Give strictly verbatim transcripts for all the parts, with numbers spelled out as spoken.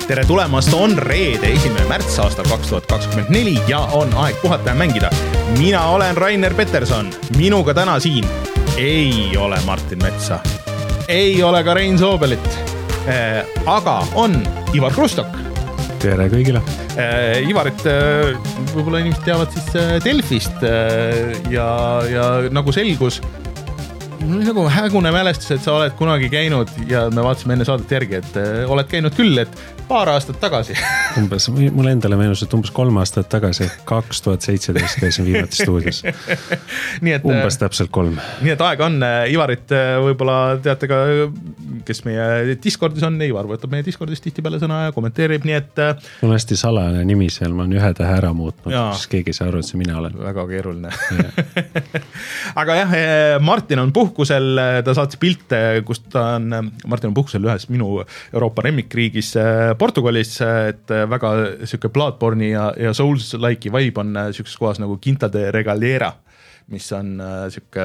tere tulemast, on reede esimene märts aastal kaks tuhat kakskümmend neli ja on aeg puhata ja mängida. Mina olen Rainer Peterson, minuga täna siin ei ole Martin Metsa, ei ole ka Rein Soobelit, äh, aga on Ivar Krustok. Tere kõigile. Äh, Ivarit äh, võib-olla inimesed teavad siis äh, Delfist äh, ja, ja nagu selgus, nagu hägune mälestus, et sa oled kunagi käinud ja me vaatasime enne saadet järgi, et äh, oled käinud küll, et paar aastat tagasi. Umbes, mulle endale meenus, et umbes kolm aastat tagasi, kaks tuhat seitseteist käisin viimati stuudios. Nii et, umbes täpselt kolm. Nii et aeg on. Ivarit võib-olla teate ka, kes meie Discordis on. Ivar võtab meie Discordis tihti peale sõna ja kommenteerib, nii et... Mul on hästi salane nimi seal, ma olen ühe tähe ära muutnud, siis keegi ei saa aru, et see mina olen. Väga keeruline. Aga jah, Martin on puhkusel, ta saatis pilte, kus ta on, Martin on puhkusel ühes minu Euroopa remmikriigis Portugalis, et väga siuke Bloodborne'i ja, ja Souls-like'i vibe on siukses kohas nagu Quinta de Regaliera, mis on siuke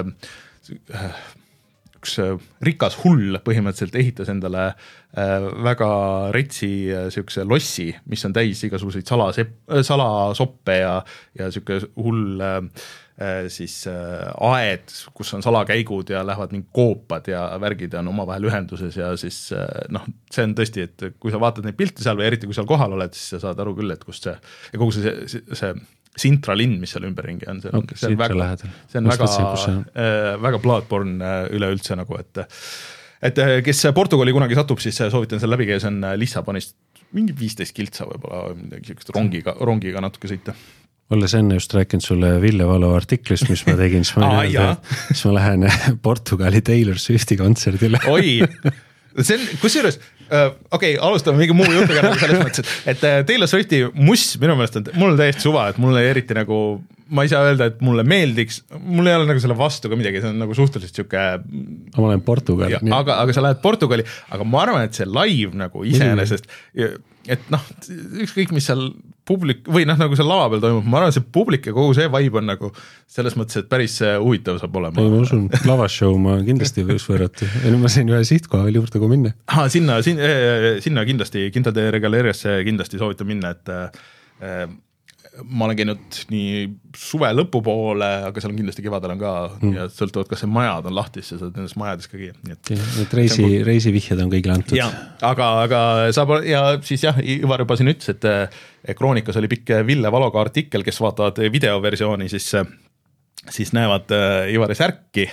üks rikas hull põhimõtteliselt ehitas endale väga retsi siukse lossi, mis on täis igasuguseid salasep, salasoppe ja, ja siuke hull siis aed, kus on salakäigud ja lähevad mingi koopad ja värgid on omavahel ühenduses ja siis noh, see on tõesti, et kui sa vaatad neid pilte seal või eriti kui seal kohal oled, siis sa saad aru küll, et kust see, ja kogu see, see, see Sintra linn, mis seal ümberringi on, see on, okay, see on väga, see on väga, äh, väga Bloodborne üleüldse nagu, et et kes Portugali kunagi satub, siis soovitan seal läbi käia, see on Lissabonist mingi viisteist kiltsa võib-olla rongiga, rongiga natuke sõita. Olles enne just rääkinud sulle Ville Valo artiklist, mis ma tegin, siis ma, Aa, nüüd, siis ma lähen Portugali Taylor Swifti kontserdile. Oi, see on, kusjuures, uh, okei, okay, alustame mingi muu jutuga nagu selles mõttes, et, et Taylor Swifti muss minu meelest on, mul on täiesti suva, et mul eriti nagu, ma ei saa öelda, et mulle meeldiks, mul ei ole nagu selle vastu ka midagi, see on nagu suhteliselt siuke... Ma olen Portugali. Aga, aga sa lähed Portugali, aga ma arvan, et see live nagu iseenesest, et noh, ükskõik mis seal publik, või noh, nagu seal lava peal toimub, ma arvan, see publik ja kogu see vibe on nagu selles mõttes, et päris huvitav saab olema. Ei, ma usun, lavashow ma kindlasti võiks võrrata. Enne ma sain ühe sihtkoha veel juurde, kui minna. Aha, sinna, sinna, sinna kindlasti, Quinta de Regaleriasse kindlasti soovitan minna, et äh, ma olen käinud nii suve lõpu poole, aga seal on kindlasti kevadel on ka mm. ja sõltuvad, kas see majad on lahtis ja saad nendest majades ka käia. Need reisi, reisivihjed on kõigile antud. Ja, aga, aga saab, ja siis jah, Ivar juba siin ütles, et Kroonikas oli pikk Ville Valoga artikkel, kes vaatavad videoversiooni, siis, siis näevad Ivari särki.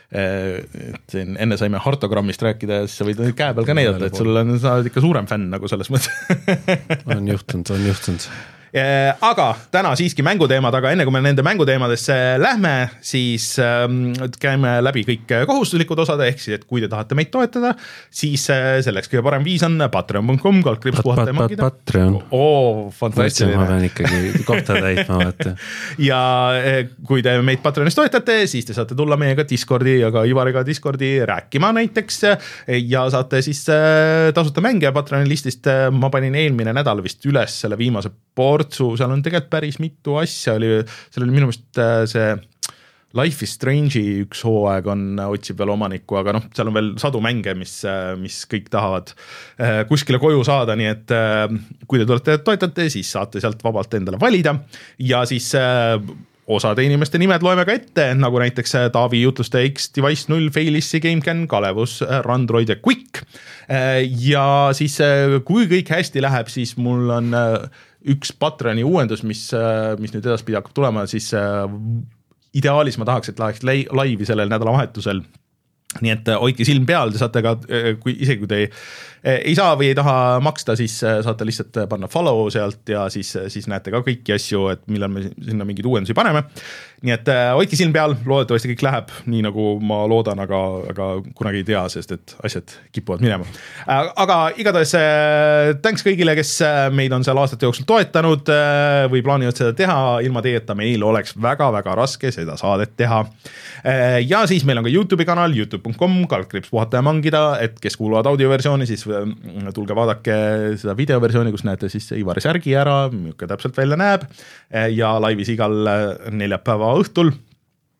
Et siin enne saime Hartogrammist rääkida ja siis sa võid käe peal ka näidata, et sul on, sa oled ikka suurem fänn nagu selles mõttes. on juhtunud, on juhtunud. Aga täna siiski mänguteemad, aga enne kui me nende mänguteemadesse lähme, siis ähm, käime läbi kõik kohustuslikud osad, ehk siis, et kui te tahate meid toetada, siis äh, selleks kõige parem viis on patreon punkt com kaldkriips puhata ja mängida. Patreon. Oo, fantastiline. Ma pean ikkagi kohta täitma, vaata. Ja kui te meid Patreonis toetate, siis te saate tulla meiega Discordi ja ka Ivariga Discordi rääkima näiteks ja saate siis äh, tasuta mängija Patreoni listist. Ma panin eelmine nädal vist üles selle viimase portsu, seal on tegelikult päris mitu asja, oli, seal oli minu meelest see Life is Strange'i üks hooaeg on, otsib veel omanikku, aga noh, seal on veel sadu mänge, mis, mis kõik tahavad kuskile koju saada, nii et kui te tulete toetate, siis saate sealt vabalt endale valida ja siis osade inimeste nimed loeme ka ette, nagu näiteks Taavi jutluste X-Device null, Failissi, GameCAN, Kalevus, Randroid ja Quick. Ja siis kui kõik hästi läheb, siis mul on üks Patreoni uuendus, mis, mis nüüd edaspidi hakkab tulema, siis ideaalis ma tahaks, et läheks laivi sellel nädalavahetusel. Nii et hoidke silm peal, te saate ka, kui, isegi kui te ei, ei saa või ei taha maksta, siis saate lihtsalt panna follow sealt ja siis, siis näete ka kõiki asju, et millal me sinna mingid uuendusi paneme. Nii et hoidke silm peal, loodetavasti kõik läheb nii, nagu ma loodan, aga, aga kunagi ei tea, sest et asjad kipuvad minema. Aga igatahes thanks kõigile, kes meid on seal aastate jooksul toetanud või plaanivad seda teha, ilma teieta meil oleks väga-väga raske seda saadet teha. Ja siis meil on ka YouTube'i kanal, youtube punkt com, kaldkriips puhata ja mangida, et kes kuuluvad audioversiooni, siis tulge vaadake seda videoversiooni, kus näete siis Ivari särgi ära, milline täpselt välja näeb ja laivis igal neljapäeva õhtul.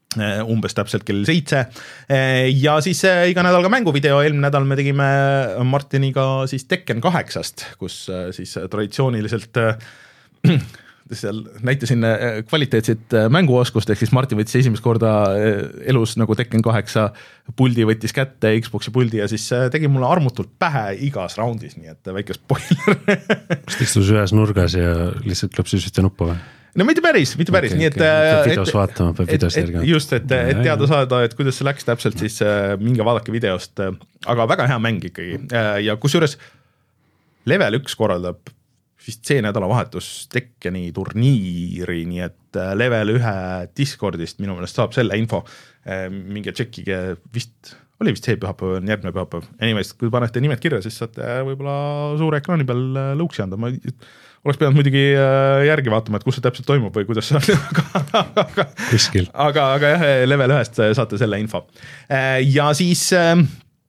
umbes täpselt kell seitse ja siis iga nädal ka mänguvideo, eelmine nädal me tegime Martiniga siis Tekken kaheksast, kus siis traditsiooniliselt seal näitasin kvaliteetset mänguoskust, ehk siis Martin võttis esimest korda elus nagu Tekken kaheksa puldi, võttis kätte Xboxi puldi ja siis tegi mulle armutult pähe igas raundis, nii et väike spoiler. Kas istus ühes nurgas ja lihtsalt klõpsis ühte nuppu või? No mitte päris, mitte päris, okay, nii et, okay. Videos et, vaatama, peab videos järgima. Just, et, et teada saada, et kuidas see läks täpselt, siis minge vaadake videost, aga väga hea mäng ikkagi ja kusjuures level üks korraldab vist see nädalavahetus Tekkeni turniiri, nii et level ühe Discordist minu meelest saab selle info, mingi tšekkige vist, oli vist see pühapäev, järgmine pühapäev, anyways, kui panete nimed kirja, siis saate võib-olla suure ekraani peal lõuksi anda, ma oleks pidanud muidugi järgi vaatama, et kus see täpselt toimub või kuidas see on, aga, aga, aga, aga jah, level ühest saate selle info. Ja siis äh,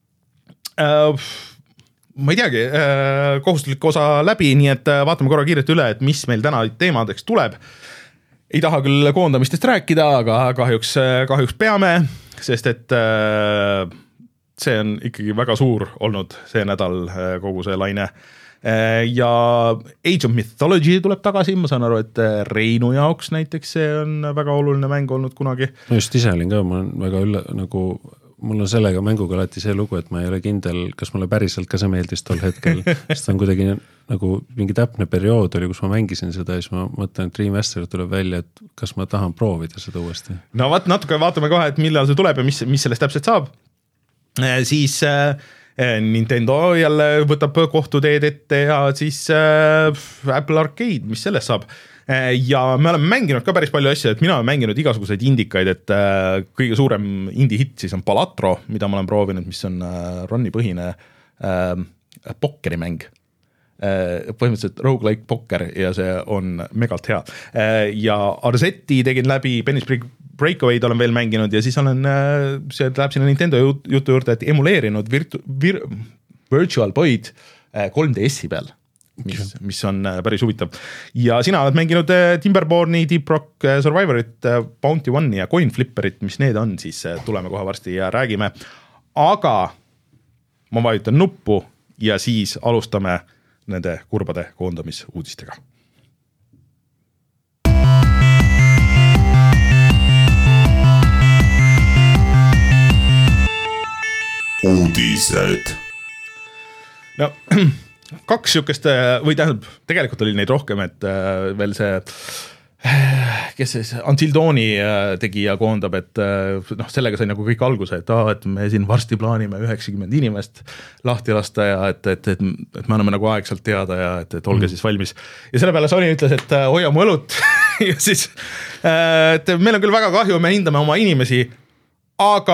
äh, ma ei teagi, äh, kohustuslik osa läbi, nii et vaatame korra kiirelt üle, et mis meil täna teemadeks tuleb. Ei taha küll koondamistest rääkida, aga kahjuks, kahjuks peame, sest et äh, see on ikkagi väga suur olnud see nädal kogu see laine. Ja Age of Mythology tuleb tagasi, ma saan aru, et Reinu jaoks näiteks see on väga oluline mäng olnud kunagi. Ma just ise olin ka, ma olen väga üle, nagu mul on sellega mänguga alati see lugu, et ma ei ole kindel, kas mulle päriselt ka see meeldis tol hetkel, sest on kuidagi nagu mingi täpne periood oli, kus ma mängisin seda ja siis ma mõtlen, et remaster tuleb välja, et kas ma tahan proovida seda uuesti. No vaat natuke vaatame kohe, et millal see tuleb ja mis, mis sellest täpselt saab. Siis Nintendo jälle võtab kohtuteed ette ja siis Apple Arcade, mis sellest saab. Ja me oleme mänginud ka päris palju asju, et mina olen mänginud igasuguseid indikaid, et kõige suurem indie-hitt siis on Balatro, mida ma olen proovinud, mis on Ronni põhine pokkerimäng. Põhimõtteliselt roguelike pokker ja see on megalt hea. Ja Arzetti tegin läbi, Penny's Breakawayd olen veel mänginud ja siis olen, see läheb sinna Nintendo jutu juurde, et emuleerinud virtu, vir, Virtual Boy'd kolm D S-i peal, mis, mis on päris huvitav. Ja sina oled mänginud Timberborni, Deep Rock Survivorit, Bounty One'i ja Coin Flipperit, mis need on, siis tuleme kohe varsti ja räägime. Aga ma vajutan nuppu ja siis alustame nende kurbade koondamisuudistega. Uudised. No, kaks sükest, või tähendab, tegelikult oli neid rohkem, et veel see, kes siis Until Dawni tegi ja koondab, et noh, sellega sai nagu kõik alguse, et, ah, et me siin varsti plaanime üheksakümmend inimest lahti lasta ja et, et, et, et me anname nagu aegselt teada ja et, et olge mm. siis valmis. Ja selle peale Sony ütles, et hoia mu õlut ja siis, et meil on küll väga kahju, me hindame oma inimesi, aga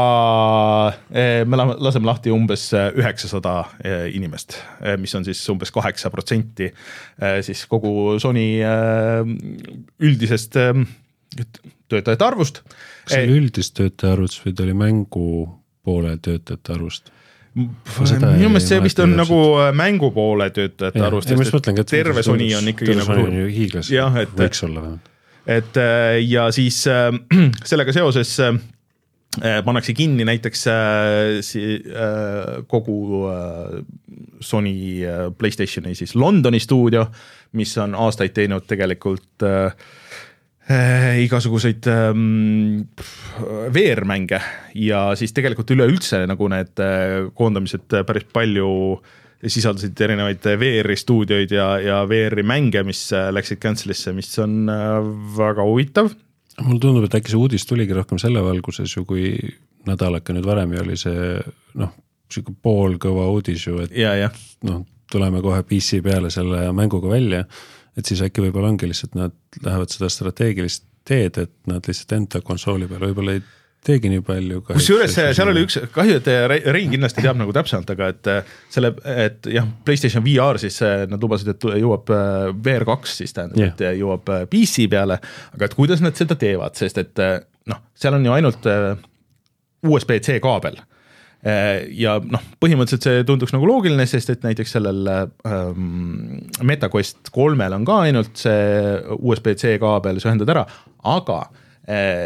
me laseme lahti umbes üheksasada inimest, mis on siis umbes kaheksa protsenti siis kogu Sony üldisest töötajate arvust. Kas oli üldist töötaja arvust või oli mängu poole töötajate arvust? Minu meelest see vist on nagu mängu poole töötajate ja, arvust, ja, mõtlen, terve Sony on ikkagi nagu suur. Hiiglas, ja, et, võiks olla või? Et, ja siis sellega seoses pannakse kinni näiteks kogu Sony PlayStationi siis Londoni stuudio, mis on aastaid teinud tegelikult igasuguseid V R-mänge ja siis tegelikult üleüldse nagu need koondamised päris palju sisaldasid erinevaid V R-i stuudioid ja, ja V R-i mänge, mis läksid cancelisse, mis on väga huvitav. Mul tundub, et äkki see uudis tuligi rohkem selle valguses ju, kui nädalake nüüd varem oli see noh, siuke poolkõva uudis ju, et ja, ja. noh, tuleme kohe P C peale selle mänguga välja, et siis äkki võib-olla ongi lihtsalt nad lähevad seda strateegilist teed, et nad lihtsalt enda konsooli peale võib-olla ei teegi nii palju. Kusjuures seal oli üks, kahju, et Rein kindlasti teab nagu täpselt, aga et selle, et jah, PlayStation V R siis nad lubasid, et jõuab V R kaks siis tähendab, yeah. et jõuab P C peale, aga et kuidas nad seda teevad, sest et noh, seal on ju ainult U S B C kaabel ja noh, põhimõtteliselt see tunduks nagu loogiline, sest et näiteks sellel ähm, MetaQuest kolmel on ka ainult see U S B C kaabel, sa ühendad ära, aga äh,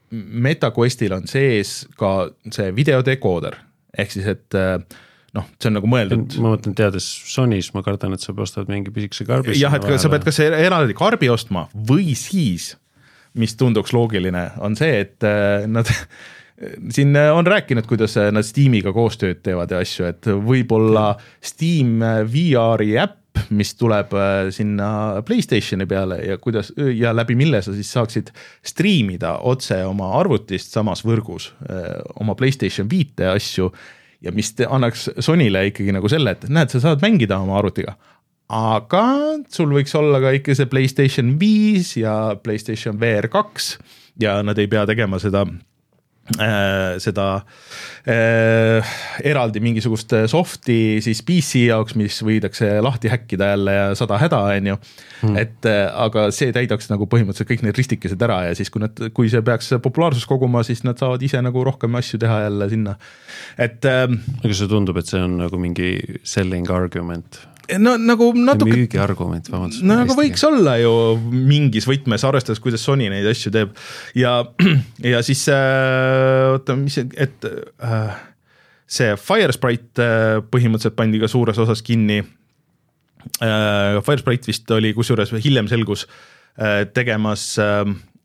MetaQuestil on sees ka see videodekooder, ehk siis, et noh, see on nagu mõeldud. Ma mõtlen teades Sonys, ma kardan, et sa ostad mingi pisikese karbi. Jah, et sa pead kas eraldi karbi ostma või siis, mis tunduks loogiline, on see, et nad siin on rääkinud, kuidas nad Steamiga koostööd teevad ja asju, et võib-olla Steam V R-i äpp, mis tuleb sinna PlayStationi peale ja kuidas ja läbi mille sa siis saaksid striimida otse oma arvutist samas võrgus oma PlayStation viite asju ja mis te annaks Sonyle ikkagi nagu selle, et näed, sa saad mängida oma arvutiga, aga sul võiks olla ka ikka see PlayStation viis ja PlayStation V R kaks ja nad ei pea tegema seda Äh, seda äh, eraldi mingisugust softi siis P C jaoks, mis võidakse lahti häkkida jälle ja sada häda, on ju. Hmm. Et äh, aga see täidaks nagu põhimõtteliselt kõik need ristikesed ära ja siis kui, nad, kui see peaks populaarsus koguma, siis nad saavad ise nagu rohkem asju teha jälle sinna. Et äh, aga see tundub, et see on nagu mingi selling argument. No nagu natuke müügi argument, vabandust. No nagu võiks olla ju mingis võtmes, arvestades, kuidas Sony neid asju teeb ja, ja siis äh, oota, mis see, et äh, see Firesprite äh, põhimõtteliselt pandi ka suures osas kinni äh, Firesprite vist oli kusjuures hiljem selgus äh, tegemas äh,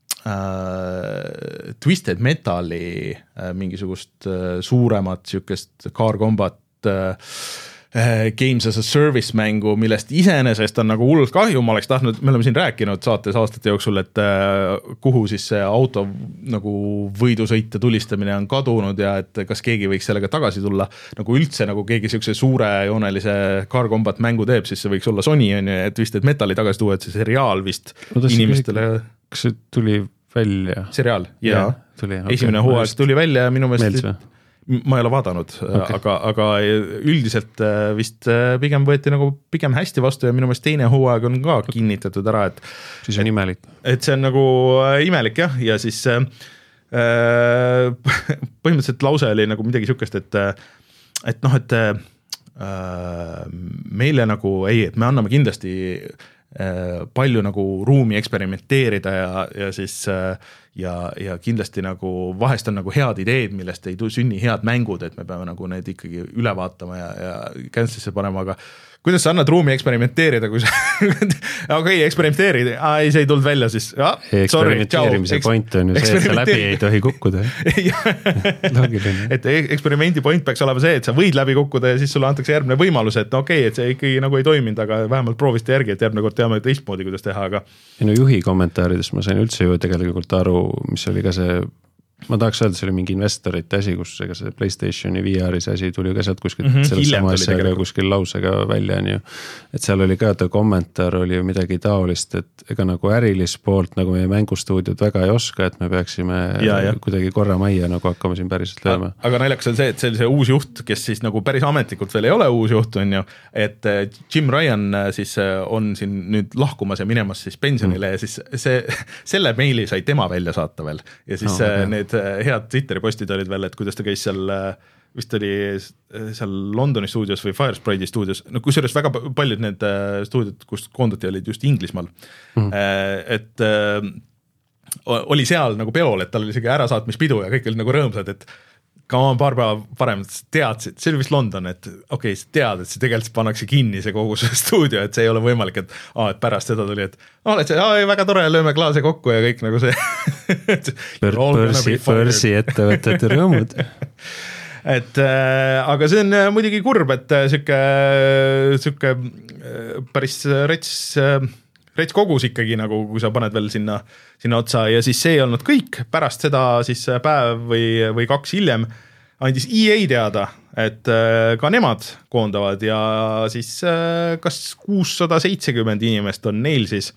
äh, Twisted Metali äh, mingisugust äh, suuremat sükest Car Combat äh, Games as a Service mängu, millest iseenesest on nagu hullult kahju, ma oleks tahtnud, me oleme siin rääkinud saates aastate jooksul, et kuhu siis see auto nagu võidusõite tulistamine on kadunud ja et kas keegi võiks sellega tagasi tulla, nagu üldse nagu keegi siukse suurejoonelise Car Combat mängu teeb, siis see võiks olla Sony, on ju, et vist, et Metali tagasi tuua, et see seriaal vist inimestele. Kas see tuli välja? Seriaal, jaa. Tuli, okay. Esimene hooaeg tuli välja ja minu meelest ma ei ole vaadanud, okay. aga, aga üldiselt vist pigem võeti nagu pigem hästi vastu ja minu meelest teine hooaeg on ka kinnitatud ära, et siis on imelik. Et see on nagu imelik jah, ja siis äh, põhimõtteliselt lause oli nagu midagi sükest, et et noh, et äh, meile nagu ei, et me anname kindlasti äh, palju nagu ruumi eksperimenteerida ja, ja siis äh, ja, ja kindlasti nagu vahest on nagu head ideed, millest ei sünni head mängud, et me peame nagu need ikkagi üle vaatama ja, ja cancelisse panema, aga kuidas sa annad ruumi eksperimenteerida, kui sa okei, okay, eksperimenteeri, ei, see ei tulnud välja, siis ah, eksperimenteerimise Eks... point on ju see, et sa läbi ei tohi kukkuda. et eksperimendi point peaks olema see, et sa võid läbi kukkuda ja siis sulle antakse järgmine võimalus, et okei, okay, et see ikkagi nagu ei toiminud, aga vähemalt prooviste järgi, et järgmine kord teame teistmoodi, kuidas teha, aga ja no juhi kommentaaridest ma sain üldse ju tegelikult aru, mis oli ka see, ma tahaks öelda, see oli mingi investorite asi, kus ega see PlayStationi V R-i see asi tuli ka sealt kuskil mm -hmm, sellest sama asjaga kuskil lausega välja, nii, et seal oli ka ta kommentaar oli ju midagi taolist, et ega nagu ärilis poolt nagu meie mängustuudiod väga ei oska, et me peaksime ja, ja. kuidagi korra majja nagu hakkama siin päriselt lööma. Aga naljakas on see, et see oli see uus juht, kes siis nagu päris ametlikult veel ei ole uus juht, on ju, et Jim Ryan siis on siin nüüd lahkumas ja minemas siis pensionile mm. ja siis see, selle meili sai tema välja saata veel ja siis no, okay. need head Twitteri postid olid veel, et kuidas ta käis seal, vist oli seal Londoni stuudios või Firesprite'i stuudios, no kusjuures väga paljud need stuudiod, kus koondati, olid just Inglismaal mm. -hmm. et oli seal nagu peol, et tal oli isegi ärasaatmispidu ja kõik olid nagu rõõmsad, et ka ma paar päeva parem teadsid, see oli vist London, et okei, okay, sa tead, et see tegelikult pannakse kinni see kogu see stuudio, et see ei ole võimalik, et, ah, et pärast seda tuli, et oled see, ah, väga tore, lööme klaase kokku ja kõik nagu see börsi, börsi ettevõtete rõõmud. et äh, aga see on muidugi kurb, et siuke, siuke päris rets äh, rets kogus ikkagi nagu, kui sa paned veel sinna, sinna otsa ja siis see ei olnud kõik, pärast seda siis päev või, või kaks hiljem andis E A teada, et ka nemad koondavad ja siis kas kuussada seitsekümmend inimest on neil siis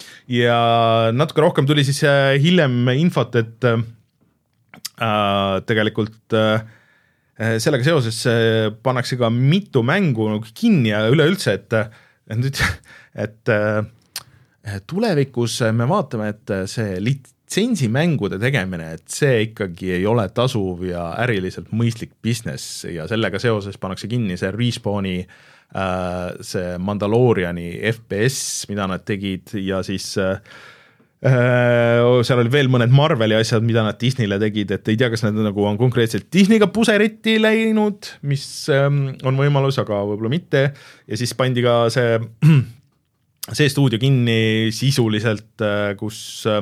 ja natuke rohkem tuli siis hiljem infot, et äh, tegelikult äh, sellega seoses pannakse ka mitu mängu nagu kinni ja üleüldse, et, et, et tulevikus me vaatame, et see litsensimängude tegemine, et see ikkagi ei ole tasuv ja äriliselt mõistlik business ja sellega seoses pannakse kinni see Respawni äh, see Mandaloriani F P S, mida nad tegid ja siis äh, seal oli veel mõned Marveli asjad, mida nad Disneyle tegid, et ei tea, kas nad nagu on konkreetselt Disneyga puseriti läinud, mis on võimalus, aga võib-olla mitte, ja siis pandi ka see, see stuudio kinni sisuliselt, kus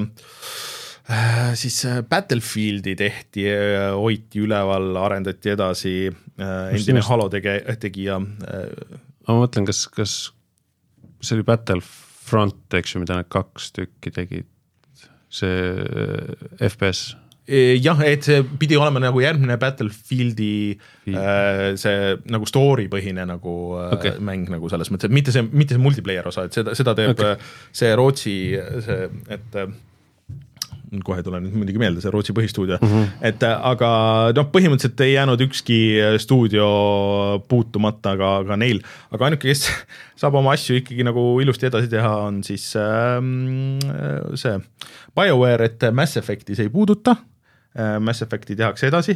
siis Battlefieldi tehti, hoiti üleval, arendati edasi, endine Halo tege, tegija. Ma mõtlen, kas, kas see oli Battlefront, eks ju, mida nad kaks tükki tegid, see F P S? Jah, et see pidi olema nagu järgmine Battlefieldi äh, see nagu story põhine nagu okay. mäng nagu selles mõttes, et mitte see, mitte see multiplayer osa, et seda, seda teeb okay. see Rootsi, see, et kohe tuleb nüüd muidugi meelde, see Rootsi põhistuudio, mm -hmm. et aga noh, põhimõtteliselt ei jäänud ükski stuudio puutumata ka, ka neil, aga ainuke, kes saab oma asju ikkagi nagu ilusti edasi teha, on siis ähm, see BioWare, et Mass Effectis ei puuduta, Mass Effecti tehakse edasi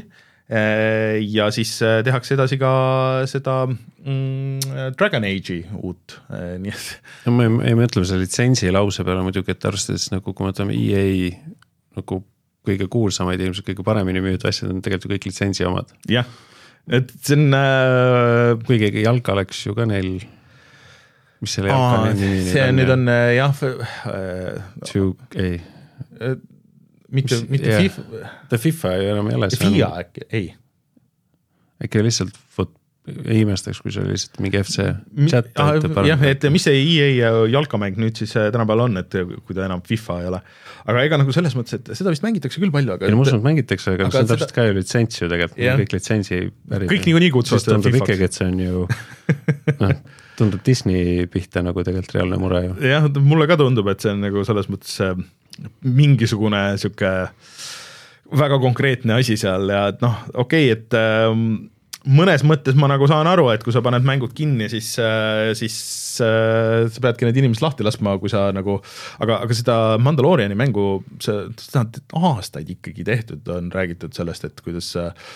ja siis tehakse edasi ka seda mm, Dragon Age'i uut, nii et no, ma ei, ei mõtle selle litsentsi lause peale muidugi, et arvestades nagu, kui me võtame E A nagu kõige kuulsamaid, ilmselt kõige paremini müüd asjad on tegelikult kõik litsentsi omad. Jah, et see on äh... kuigi jalga läks ju ka neil, mis selle jalga Aa, nimi see on, nüüd on jah äh... Two, ei äh, mitte, mitte yeah. FIFA ta FIFA ju enam ei ole F I A äkki, ei äkki lihtsalt fot... ei imestaks, kui see oli lihtsalt mingi F C chat ah, jah, et mis see E A jalkamäng nüüd siis tänapäeval on, et kui ta enam FIFA ei ole, aga ega nagu selles mõttes, et seda vist mängitakse küll palju, aga ja, ma usun, et mängitakse, aga, aga see on täpselt seda... ka ju litsents ju tegelikult, kõik litsentsi päris kõik nii kutsuvad seda FIFA-ks. Ikkagi, et see on ju no, tundub Disney pihta nagu tegelikult reaalne mure ju. Jah, mulle ka tundub, et see on nagu selles mõttes mingisugune siuke väga konkreetne asi seal ja et noh, okei, okay, et mõnes mõttes ma nagu saan aru, et kui sa paned mängud kinni, siis, siis sa peadki need inimesed lahti laskma, kui sa nagu, aga, aga seda Mandaloriani mängu, see, seda on aastaid ikkagi tehtud, on räägitud sellest, et kuidas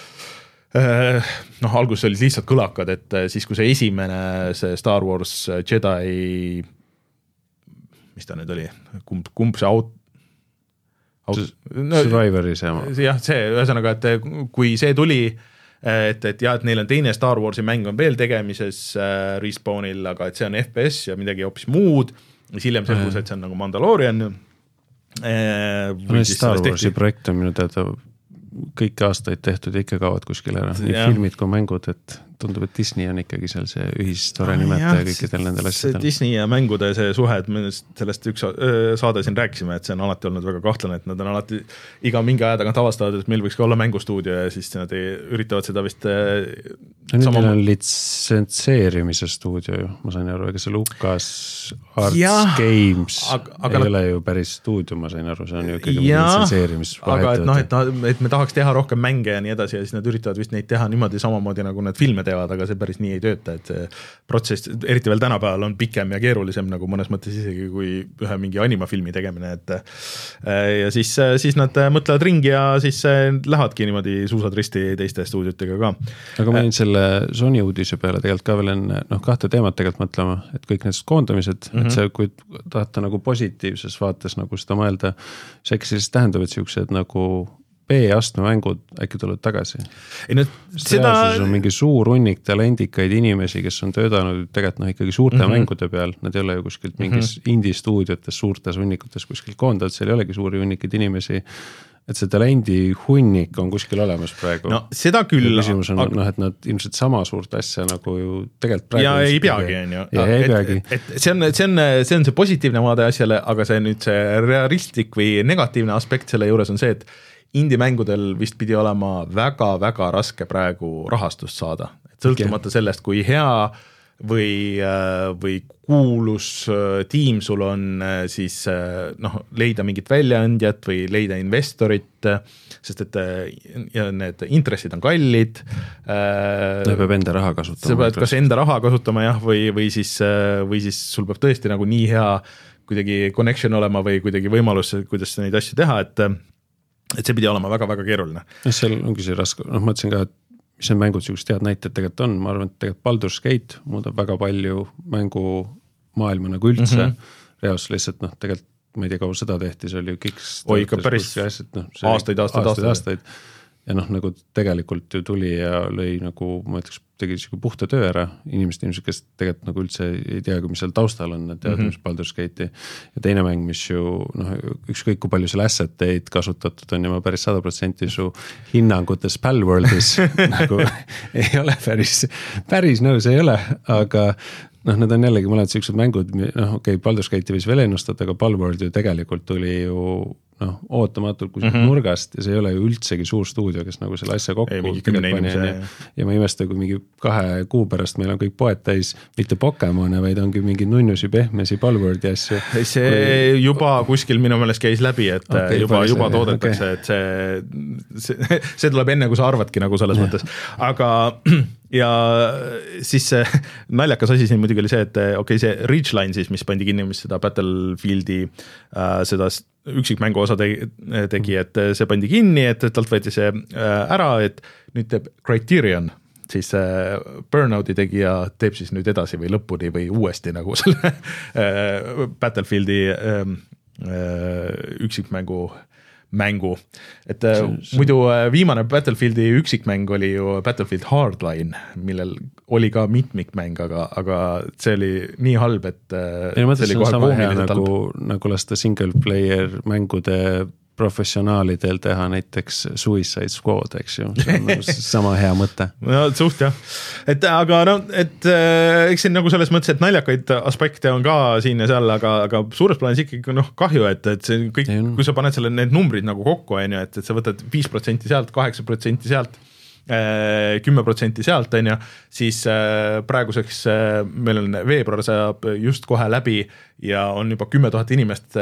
noh, alguses olid lihtsalt kõlakad, et siis kui see esimene, see Star Wars Jedi, mis ta nüüd oli, kumb, kumb see aut-, No, Survivori see oma. Jah, see, ühesõnaga, et kui see tuli, et, et jah, et neil on teine Star Warsi mäng on veel tegemises äh, Respawnil, aga et see on F P S ja midagi hoopis muud, siis hiljem selgus, et see on nagu Mandalorian. Äh, Star Warsi projekt on minu teada kõiki aastaid tehtud ja ikka kaovad kuskil ära, nii ja. Filmid kui mängud, et tundub, et Disney on ikkagi seal see ühistore ah, nimetaja kõikidel nendel asjadel. Disney ja mängude see suhe, et me sellest üks saade siin rääkisime, et see on alati olnud väga kahtlane, et nad on alati iga mingi aja tagant avastavad, et meil võiks ka olla mängustuudio ja siis nad üritavad seda vist no, sama... Nüüd on litsentseerimise stuudio ju, ma sain aru, ega see Lucas Arts ja, Games aga, aga ei ole ju päris stuudio, ma sain aru, see on ju ikkagi litsentseerimis aga et, noh, et, et me tahaks teha rohkem mänge ja nii edasi ja siis nad üritavad vist neid teha niimoodi samamoodi, nagu need filme teevad, aga see päris nii ei tööta, et see protsess, eriti veel tänapäeval on pikem ja keerulisem nagu mõnes mõttes isegi kui ühe mingi animafilmi tegemine, et ja siis, siis nad mõtlevad ringi ja siis lähevadki niimoodi suusad risti teiste stuudiotega ka. aga ma jäin selle Sony uudise peale tegelikult ka veel enne, noh kahte teemat tegelikult mõtlema, et kõik need koondamised, mm -hmm. et see, kui tahate nagu positiivses vaates nagu seda mõelda, see äkki siis tähendab, et siuksed nagu B-astme mängud äkki tulevad tagasi. Ei, no, seda... on mingi suur hunnik talendikaid inimesi, kes on töötanud tegelikult noh, ikkagi suurte mm -hmm. mängude peal, nad ei ole ju kuskilt mingis mm -hmm. indie-stuudiotes, suurtes hunnikutes kuskil koondatud, seal ei olegi suuri hunnikeid inimesi, et see talendi hunnik on kuskil olemas praegu. No seda küll. Ja küsimus on, aga... noh, et nad ilmselt sama suurt asja nagu ju tegelikult praegu... Ja ei peagi, on ju. Ja ei peagi. Et, et see, on, see, on, see on see positiivne vaade asjale, aga see nüüd see realistlik või negatiivne aspekt selle juures on see, et indie-mängudel vist pidi olema väga-väga raske praegu rahastust saada. Et sõltumata okay. sellest, kui hea või, või kuulus tiim sul on, siis noh, leida mingit väljaandjat või leida investorit, sest et ja need intressid on kallid. Ta peab enda raha kasutama. Sa pead kas enda raha kasutama jah, või, või, siis, või siis sul peab tõesti nagu nii hea kuidagi connection olema või kuidagi võimalus, kuidas neid asju teha, et et see pidi olema väga-väga keeruline. Seal ongi see raske, noh ma mõtlesin ka, et mis need mängud siuksed head näited tegelikult on, ma arvan, et tegelikult Baldur's Gate muudab väga palju mängu maailma nagu üldse, mm -hmm. reaalsus lihtsalt noh, tegelikult ma ei tea, kaua seda tehti, see oli ju Kickstarter. Oi, ikka päris no, aastaid, aastaid, aastaid, aastaid. Ja noh, nagu tegelikult ju tuli ja lõi nagu, ma ütleks, tegi puhta töö ära, inimesed, inimesed, kes tegelikult nagu üldse ei tea, mis seal taustal on, et teavad, mm -hmm. mis Baldur's Gate'i. Ja teine mäng, mis ju, noh, ükskõik kui palju seal asset'eid kasutatud on ja ma päris sada protsenti su hinnangutes Palworldis nagu ei ole päris, päris nõus ei ole, aga noh, need on jällegi mõned sellised mängud, noh, okei, okay, Baldur's Gate'i võis veel ennustada, aga Palworld ju tegelikult tuli ju noh, ootamatult kuskilt mm -hmm. nurgast ja see ei ole ju üldsegi suur stuudio, kes nagu selle asja kokku ei, pani ja, ja ma imesta, kui mingi kahe kuu pärast meil on kõik poed täis, mitte Pokemone, vaid ongi mingi nunnusi, pehmesi, Palwordi asju. See kui... juba kuskil minu meelest käis läbi, et okay, juba, juba see, toodetakse, okay. et see, see, see tuleb enne, kui sa arvadki nagu selles ja. mõttes, aga ja siis see naljakas asi siin muidugi oli see, et okei, okay, see Ridgeline siis, mis pandi kinni, mis seda Battlefieldi äh, seda üksikmängu osa tegi, tegi, et see pandi kinni, et talt võeti see ära, et nüüd teeb Criterion, siis Burnouti tegija teeb siis nüüd edasi või lõpuni või uuesti nagu selle Battlefieldi üksikmängu mängu, et see, see... muidu viimane Battlefieldi üksikmäng oli ju Battlefield Hardline, millel oli ka mitmikmäng, aga, aga see oli nii halb, et ei, see oli kohe koomiliselt halb. Nagu, nagu lasta single player mängude professionaalidel teha näiteks Suicide Squad, eks ju, see on nagu sama hea mõte. No suht jah, et aga no, et eks siin nagu selles mõttes, et naljakaid aspekte on ka siin ja seal, aga, aga suures plaanis ikkagi noh, kahju, et, et see kõik, kui sa paned selle need numbrid nagu kokku, on ju, et, et sa võtad viis protsenti sealt, kaheksa protsenti sealt, kümme protsenti sealt, on ju, siis praeguseks meil on veebruar saab just kohe läbi ja on juba kümme tuhat inimest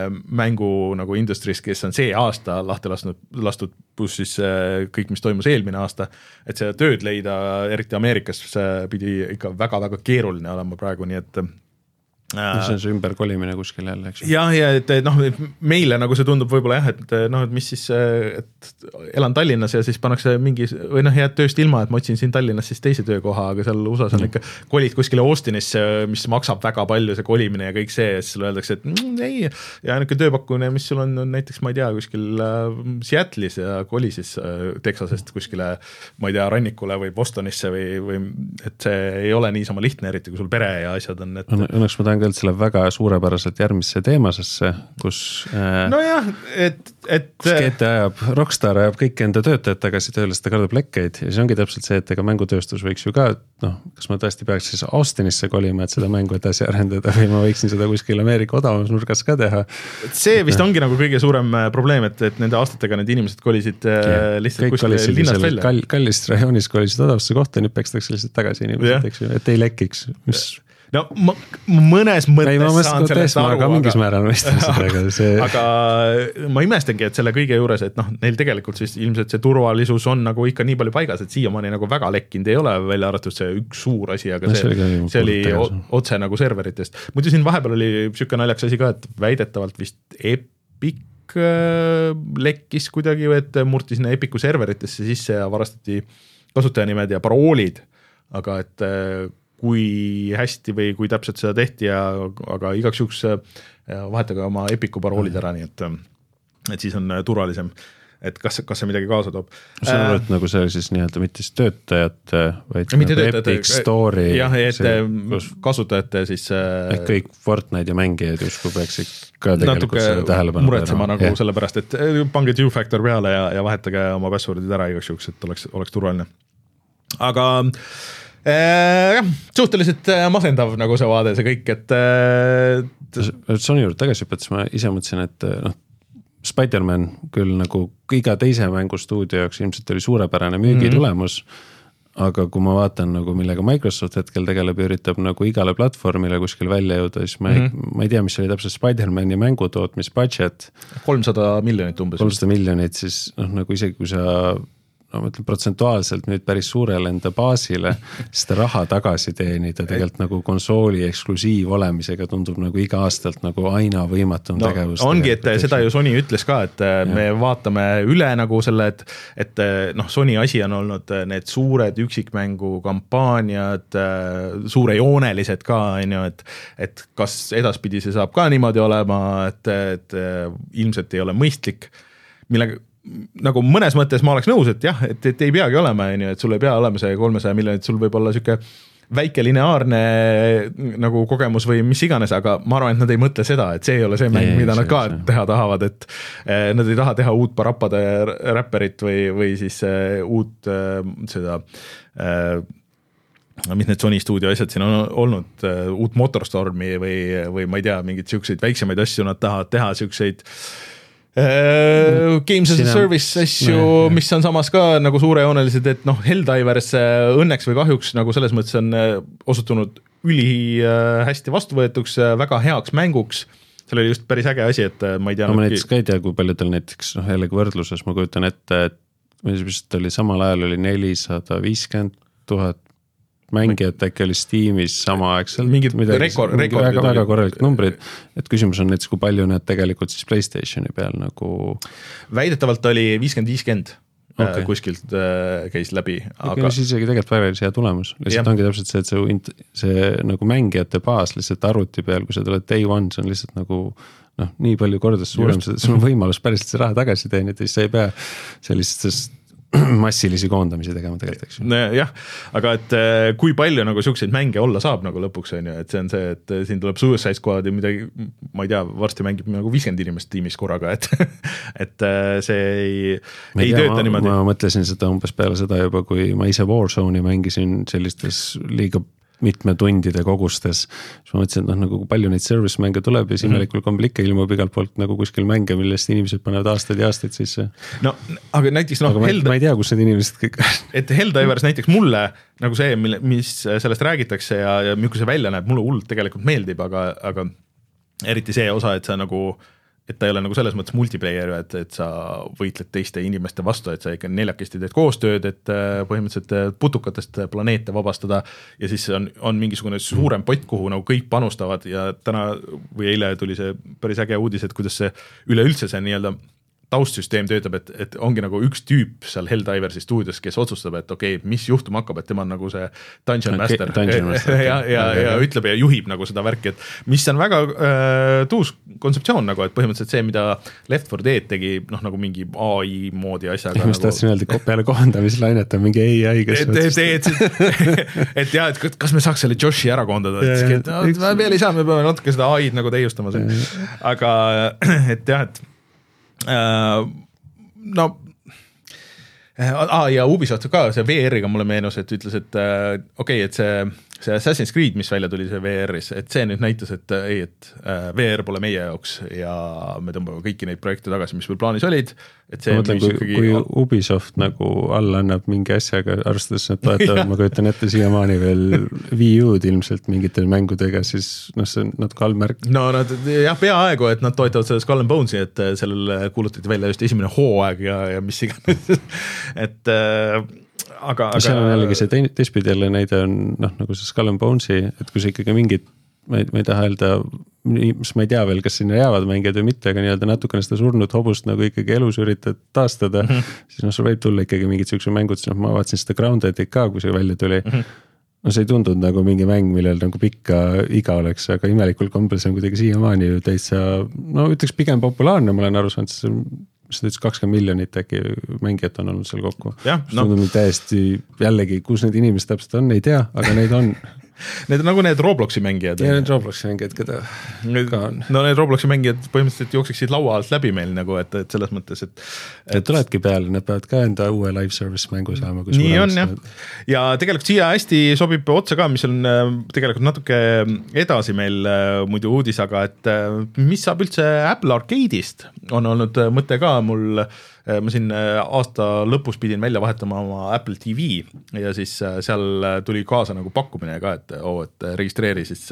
mängu nagu industries, kes on see aasta lahti lastud, lastud pluss siis kõik, mis toimus eelmine aasta, et see tööd leida, eriti Ameerikas pidi ikka väga-väga keeruline olema praegu, nii et mis on see ümberkolimine kuskil jälle, eks ju? Jah, ja et noh, meile nagu see tundub võib-olla jah, et noh, et mis siis, et elan Tallinnas ja siis pannakse mingi, või noh, jääd tööst ilma, et ma otsin siin Tallinnas siis teise töökoha, aga seal U S A-s on ikka kolid kuskile Austinisse, mis maksab väga palju see kolimine ja kõik see, ja siis sulle öeldakse, et mm, ei, ja niisugune tööpakkumine, mis sul on, on näiteks, ma ei tea, kuskil Seattle'is ja koli siis Texasest kuskile, ma ei tea, rannikule või Bostonisse või, või et see ei ole niisama lihtne, eriti kui sul pere ja asjad on, et õnneks ma tahan küll selle väga suurepäraselt järgmisse teemasesse, kus äh, no jah, et, et kus G T A ajab, Rockstar ajab kõik enda töötajad tagasi tööle, seda kardab lekkeid ja see ongi täpselt see, et ega mängutööstus võiks ju ka, noh, kas ma tõesti peaks siis Austinisse kolima, et seda mängu edasi arendada või ma võiksin seda kuskil Ameerika odavamas nurgas ka teha. See vist ongi nagu kõige suurem probleem, et, et nende aastatega need inimesed kolisid ja, lihtsalt kuskil linnast välja. Kall, kallist rajoonis kolisid odavasse kohta, nüüd pekstakse lihtsalt tagasi inimesed, eks ju, et ei lekiks, mis no ma, mõnes mõttes ei, ma saan sellest aru, aga mingis määral mõistan sellega see... aga ma imestengi, et selle kõige juures, et noh, neil tegelikult siis ilmselt see turvalisus on nagu ikka nii palju paigas, et siiamaani nagu väga lekkinud ei ole, välja arvatud see üks suur asi, aga no, see, see, see oli otse nagu serveritest. Muidu siin vahepeal oli siuke naljaks asi ka, et väidetavalt vist Epic lekkis kuidagi, et murti sinna Epicu serveritesse sisse ja varastati kasutajanimed ja paroolid, aga et kui hästi või kui täpselt seda tehti ja aga igaks juhuks vahetage oma Epicu paroolid ära, nii et, et siis on turvalisem, et kas, kas see midagi kaasa toob. See on äh, nagu see siis nii-öelda mitte siis töötajate, vaid nagu töötajate, Epic Story. Jah, et see, kus, kasutajate siis ehk kõik Fortnite ja mängijad justkui peaks ka tegelikult selle tähelepanu muretsema nagu yeah. sellepärast, et pange two-factor peale ja, ja vahetage oma passwordid ära igaks juhuks, et oleks, oleks turvaline. Aga Äh, jah, suhteliselt masendav nagu see vaade, see kõik, et äh, Sony juurde tagasi hüppates ma ise mõtlesin, et noh, Spider-Man küll nagu iga teise mängustuudio jaoks ilmselt oli suurepärane müügitulemus, mm-hmm. aga kui ma vaatan nagu millega Microsoft hetkel tegeleb ja üritab nagu igale platvormile kuskil välja jõuda, siis ma ei, mm-hmm. ma ei tea, mis oli täpselt Spider-Mani mängutootmis budget. kolmsada miljonit umbes. kolmsada miljonit, siis noh, nagu isegi kui sa no ma ütlen protsentuaalselt nüüd päris suurele enda baasile, seda raha tagasi teenida tegelikult nagu konsooli eksklusiiv olemisega tundub nagu iga aastalt nagu aina võimatum no, tegevus. Ongi, et seda ju Sony ütles ka, et ja. me vaatame üle nagu selle, et, et noh, Sony asi on olnud need suured üksikmängu kampaaniad, suurejoonelised ka, et, et kas edaspidi see saab ka niimoodi olema, et, et ilmselt ei ole mõistlik, millega nagu mõnes mõttes ma oleks nõus, et jah, et, et ei peagi olema, et sul ei pea olema see kolmesaja miljonit, sul võib olla siuke väike lineaarne nagu kogemus või mis iganes, aga ma arvan, et nad ei mõtle seda, et see ei ole see mäng, mida nad ka see. teha tahavad, et nad ei taha teha uut parappade räpperit või, või siis uut seda mis need Sony stuudio asjad siin on olnud, uut Motorstormi või, või ma ei tea, mingid siukseid väiksemaid asju nad tahavad teha, siukseid Uh, Games as a Service asju, mis on samas ka nagu suurejoonelised, et noh, Helldivers õnneks või kahjuks nagu selles mõttes on osutunud üli hästi vastuvõetuks, väga heaks mänguks, seal oli just päris äge asi, et ma ei tea no ma näiteks ka ei tea, kui paljudel näiteks noh, jällegi võrdluses ma kujutan ette, et vist oli samal ajal oli nelisada viiskümmend tuhat mängijad äkki oli Steamis samaaegselt. Mingid rekord, rekord. Väga, väga korralikud numbrid, et küsimus on näiteks, kui palju need tegelikult siis PlayStationi peal nagu... Väidetavalt oli viiskümmend viiskümmend okay. kuskilt käis läbi. Aga okay, siis isegi tegelikult väga hea tulemus. Lihtsalt ja. ongi täpselt see, et see, see nagu mängijate baas lihtsalt arvuti peal, kui sa tuled day one, see on lihtsalt nagu noh, nii palju kordades suurem, sul on võimalus päriselt see raha tagasi teenida, siis sa ei pea sellistest massilisi koondamisi tegema tegelikult, eks ju. Jah, aga et kui palju nagu siukseid mänge olla saab nagu lõpuks on ju, et see on see, et siin tuleb Suicide Squad ja midagi, ma ei tea, varsti mängib nagu viiskümmend inimest tiimis korraga, et, et see ei, ei tea, tööta ma, niimoodi. Ma mõtlesin seda umbes peale seda juba, kui ma ise Warzone'i mängisin sellistes liiga mitme tundide kogustes, siis ma mõtlesin, et noh, nagu palju neid service mänge tuleb ja siis imelikul kombel ikka ilmub igalt poolt nagu kuskil mänge, millest inimesed panevad aastaid ja aastaid sisse. No, aga näiteks noh, aga ma, Held... ma ei tea, kus need inimesed kõik et Helldivers näiteks mulle nagu see, mis sellest räägitakse ja, ja milline see välja näeb, mulle hullult tegelikult meeldib, aga, aga eriti see osa, et sa nagu et ta ei ole nagu selles mõttes multiplayer, et, et sa võitled teiste inimeste vastu, et sa ikka neljakesti teed koostööd, et põhimõtteliselt putukatest planeete vabastada ja siis on, on mingisugune suurem pott, kuhu nagu kõik panustavad ja täna või eile tuli see päris äge uudis, et kuidas see üleüldse see nii-öelda taustsüsteem töötab, et, et ongi nagu üks tüüp seal Helldiversi stuudios, kes otsustab, et okei, okay, mis juhtuma hakkab, et tema on nagu see Dungeon okay, Master, dungeon master ja, ja, ja, ja ütleb ja juhib nagu seda värki, et mis on väga äh, tuus kontseptsioon nagu, et põhimõtteliselt see, mida Left four Dead tegi, noh nagu mingi A I moodi asjaga. Mis nagu... tahtsin öelda, peale kohandamislainet on mingi A I, kes et, et, et, et jah, et kas me saaks selle Joshi ära koondada, et, et, et no, veel ei saa, me peame natuke seda A I-d nagu täiustama, aga et jah, et Uh, no ah, ja Ubisoft ka, see V R-iga mulle meenus, et ütles, et uh, okei okay,, et see, see Assassin's Creed, mis välja tuli see V R-is, et see nüüd näitas, et ei, et uh, V R pole meie jaoks ja me tõmbame kõiki neid projekte tagasi, mis meil plaanis olid, et see ma mõtlen, kui, ikkagi... kui Ubisoft nagu alla annab mingi asjaga, arvestades nad toetavad, ma kujutan ette siiamaani veel Wii U-d ilmselt mingitel mängudega, siis noh, see on natuke allmärk. No nad, jah, peaaegu, et nad toetavad seda Skull and Bones'i, et sellel kuulutati välja just esimene hooaeg ja, ja mis iganes et äh, aga, aga seal on jällegi see teistpidi jälle näide on noh, nagu see Skull and Bones'i, et kui see ikkagi mingid ma ei, ma ei taha öelda, mis ma ei tea veel, kas sinna jäävad mängijad või mitte, aga nii-öelda natukene seda surnud hobust nagu ikkagi elus üritad taastada, mm -hmm. siis noh, sul võib tulla ikkagi mingid siuksed mängud, siis noh, ma vaatasin seda Grounded'it ka, kui see välja tuli, mm -hmm. no see ei tundunud nagu mingi mäng, millel nagu pikka iga oleks, aga imelikul kombel see on kuidagi siiamaani ju täitsa, no ütleks pigem populaarne, ma olen aru saanud, see on seda ütles kakskümmend miljonit äkki mängijat on olnud seal kokku. No. Täiesti jällegi, kus need inimesed täpselt on, ei tea, aga neid on. Need on nagu need Robloxi mängijad. Ja need Robloxi mängijad, keda ka on. No need Robloxi mängijad põhimõtteliselt jookseksid laua alt läbi meil nagu, et, et selles mõttes, et... et tuledki peale, need peavad ka enda uue live service mängu saama. Nii on jah. Ja tegelikult siia hästi sobib otsa ka, mis on tegelikult natuke edasi meil muidu uudis, aga et mis saab üldse Apple Arcade'ist on olnud mõte ka mul... ma siin aasta lõpus pidin välja vahetama oma Apple T V ja siis seal tuli kaasa nagu pakkumine ka, et, oh, et registreeri siis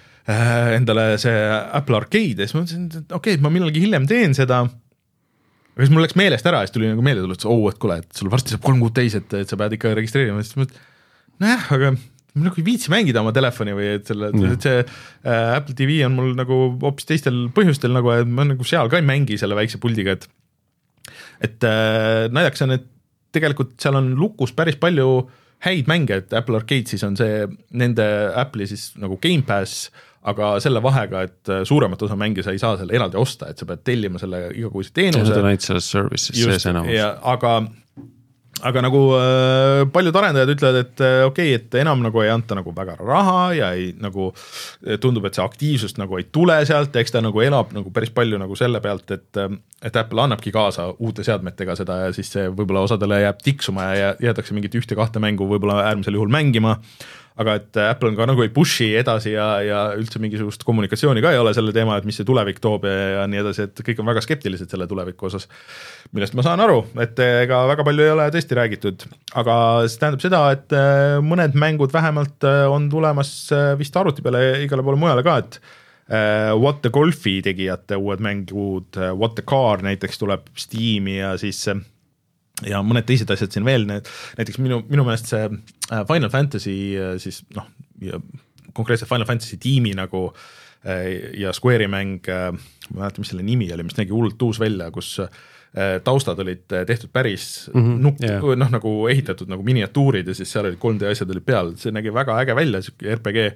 endale see Apple Arcade ja siis ma mõtlesin, et okei, okay, ma millalgi hiljem teen seda aga siis mul läks meelest ära, siis tuli nagu meelde tulnud, et oh, et kuule, et sul varsti saab kolm kuud täis, et, et sa pead ikka registreerima, siis mõtled, nojah, aga ma nagu ei viitsi mängida oma telefoni või et selle, et see äh, Apple T V on mul nagu hoopis teistel põhjustel nagu, et ma nagu seal ka ei mängi selle väikse puldiga, et et äh, naljaks on, et tegelikult seal on lukus päris palju häid mänge, et Apple Arcade siis on see nende Apple'i siis nagu Game Pass, aga selle vahega, et suuremat osa mänge sa ei saa selle eraldi osta, et sa pead tellima selle igakuise teenuse. See on ainult selles services, see enamus. Aga, aga nagu äh, paljud arendajad ütlevad, et äh, okei, okay, et enam nagu ei anta nagu väga raha ja ei, nagu, tundub, et see aktiivsust nagu ei tule sealt, eks ta nagu elab nagu päris palju nagu selle pealt, et, et Apple annabki kaasa uute seadmetega seda ja siis see võib-olla osadele jääb tiksuma ja jäädakse mingit ühte kahte mängu võib-olla äärmisel juhul mängima, aga et Apple on ka nagu ei pushi edasi ja, ja üldse mingisugust kommunikatsiooni ka ei ole selle teema, et mis see tulevik toob ja, ja nii edasi, et kõik on väga skeptilised selle tuleviku osas, millest ma saan aru, et ega väga palju ei ole tõesti räägitud, aga see tähendab seda, et mõned mängud vähemalt on tulemas vist arvuti peale igale poole mujale ka, et What the Golfi tegijate uued mängud, What the Car näiteks tuleb Steam'i ja siis ja mõned teised asjad siin veel, näiteks minu, minu meelest see Final Fantasy siis noh, ja konkreetselt Final Fantasy tiimi nagu ja Square'i mäng, ma mäletan, mis selle nimi oli, mis nägi hullult uus välja, kus taustad olid tehtud päris mm-hmm, nuk- yeah., noh nagu ehitatud nagu miniatuurid ja siis seal olid kolm D asjad olid peal, see nägi väga äge välja, siuke R P G,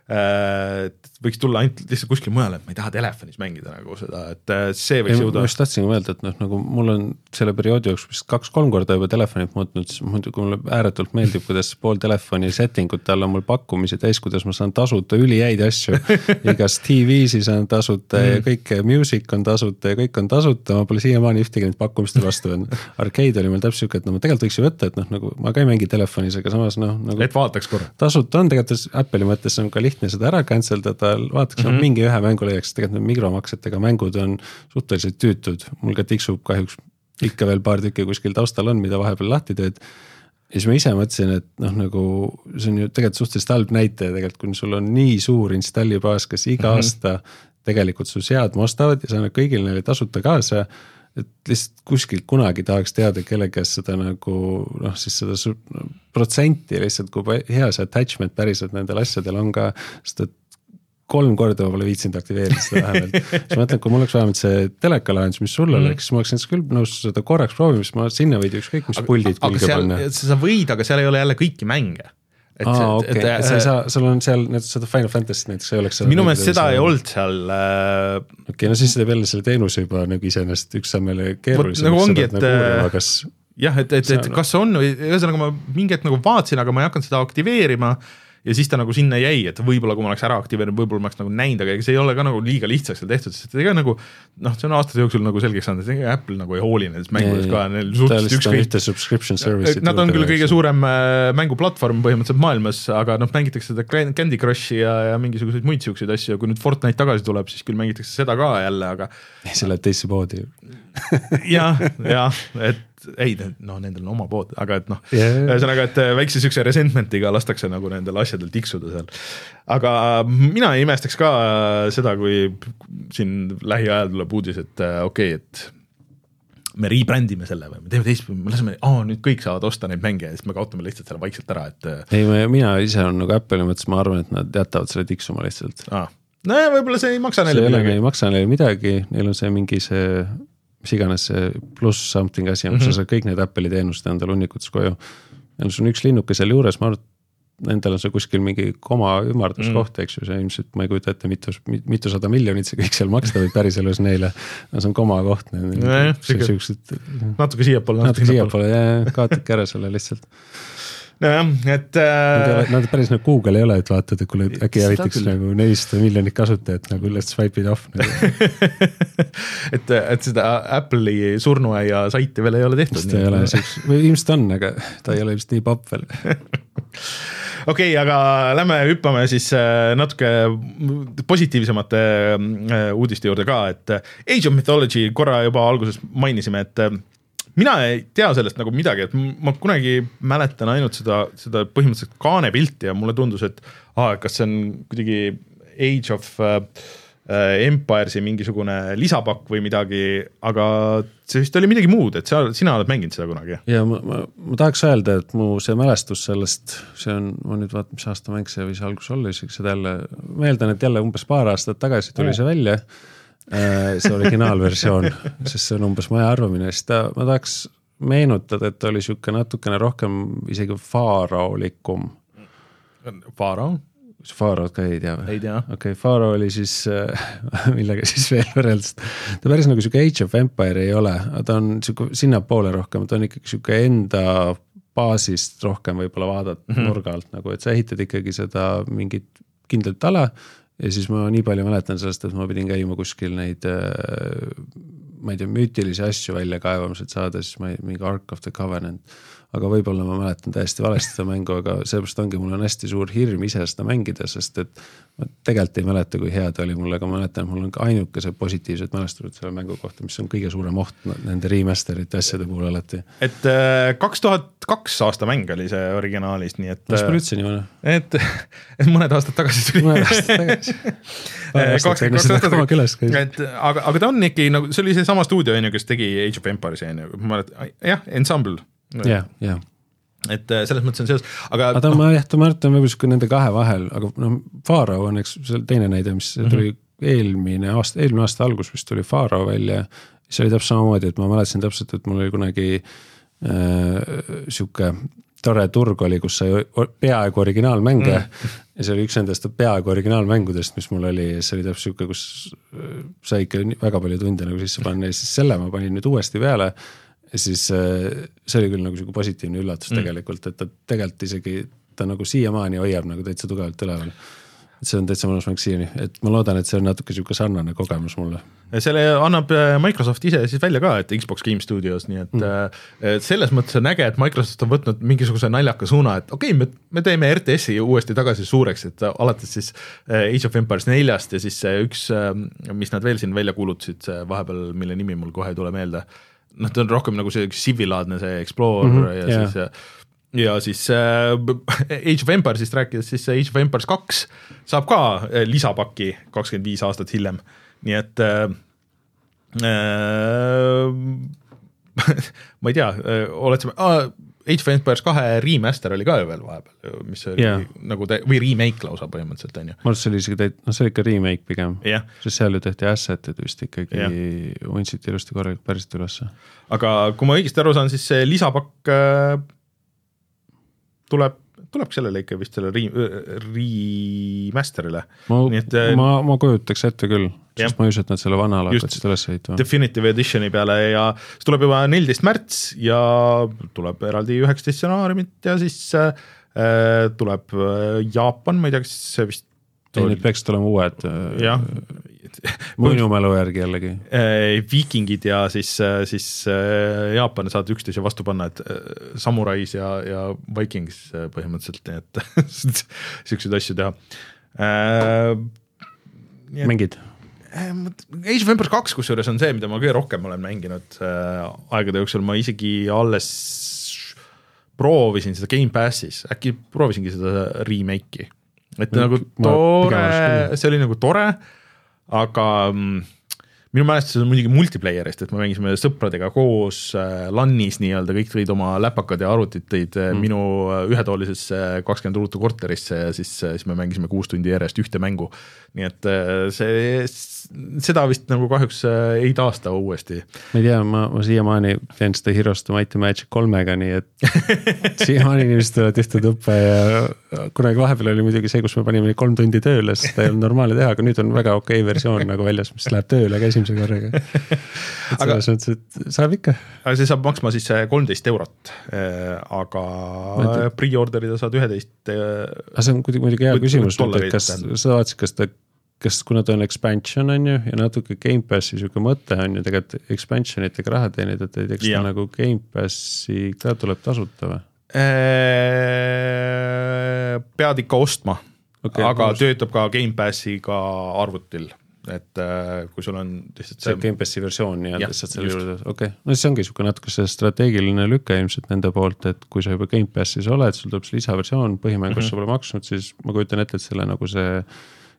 et võiks tulla ainult lihtsalt kuskil mujal, et ma ei taha telefonis mängida nagu seda, et see võiks jõuda. Ma just tahtsin mõelda, et noh, nagu mul on selle perioodi jooksul vist kaks-kolm korda juba telefonit muutnud, siis mulle ääretult meeldib, kuidas pool telefoni settingut all on mul pakkumisi täis, kuidas ma saan tasuta ülihäid asju, igas T V-si saan tasuta ja kõik music on tasuta ja kõik on tasuta, ma pole siiamaani ühtegi neid pakkumiste vastu on. Arcade oli meil täpselt siuke, et no ma tegelikult võiks ju võtta, et noh, nagu ma ka ei mängi telefonis, aga samas noh, nagu et vaataks korra. Tasuta on tegelikult Apple'i mõttes on ka lihtne seda ära canceldada, vaataks mm -hmm. mingi ühe mängu leiaks, tegelikult need mikromaksetega mängud on suhteliselt tüütud, mul ka tiksub kahjuks ikka veel paar tükki kuskil taustal on, mida vahepeal lahti teed. Ja siis ma ise mõtlesin, et noh, nagu see on ju tegelikult suhteliselt halb näitaja, tegelikult kui sul on nii suur installibaas, kes iga mm -hmm. aasta tegelikult su seadme ostavad ja sa annad kõigil neile tasuta kaasa, et lihtsalt kuskilt kunagi tahaks teada, kelle käest seda nagu noh, siis seda no, protsenti lihtsalt, kui hea see attachment päriselt nendel asjadel on ka, sest et kolm korda ma pole viitsinud aktiveerida seda vähemalt. Siis ma mõtlen, kui mul oleks vähemalt see telekalahendus, mis sulle mm. oleks, siis ma oleks ennast küll nõus seda korraks proovima, siis ma sinna võid ükskõik, mis aga, puldid külge panna. Sa võid, aga seal ei ole jälle kõiki mänge. Et, Aa, okay. et, et, sa ei saa, sul on seal need, seda Final Fantasy näiteks ei oleks minu meelest seda ei olnud seal äh... okei, okay, no siis seda peale selle teenuse juba nagu iseenest üks sammele keerulisem nagu ongi, et nagu uurima, kas jah, et, et, et kas on või ühesõnaga ma mingi hetk nagu vaatasin, aga ma ei hakanud seda aktiveerima ja siis ta nagu sinna jäi, et võib-olla kui ma oleks ära aktiveerinud, võib-olla ma oleks nagu näinud, aga see ei ole ka nagu liiga lihtsaks seal tehtud, sest ega nagu noh, see on aastate jooksul nagu selgeks saanud, et Apple nagu ei hooli nendest mängudes ka, neil suhteliselt ükskõik. Subscription service. Nad on küll kõige suurem mänguplatvorm põhimõtteliselt maailmas, aga noh, mängitakse seda Candy Crushi ja, ja mingisuguseid muid siukseid asju ja kui nüüd Fortnite tagasi tuleb, siis küll mängitakse seda ka jälle, aga see läheb teisse poodi. jah, jah, et ei, no nendel on oma pood, aga et noh, ühesõnaga, et väikse sükse resentmentiga lastakse nagu nendel asjadel tiksuda seal. Aga mina ei imestaks ka seda, kui siin lähiajal tuleb uudis, et okei, okay, et me rebrandime selle või me teeme teist, me laseme, aa, nüüd kõik saavad osta neid mänge ja siis me kaotame lihtsalt selle vaikselt ära, et ei, mina ise on nagu Apple'i mõttes, ma arvan, et nad jätavad selle tiksuma lihtsalt. Aa. No ja võib-olla see ei maksa neile see midagi. Ei maksa neile midagi, neil on see mingi see mis iganes see pluss something asi, mm -hmm. sa saad kõik need Apple'i teenused endal hunnikutes koju. Ja sul on üks linnuke seal juures, ma arvan, endal on see kuskil mingi koma ümarduskoht, eks ju, see ilmselt, ma ei kujuta ette, mitu, mitu sada miljonit see kõik seal maksta või päris elus neile. No, see on koma koht. Ja, siuksed, natuke siiapoole. Natuke siiapoole, ja kaotage ära selle lihtsalt. nojah, et äh... nad päris nagu Google ei ole, et vaatad, et kuule äkki jävitaks nagu nelisada miljonit kasutajat nagu let's swipe it off nagu. et, et seda Apple'i surnuaia saiti veel ei ole tehtud. Seda ei ole, või ilmselt on, aga ta ei ole ilmselt nii papp veel. okei, okay, aga lähme hüppame siis natuke positiivsemate uudiste juurde ka, et Age of Mythology korra juba alguses mainisime, et mina ei tea sellest nagu midagi, et ma kunagi mäletan ainult seda, seda põhimõtteliselt kaane pilti ja mulle tundus, et ah, kas see on kuidagi Age of Empiresi mingisugune lisapakk või midagi, aga see vist oli midagi muud, et sa, sina oled mänginud seda kunagi. Ja ma, ma, ma tahaks öelda, et mu see mälestus sellest, see on, ma nüüd vaat, mis aasta mäng see võis algus olla, isegi seda jälle, meeldan, et jälle umbes paar aastat tagasi tuli see välja, see originaalversioon, sest see on umbes maja arvamine, siis ta, ma tahaks meenutada, et ta oli siuke natukene rohkem isegi faaraolikum. Faarao? Faaraod ka ei tea või? Ei tea. Okei, okay, Faarao oli siis, millega siis veel võrreldust. Ta päris nagu siuke Age of Empire ei ole, ta on siuke sinna poole rohkem, ta on ikkagi siuke enda baasist rohkem võib-olla vaadata mm -hmm. nurga alt, nagu, et sa ehitad ikkagi seda mingit kindlat ala ja siis ma nii palju mäletan sellest, et ma pidin käima kuskil neid, ma ei tea, müütilisi asju välja kaevamas, et saada siis ma ei, mingi Ark of the Covenant. Aga võib-olla ma mäletan täiesti valesti seda mängu, aga seepärast ongi, mul on hästi suur hirm ise seda mängida, sest et ma tegelikult ei mäleta, kui hea ta oli mulle, aga ma mäletan, et mul on ainukese positiivsed mälestused selle mängu kohta, mis on kõige suurem oht nende remasterite asjade puhul alati. Et kaks tuhat kaks aasta mäng oli see originaalis, nii et... Mis ma üldse nii mõne? Et, et mõned aastad tagasi tuli. Mõned aastad tagasi. kaks aastad tagasi külas käis. Et, aga, aga ta on ikka, nagu, see oli see sama stuudio, kes tegi Age of Empires, jah, Ensemble. jah, jah. Et selles mõttes on seos, aga... aga ma jah, ta mäletan võib-olla nende kahe vahel, aga no, Faarao on eks teine näide, mis tuli mm -hmm. eelmine aasta, eelmine aasta algus vist tuli Faarao välja, see oli täpselt samamoodi, et ma mäletasin täpselt, et mul oli kunagi äh, siuke tore turg oli, kus sai peaaegu originaalmänge mm. ja see oli üks nendest peaaegu originaalmängudest, mis mul oli, ja see oli täpselt siuke, kus sai ikka väga palju tunde nagu sisse panna ja siis selle ma panin nüüd uuesti peale. Ja siis see oli küll nagu siuke positiivne üllatus mm. tegelikult, et ta tegelikult isegi ta nagu siiamaani hoiab nagu täitsa tugevalt üleval. Et see on täitsa mõnus mäng siiani, et ma loodan, et see on natuke siuke sarnane kogemus mulle. Selle annab Microsoft ise siis välja ka, et Xbox Game Studios, nii et mm. selles mõttes on näge, et Microsoft on võtnud mingisuguse naljaka suuna, et okei, okay, me, me teeme R T S-i uuesti tagasi suureks, et alates siis Age of Empires neljast ja siis üks, mis nad veel siin välja kuulutasid vahepeal, mille nimi mul kohe ei tule meelde, noh, ta on rohkem nagu see Civilaadne, see Explorer mm -hmm, ja yeah. siis ja siis äh, Age of Empiresist rääkides, siis Age of Empires kaks saab ka lisapaki kakskümmend viis aastat hiljem, nii et äh, äh, ma ei tea, oled sa ah, Age of Empires kahe remaster oli ka ju veel vahepeal, mis oli yeah. nagu te, või remake lausa põhimõtteliselt on ju. Ma see oli isegi teit, no see oli ikka remake pigem, yeah. sest seal ju tehti asset'id vist ikkagi yeah. undsiti ilusti korralikult päriselt ülesse. Aga kui ma õigesti aru saan, siis see lisapakk äh, tuleb, tuleb sellele ikka vist selle remasterile. Ma, ma, ma kujutaks ette küll, sest jah. Ma just, et nad selle vana hakkasid üles ehitama. Definitive Editioni peale ja see tuleb juba neliteist märts ja tuleb eraldi üheksateist stsenaariumit ja siis äh, tuleb Jaapan, ma ei tea, kas see vist ei, need peaksid olema uued jah. Mõinu mälu järgi jällegi. Viikingid ja siis, siis Jaapan saad üksteise vastu panna, et Samurais ja, ja Vikings põhimõtteliselt, et siukseid asju teha. Mängid? Age of Empires kaks, kus juures on see, mida ma kõige rohkem olen mänginud aegade jooksul, ma isegi alles proovisin seda Game Passis, äkki proovisingi seda remake'i. Et ma, nagu tore, see oli nagu tore, aga minu mälestus on muidugi multiplayerist, et me mängisime sõpradega koos LANis nii-öelda, kõik tõid oma läpakad ja arvutid tõid mm. minu ühetoolises kakskümmend ruutu korterisse ja siis, siis me mängisime kuus tundi järjest ühte mängu. Nii et see, seda vist nagu kahjuks ei taasta uuesti. Ma ei tea, ma, ma siiamaani teen seda Heroes of Might and Magic kolmega, nii et siiamaani inimesed tulevad ühte tuppa ja kunagi vahepeal oli muidugi see, kus me panime kolm tundi tööle, sest ta ei olnud normaalne teha, aga nüüd on väga okei okay versioon nagu väljas, mis läheb tööle ka esimese korraga. Et aga, selles mõttes, et saab ikka. Aga see saab maksma siis kolmteist eurot, aga Mõtled... pre-orderida saad üheteist. Aga see on muidugi hea küsimus, et kas sa vaatsid, kas ta kas kuna ta on expansion on ju ja natuke Game Passi siuke mõte on ju tegelikult expansionitega raha teenida, et ei teeks ta nagu Game Passi ka tuleb tasuta või? Pead ikka ostma, okay, aga koos. Töötab ka Game Passiga arvutil, et kui sul on see, see Game Passi versioon ja lihtsalt selle juurde, okei, okay. No siis ongi siuke natuke see strateegiline lüke ilmselt nende poolt, et kui sa juba Game Passis oled, sul tuleb see lisaversioon põhimängus mm -hmm. sa pole maksnud, siis ma kujutan ette, et selle nagu see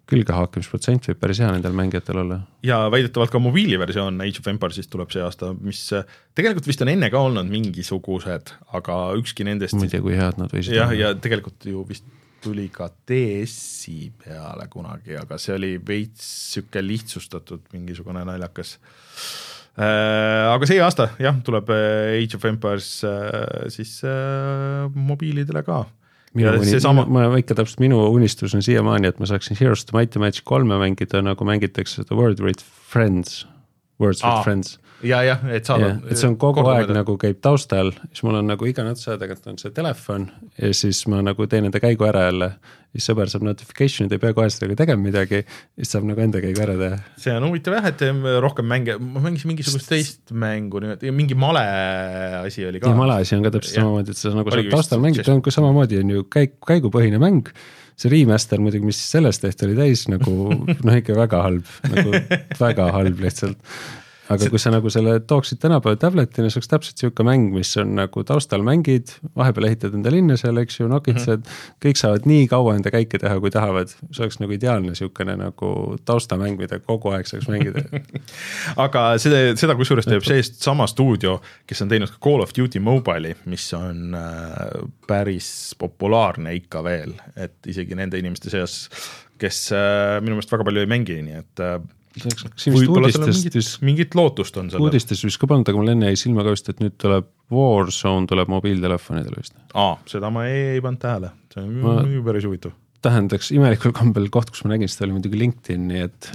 külge haakimisprotsent võib päris hea nendel mängijatel olla. Ja väidetavalt ka mobiiliversioon Age of Empires'ist tuleb see aasta, mis tegelikult vist on enne ka olnud mingisugused, aga ükski nendest... Ma ei tea, kui head nad võisid. Jah, ja tegelikult ju vist tuli ka D S-i peale kunagi, aga see oli veits süke lihtsustatud mingisugune naljakas. Äh, aga see aasta, jah, tuleb Age of Empires äh, siis äh, mobiilidele ka. Minu uni, sama... ma ikka täpselt minu unistus on siiamaani, et ma saaksin Heroes of the Might and Magic kolme mängida, nagu mängitakse seda World with Friends, Words with Aa, Friends. Ja, ja, et saada. Ja, et see on kogu aeg nagu käib taustal, siis mul on nagu iga natsa tagant on see telefon ja siis ma nagu teen enda käigu ära jälle, siis sõber saab notification'id, ei pea kohe seda tegema midagi, siis saab nagu enda käigu ära teha. See on huvitav jah, et rohkem mänge, ma mängisin mingisugust teist mängu, mingi male asi oli ka. Ja male asi on ka täpselt samamoodi, et sa nagu saab taustal mängida, on ka samamoodi on ju käik, käigupõhine mäng, see remaster muidugi, mis sellest tehti oli täis nagu, noh ikka väga halb, nagu väga halb lihtsalt. Aga see... kui sa nagu selle tooksid tänapäeva tabletina, see oleks täpselt siuke mäng, mis on nagu taustal mängid, vahepeal ehitad enda linna seal, eks ju, nokitsed, mm-hmm. kõik saavad nii kaua enda käike teha, kui tahavad. See oleks nagu ideaalne siukene nagu taustamäng, mida kogu aeg saaks mängida. Aga seda, seda kusjuures teeb see sama stuudio, kes on teinud ka Call of Duty Mobile'i, mis on päris populaarne ikka veel, et isegi nende inimeste seas, kes minu meelest väga palju ei mängi, nii et võib-olla seal on mingit, mingit lootust on selle. Uudistes vist ka pannud, aga mul enne jäi silma ka vist, et nüüd tuleb Warzone tuleb mobiiltelefonidele vist. Aa, seda ma ei, ei pannud tähele, see on ma ju päris huvitav. Tähendaks imelikul kombel koht, kus ma nägin, seda oli muidugi LinkedIn, nii et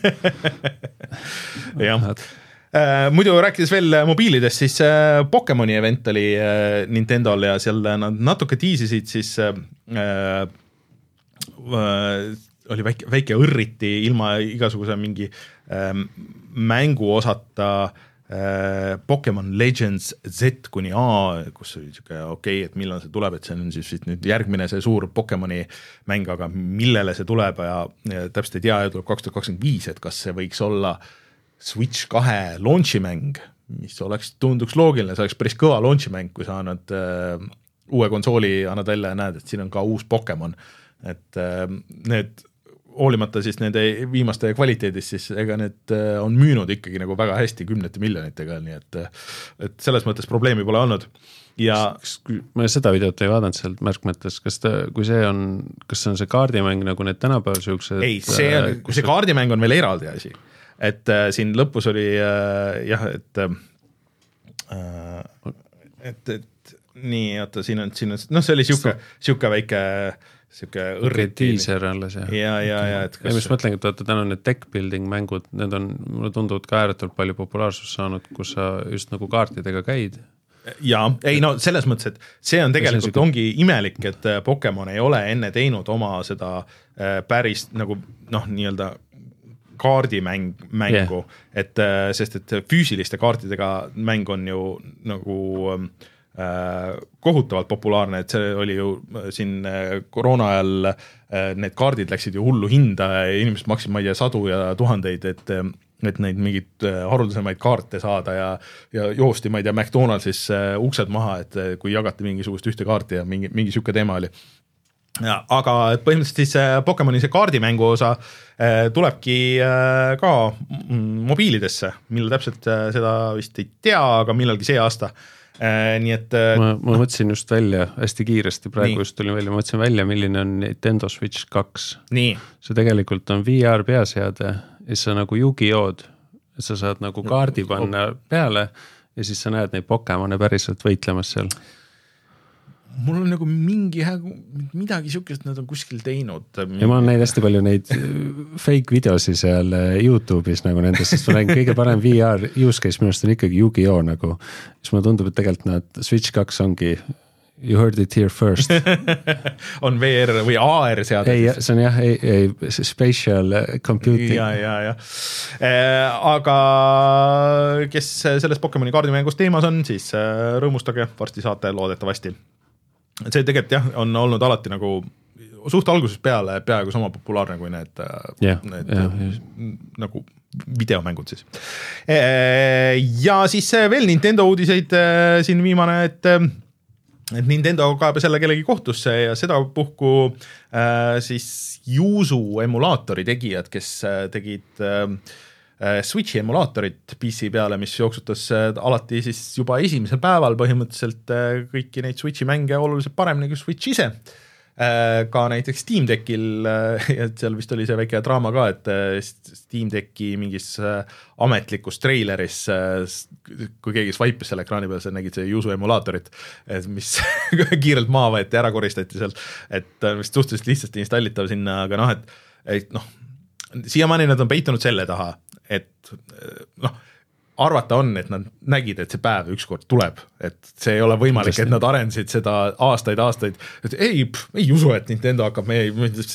jah. Äh, muidu rääkides veel mobiilidest, siis äh, Pokemoni event oli äh, Nintendol ja seal nad natuke tiisisid siis äh, äh, oli väike, väike õrriti ilma igasuguse mingi ähm, mängu osata äh, Pokemon Legends Z kuni A, kus oli siuke okei, okay, et millal see tuleb, et see on siis nüüd järgmine see suur Pokemoni mäng, aga millele see tuleb ja, ja täpselt ei tea, ja tuleb kaks tuhat kakskümmend viis, et kas see võiks olla Switch kahe launchi mäng, mis oleks, tunduks loogiline, see oleks päris kõva launchi mäng, kui sa annad äh, uue konsooli, annad välja ja näed, et siin on ka uus Pokemon, et äh, need hoolimata siis nende viimaste kvaliteedist, siis ega need on müünud ikkagi nagu väga hästi kümnete miljonitega, nii et, et selles mõttes probleemi pole olnud. Ja ma seda videot ei vaadanud sealt märkmetes, kas ta, kui see on, kas see on see kaardimäng nagu need tänapäeval siuksed? Ei, see, on, see kaardimäng on veel eraldi asi, et äh, siin lõpus oli äh, jah, et äh, et, et nii, oota, siin on, siin on, noh, see oli siuke, siuke väike siuke õrriti. Teaser alles, jah. Ja, ja, ja, et kas... Ja mis mõtlengi, et vaata, täna need tech building mängud, need on, mulle tunduvad ka ääretult palju populaarsust saanud, kus sa just nagu kaartidega käid. Ja, ei no selles mõttes, et see on tegelikult see on ongi imelik, et Pokemon ei ole enne teinud oma seda päris nagu, noh, nii-öelda kaardimäng, mängu, yeah. et sest, et füüsiliste kaartidega mäng on ju nagu kohutavalt populaarne, et see oli ju siin koroona ajal need kaardid läksid ju hullu hinda ja inimesed maksid, ma ei tea, sadu ja tuhandeid, et, et neid mingid haruldasemaid kaarte saada ja, ja joosti, ma ei tea, McDonaldsis uksed maha, et kui jagati mingisugust ühte kaarti ja mingi, mingi süke teema oli. Ja, aga põhimõtteliselt siis Pokemoni see kaardimängu osa tulebki ka mobiilidesse, millal täpselt seda vist ei tea, aga millalgi see aasta. Äh, nii et ma, ma mõtlesin just välja hästi kiiresti, praegu nii. Just tulin välja, ma mõtlesin välja, milline on Nintendo Switch kaks. Nii. See tegelikult on V R peaseade ja siis sa nagu Yu-Gi-Oh'd, et sa saad nagu kaardi panna peale ja siis sa näed neid Pokemone päriselt võitlemas seal. Mul on nagu mingi midagi siukest nad on kuskil teinud. Ja ma olen näinud hästi palju neid fake videosi seal YouTube'is nagu nendest, sest ma näin kõige parem V R use case minust on ikkagi Yu-Gi-Oh nagu. Siis mulle tundub, et tegelikult nad Switch kaks ongi you heard it here first. on V R või A R seade? Ei, see on jah, ei, ei, spatial computing. Ja, ja, ja. Äh, aga kes selles Pokemoni kaardimängust teemas on, siis rõõmustage, varsti saate loodetavasti. See tegelikult jah, on olnud alati nagu suht algusest peale peaaegu sama populaarne kui need, yeah, need yeah, nagu videomängud siis. Ja siis veel Nintendo uudiseid siin viimane, et et Nintendo kaebas jälle kellegi kohtusse ja seda puhku äh, siis Yuzu emulaatori tegijad, kes äh, tegid äh, Switchi emulaatorit P C peale, mis jooksutas äh, alati siis juba esimesel päeval põhimõtteliselt äh, kõiki neid Switchi mänge oluliselt paremini kui Switch ise. Ka näiteks Steam Deckil, ja seal vist oli see väike draama ka, et Steam Decki mingis ametlikus treileris, kui keegi swipes selle ekraani peal, sa nägid see Yuzu emulaatorit, mis kiirelt maa võeti, ära koristati seal, et vist suhteliselt lihtsasti installitav sinna, aga noh, et, et noh, siiamaani nad on peitunud selle taha, et noh, arvata on, et nad nägid, et see päev ükskord tuleb, et see ei ole võimalik, et nad arendasid seda aastaid, aastaid, et ei, ei usu, et Nintendo hakkab meie,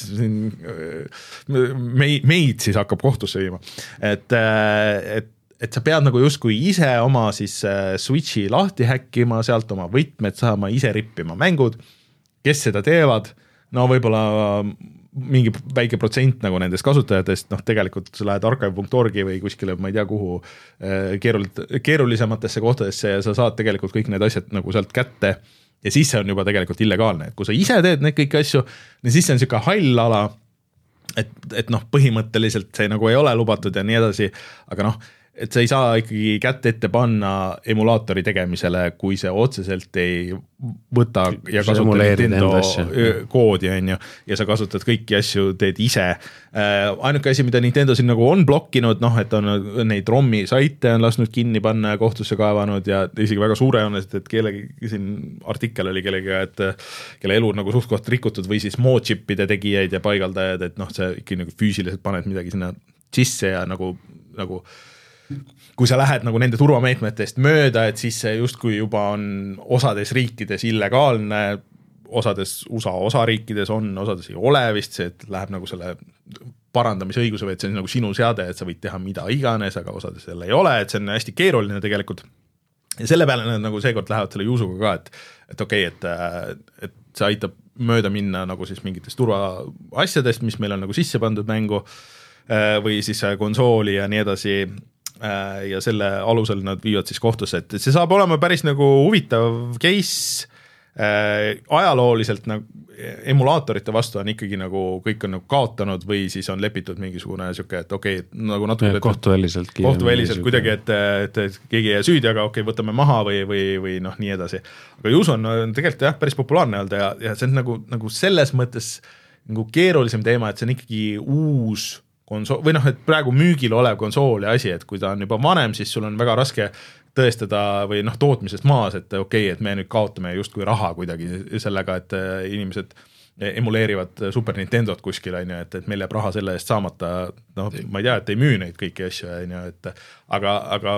meid, meid siis hakkab kohtusse viima. Et, et, et sa pead nagu justkui ise oma siis Switchi lahti häkkima, sealt oma võtmed saama, ise rippima mängud, kes seda teevad, no võib-olla mingi väike protsent nagu nendest kasutajatest, noh tegelikult sa lähed archive punkt org või kuskile, ma ei tea kuhu keerul, keerulisematesse kohtadesse ja sa saad tegelikult kõik need asjad nagu sealt kätte ja siis see on juba tegelikult illegaalne, et kui sa ise teed neid kõiki asju, siis see on niisugune hall ala, et, et noh, põhimõtteliselt see nagu ei ole lubatud ja nii edasi, aga noh, et sa ei saa ikkagi kätt ette panna emulaatori tegemisele, kui see otseselt ei võta ja kasuta Nintendo koodi, on ju, ja sa kasutad kõiki asju, teed ise. Ainuke asi, mida Nintendo siin nagu on blokkinud, noh, et on neid ROM-i saite on lasknud kinni panna ja kohtusse kaevanud ja isegi väga suure on, et kellegi siin artikkel oli kellega, et kelle elu nagu suht koht rikutud või siis moodchipide tegijaid ja paigaldajad, et noh, see ikka nagu füüsiliselt paned midagi sinna sisse ja nagu, nagu kui sa lähed nagu nende turvameetmetest mööda, et siis see justkui juba on osades riikides illegaalne, osades U S A osariikides on, osades ei ole vist see, et läheb nagu selle parandamisõiguse või et see on nagu sinu seade, et sa võid teha mida iganes, aga osades selle ei ole, et see on hästi keeruline tegelikult. Ja selle peale nad nagu seekord lähevad selle Yuzuga ka, et, et okei, okay, et, et see aitab mööda minna nagu siis mingitest turva asjadest, mis meil on nagu sisse pandud mängu või siis konsooli ja nii edasi ja selle alusel nad viivad siis kohtusse, et see saab olema päris nagu huvitav case äh, ajalooliselt nagu emulaatorite vastu on ikkagi nagu kõik on nagu kaotanud või siis on lepitud mingisugune siuke, et okei, okay, nagu natuke kohtuväliselt kohtuväliselt kuidagi, et, et, et keegi ei süüdi, aga okei okay,, võtame maha või, või, või noh, nii edasi. Aga Yuzu on tegelikult jah, päris populaarne olnud ja, ja see on nagu, nagu selles mõttes nagu keerulisem teema, et see on ikkagi uus konsool, või noh, et praegu müügil olev konsool ja asi, et kui ta on juba vanem, siis sul on väga raske tõestada või noh, tootmisest maas, et okei, okay, et me nüüd kaotame justkui raha kuidagi sellega, et inimesed emuleerivad Super Nintendot kuskil, on ju, et, et meil jääb raha selle eest saamata, noh, ma ei tea, et ei müü neid kõiki asju, on ju, et aga, aga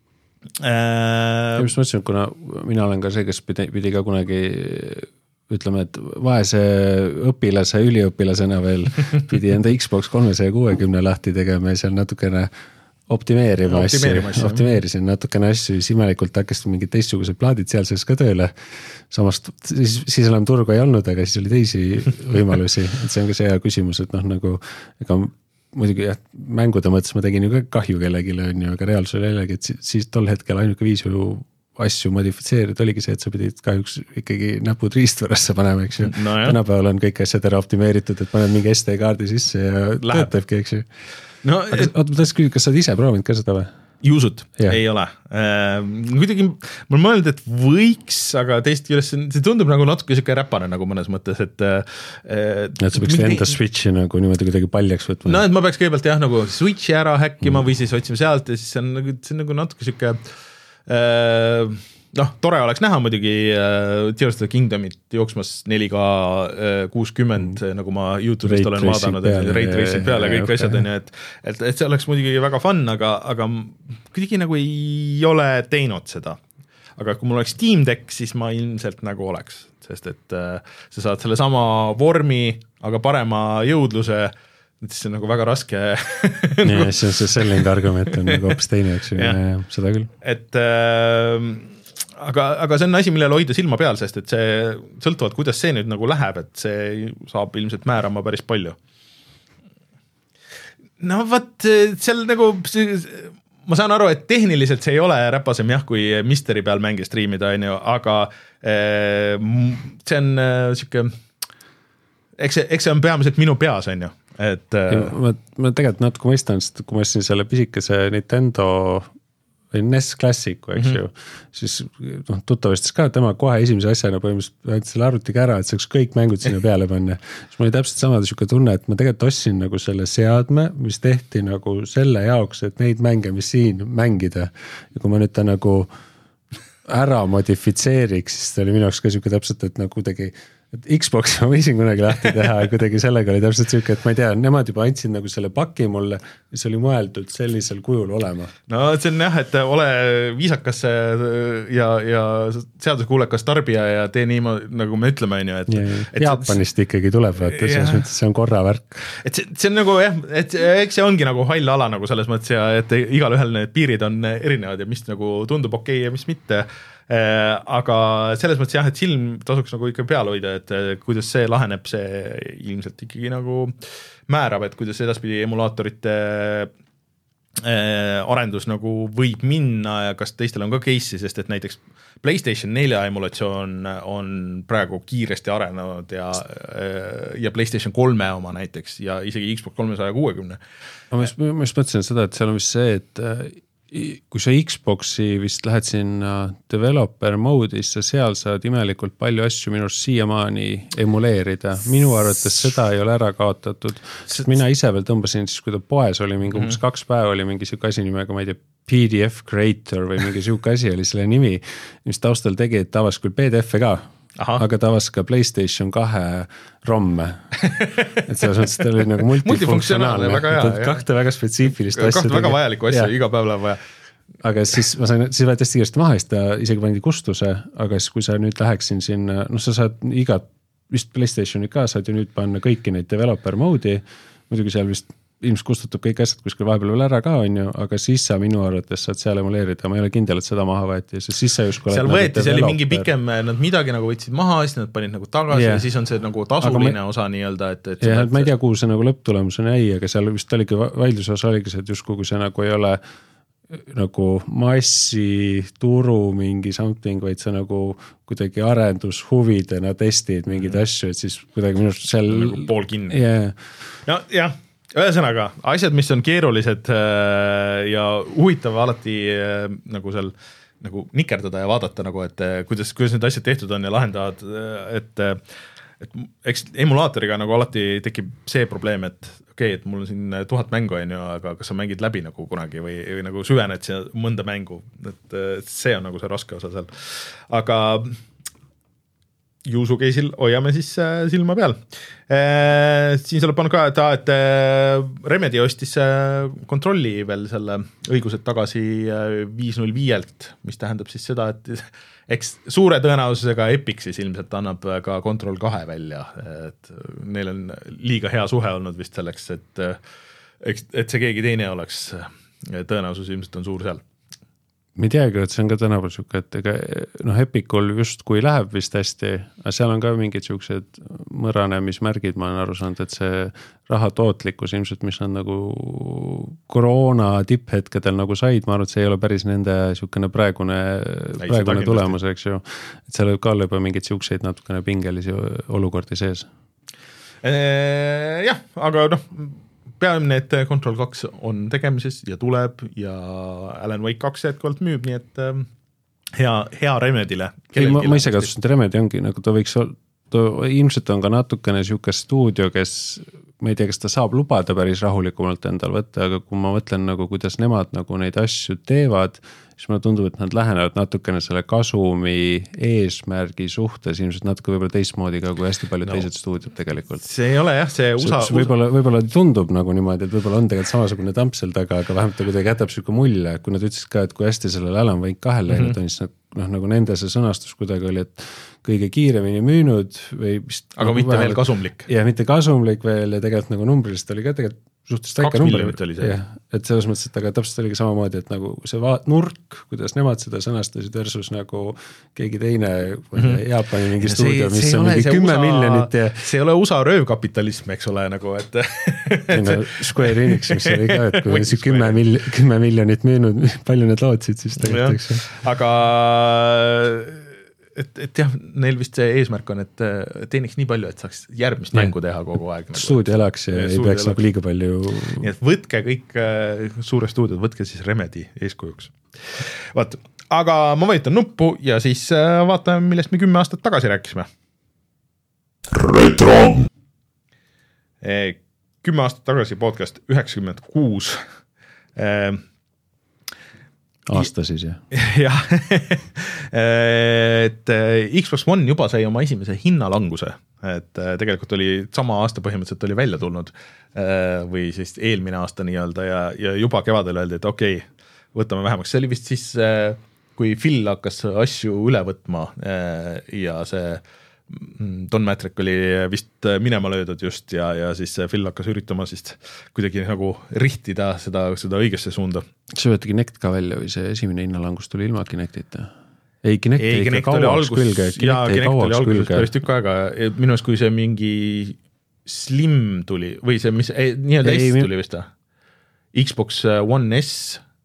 äh... just mõtlesin, kuna mina olen ka see, kes pidi, pidi ka kunagi ütleme, et vaese õpilase, üliõpilasena veel pidi enda Xbox kolmesaja kuuekümne lahti tegema ja seal natukene optimeerima asju, optimeerisin natukene asju, siis imelikult hakkasid mingid teistsugused plaadid seal sees ka tööle. Samast, siis, siis enam turgu ei olnud, aga siis oli teisi võimalusi, et see on ka see hea küsimus, et noh, nagu ega muidugi jah, mängude mõttes ma tegin ju ka kahju kellegile, on ju, aga reaalsus oli jällegi, et siis tol hetkel ainuke viis ju asju modifitseerida oligi see, et sa pidid kahjuks ikkagi näpud riistvarasse panema, eks ju. No, tänapäeval on kõik asjad ära optimeeritud, et paned mingi S D-kaardi sisse ja Läheb. Töötabki, eks ju. No, aga oota, ma tahtsin küsida, kas sa oled ise proovinud ka seda või? Yuzut ja. Ei ole. Äh, kuidagi ma mõelnud, et võiks, aga teist küljest see tundub nagu natuke siuke räpane nagu mõnes mõttes, et äh, et sa peaks enda Switchi nagu niimoodi kuidagi paljaks võtma. No, et ma peaks kõigepealt jah, nagu Switchi ära häkkima mm. või siis otsime sealt ja siis see on nagu, see on nagu natuke siuke noh, tore oleks näha muidugi Tears of the Kingdomit jooksmas neli K kuuskümmend, mm. nagu ma YouTube'ist olen vaadanud, Ray Tracing peale, kõik okay. asjad on, et, et, et see oleks muidugi väga fun, aga, aga kuidagi nagu ei ole teinud seda. Aga kui mul oleks Steam Deck, siis ma ilmselt nagu oleks, sest et äh, sa saad selle sama vormi, aga parema jõudluse, et siis on nagu väga raske nagu... ja, see on see selling argument on nagu hoopis teine, eks ju, seda küll. Et äh, aga, aga see on asi, millele hoida silma peal, sest et see sõltuvalt, kuidas see nüüd nagu läheb, et see saab ilmselt määrama päris palju. No võt, seal nagu ma saan aru, et tehniliselt see ei ole räpasem jah, kui Misteri peal mängi striimida, on ju, aga see on siuke, eks see, eks see on peamiselt minu peas, on ju, et ja, ma, ma tegelikult natuke mõistan, sest kui ma ostsin selle pisikese Nintendo või N E S Classicu, eks mm-hmm. ju, siis noh, tuttavastas ka, tema kohe esimese asjana põhimõtteliselt ainult selle arvutiga ära, et saaks kõik mängud sinna peale panna. Siis mul oli täpselt sama siuke tunne, et ma tegelikult ostsin nagu selle seadme, mis tehti nagu selle jaoks, et neid mänge, mis siin mängida. Ja kui ma nüüd ta nagu ära modifitseeriks, siis ta oli minu jaoks ka siuke täpselt, et nagu kuidagi et Xbox ma võisin kunagi lahti teha, kuidagi sellega oli täpselt siuke, et ma ei tea, nemad juba andsid nagu selle paki mulle, mis oli mõeldud sellisel kujul olema. No see on jah, et ole viisakas ja, ja seaduskuulekas tarbija ja tee nii, nagu me ütleme, on ju, et, ja, et Jaapanist see, ikkagi tuleb, vaata, selles mõttes see on korra värk. Et see, see on nagu jah, et eks see ongi nagu hall ala nagu selles mõttes ja et igal ühel need piirid on erinevad ja mis nagu tundub okei okay ja mis mitte. Aga selles mõttes jah, et silm tasuks nagu ikka peal hoida, et kuidas see laheneb, see ilmselt ikkagi nagu määrab, et kuidas edaspidi emulaatorite arendus nagu võib minna ja kas teistel on ka case'i, sest et näiteks PlayStation nelja emulatsioon on praegu kiiresti arenenud ja, ja PlayStation kolme oma näiteks ja isegi Xbox kolmesaja kuuekümne. Ma just mõtlesin seda, et seal on vist see, et kui sa Xboxi vist lähed sinna developer mode'is, sa seal saad imelikult palju asju minu arust siiamaani emuleerida. Minu arvates seda ei ole ära kaotatud. Sest mina ise veel tõmbasin, siis kui ta poes oli mingi umbes kaks päeva oli mingi siuke asi nimega, ma ei tea, P D F Creator või mingi siuke asi oli selle nimi, mis taustal tegi, et tavas küll P D F-e ka. Aha. Aga tavas ka PlayStation kahe romme. Et selles mõttes ta oli nagu multifunktsionaalne. Väga hea, kahte väga spetsiifilist asja. Kahte väga vajalikku asja, iga päev läheb vaja. Aga siis ma sain, siis võet hästi kiiresti maha, siis ta isegi pandi kustuse, aga siis kui sa nüüd läheksin sinna, noh sa saad igat, vist PlayStationi ka saad ju nüüd panna kõiki neid developer mode'i, muidugi seal vist ilmselt kustutab kõik asjad kuskil vahepeal veel ära ka, on ju, aga siis sa minu arvates saad seal emuleerida, ma ei ole kindel, et seda maha võeti, sest siis sa just seal võeti, see oli mingi pikem, nad midagi nagu võtsid maha, siis nad panid nagu tagasi yeah. ja siis on see nagu tasuline ma... osa nii-öelda, et, et ja, ma ei tea, kuhu see nagu lõpptulemusena jäi, aga seal vist oligi vaidluse osa oligi see, et justkui kui see nagu ei ole nagu massi turu mingi something, vaid sa nagu kuidagi arendushuvidena testid mingeid mm. asju, et siis kuidagi minu arust seal nagu pool kinni yeah. no jah, ühesõnaga, asjad, mis on keerulised ja huvitav alati nagu seal nagu nikerdada ja vaadata nagu, et kuidas, kuidas need asjad tehtud on ja lahendavad, et, et eks emulaatoriga nagu alati tekib see probleem, et okei, okay, et mul on siin tuhat mängu, on ju, aga kas sa mängid läbi nagu kunagi või, või nagu süvened siia mõnda mängu, et see on nagu see raske osa seal. Aga Juusu keisil hoiame siis silma peal. Siin saab pannud ka, et, et Remedy ostis kontrolli veel selle õigused tagasi viis null viielt, mis tähendab siis seda, et eks suure tõenäosusega Epic siis ilmselt annab ka Control kahe välja, et neil on liiga hea suhe olnud vist selleks, et, et see keegi teine oleks, tõenäosus ilmselt on suur seal. Ma ei teagi, et see on ka tänapäeval siuke, et ega, noh, Epicul just kui läheb vist hästi, aga seal on ka mingid siuksed mõranemismärgid, ma olen aru saanud, et see raha tootlikkus ilmselt, mis on nagu koroona tipphetkedel nagu said, ma arvan, et see ei ole päris nende siukene praegune, praegune tulemus, eks ju. Et seal võib ka olla juba mingid siukseid natukene pingelisi olukordi sees. Jah, aga noh, peamine, et Control kaks on tegemises ja tuleb ja Alan Wake kaks jätkuvalt müüb, nii et hea, hea Remedile. Ei, ma, ma ise katsusin, et Remedy ongi, nagu ta võiks olla, ta ilmselt on ka natukene siuke stuudio, kes, ma ei tea, kas ta saab lubada päris rahulikumalt endal võtta, aga kui ma mõtlen nagu, kuidas nemad nagu neid asju teevad, siis mulle tundub, et nad lähenevad natukene selle kasumi eesmärgi suhtes, ilmselt natuke võib-olla teistmoodi ka, kui hästi paljud no, teised stuudiod tegelikult. See ei ole jah, see U S A... Võib-olla, võib-olla tundub nagu niimoodi, et võib-olla on tegelikult samasugune tamp seal taga, aga vähemalt ta kuidagi jätab siuke mulje, kui nad ütlesid ka, et kui hästi sellele Alan Wake kahel läinud mm -hmm. on, siis noh, nagu nende see sõnastus kuidagi oli, et kõige kiiremini müünud või vist... Aga nagu mitte vähemalt, veel kasumlik. Ja mitte kasumlik veel ja tegelikult nagu numbriliselt oli ka tegelikult suhteliselt väike number, jah, et selles mõttes, et aga täpselt oligi samamoodi, et nagu see va- nurk, kuidas nemad seda sõnastasid versus nagu keegi teine mm-hmm. Jaapani mingi stuudio, mis on mingi kümme USA, miljonit ja see ei ole U S A röövkapitalism, eks ole, nagu, et no, Square Enix, mis oli ka, et kui see kümme, mil, kümme miljonit müünud, palju need lootsid, siis tegelikult eks. Aga et, et jah, neil vist see eesmärk on, et teeniks nii palju, et saaks järgmist ja. Mängu teha kogu aeg. Nagu, stuudio elaks ja, ja ei peaks nagu liiga palju. Nii et võtke kõik suure stuudiod, võtke siis Remedy eeskujuks. Vaat, aga ma vajutan nuppu ja siis vaatame, millest me kümme aastat tagasi rääkisime. Retro! Kümme aastat tagasi podcast üheksakümmend kuus. Aasta siis, jah. jah, et Xbox One juba sai oma esimese hinnalanguse, et tegelikult oli sama aasta põhimõtteliselt oli välja tulnud või siis eelmine aasta nii-öelda ja, ja juba kevadel öeldi, et okei, okay, võtame vähemaks. See oli vist siis, kui Phil hakkas asju üle võtma ja see Don Matrick oli vist minema löödud just ja, ja siis Phil hakkas üritama siis kuidagi nagu rihtida seda, seda õigesse suunda. See võeti Kinect ka välja või see esimene hinnalangus tuli ilma Kinectita? Ei, Kinect ei, ei Kinect oli algus, külge, ja Kinect oli alguses päris tükk aega, minu eest kui see mingi Slim tuli või see, mis nii-öelda S mi... tuli vist Xbox One S,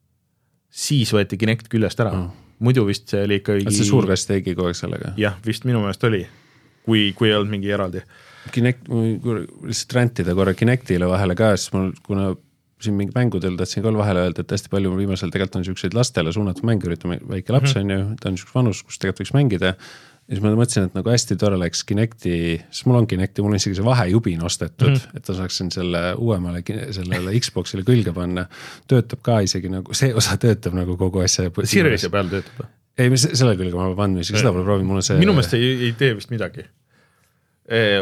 siis võeti Kinect küljest ära, oh. Muidu vist see oli ikkagi et see suurkast tegi kogu aeg sellega? Jah, vist minu meelest oli kui, kui ei olnud mingi eraldi. Kinect, lihtsalt räntida korra Kinectile vahele ka, siis mul, kuna siin mingi mängudel tahtsin ka vahele öelda, et hästi palju mul viimasel tegelikult on niisuguseid lastele suunatud mänge, üritame väike laps on ju, ta on niisugune vanus, kus tegelikult võiks mängida. Ja siis ma mõtlesin, et nagu hästi tore läks Kinecti, siis mul on Kinecti, mul on isegi see vahejubin ostetud, mm-hmm. et ta saaksin selle uuemale sellele Xboxile külge panna. Töötab ka isegi nagu, see osa töötab nagu kogu asja. Siriuse peal töötab? Ei, selle külge ma pannud, isegi seda pole proovin, mul on see... Minu meelest ei, ei tee vist midagi. E...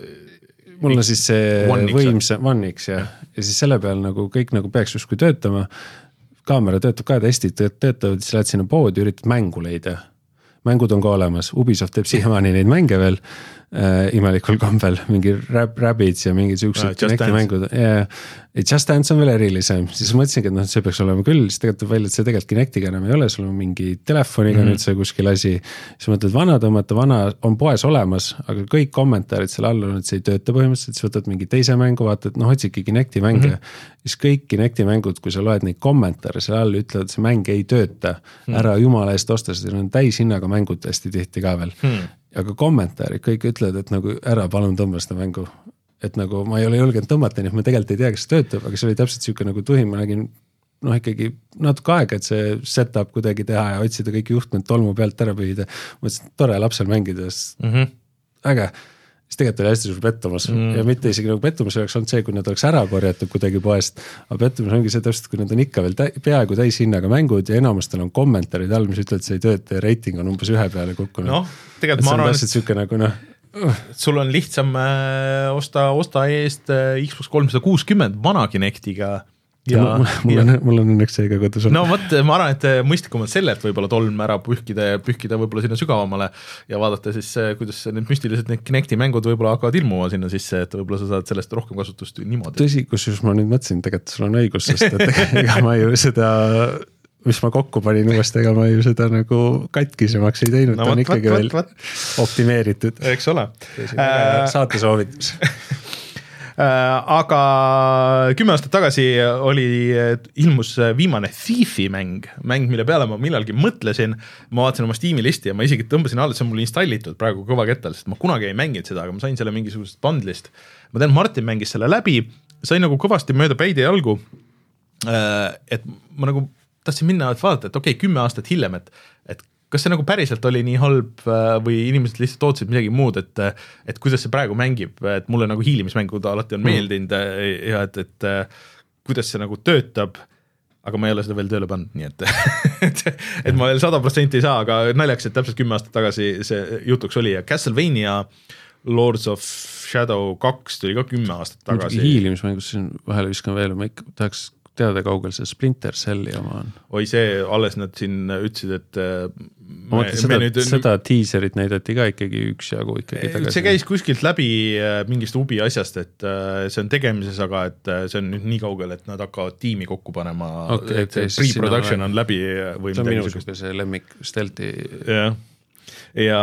Mul on siis see võimse One X ja, ja siis selle peal nagu kõik nagu peaks justkui töötama. Kaamera töötab ka, testid töötavad, siis lähed sinna poodi, üritad mängu leida. Mängud on ka olemas, Ubisoft teeb siiamaani neid mänge veel äh, imelikul kombel, mingi rab, Rabbids ja mingid siuksed Kinecti mängud ja Just Dance on veel erilisem, siis mõtlesingi, et noh, see peaks olema küll, siis tegelikult välja, et see tegelikult Kinectiga enam ei ole, sul on mingi telefoniga mm-hmm. nüüd see kuskil asi, siis mõtled vana tõmmata, vana on poes olemas, aga kõik kommentaarid selle all on, et see ei tööta põhimõtteliselt, siis võtad mingi teise mängu, vaatad, noh, otsidki Kinecti mänge mm-hmm. siis kõik Kinecti mängud, kui sa loed neid kommentaare selle all, ütlevad, et see mäng ei tööta mm-hmm. ära jumala eest osta, see on täis hinnaga mängud hästi tihti ka veel mm-hmm. aga kommentaarid kõik ütlevad, et nagu ära palun tõmba seda mängu et nagu ma ei ole julgenud tõmmata, nii et ma tegelikult ei tea, kas see töötab, aga see oli täpselt siuke nagu tuhin, ma nägin noh ikkagi natuke aega, et see setup kuidagi teha ja otsida kõik juhtmed tolmu pealt ära pühida. Mõtlesin, et tore lapsel mängides mm-hmm. äge. Siis tegelikult oli hästi suur pettumus mm. ja mitte isegi nagu pettumus oleks olnud see, kui nad oleks ära korjatud kuidagi poest, aga pettumus ongi see täpselt, kui nad on ikka veel tä- peaaegu täis hinnaga mängud ja enamustel on kommentaarid all, mis ütled, et see ei tööta ja rating on umbes ühe peale kukkunud. No, tegelikult ma arvan, et siuke nagu noh sul on lihtsam äh, osta, osta eest äh, Xbox kolmsada kuuskümmend vana Kinectiga ja, ja mul, mul, on, mul on õnneks see ka kodus. No võt, ma arvan, et mõistlikum on selle, et võib-olla tolm ära pühkida ja pühkida võib-olla sinna sügavamale ja vaadata siis, kuidas need müstilised need Kinecti mängud võib-olla hakkavad ilmuma sinna sisse, et võib-olla sa saad sellest rohkem kasutust niimoodi. Tõsi, kus just ma nüüd mõtlesin, tegelikult sul on õigus, sest et ega ma ju seda mis ma kokku panin uuesti, ega ma ju seda nagu katkisemaks ei teinud, no, ta on võt, ikkagi võt, veel võt. Optimeeritud. Eks ole. Saate soovitus. Aga kümme aastat tagasi oli, ilmus viimane Thiefi mäng, mäng, mille peale ma millalgi mõtlesin, ma vaatasin oma Steam'i listi ja ma isegi tõmbasin alla, see on mul installitud praegu kõva kettal, sest ma kunagi ei mänginud seda, aga ma sain selle mingisugusest bundlist. Ma tean, Martin mängis selle läbi, sain nagu kõvasti mööda päide jalgu, et ma nagu tahtsin minna, et vaadata, et okei, okay, kümme aastat hiljem, et, et kas see nagu päriselt oli nii halb või inimesed lihtsalt ootsid midagi muud, et, et kuidas see praegu mängib, et mulle nagu hiilimismängud alati on meeldinud ja et, et kuidas see nagu töötab, aga ma ei ole seda veel tööle pannud, nii et, et, et ma veel sada protsenti ei saa, aga naljaks, et täpselt kümme aastat tagasi see jutuks oli ja Castlevania Lords of Shadow kaks tuli ka kümme aastat tagasi. Hiilimismängus vahele viskan veel, ma ikka tahaks teada kaugel see Splinter Celli oma on. Oi, see alles nad siin ütlesid, et ma mõtlen, seda, nüüd... seda teaserit näidati ka ikkagi üks jagu ikkagi tagasi. See käis kuskilt läbi mingist ubi asjast, et see on tegemises, aga et see on nüüd nii kaugel, et nad hakkavad tiimi kokku panema, okay, et see pre-production on läbi või see on minu suhtes see lemmik Stealthi. Ja, ja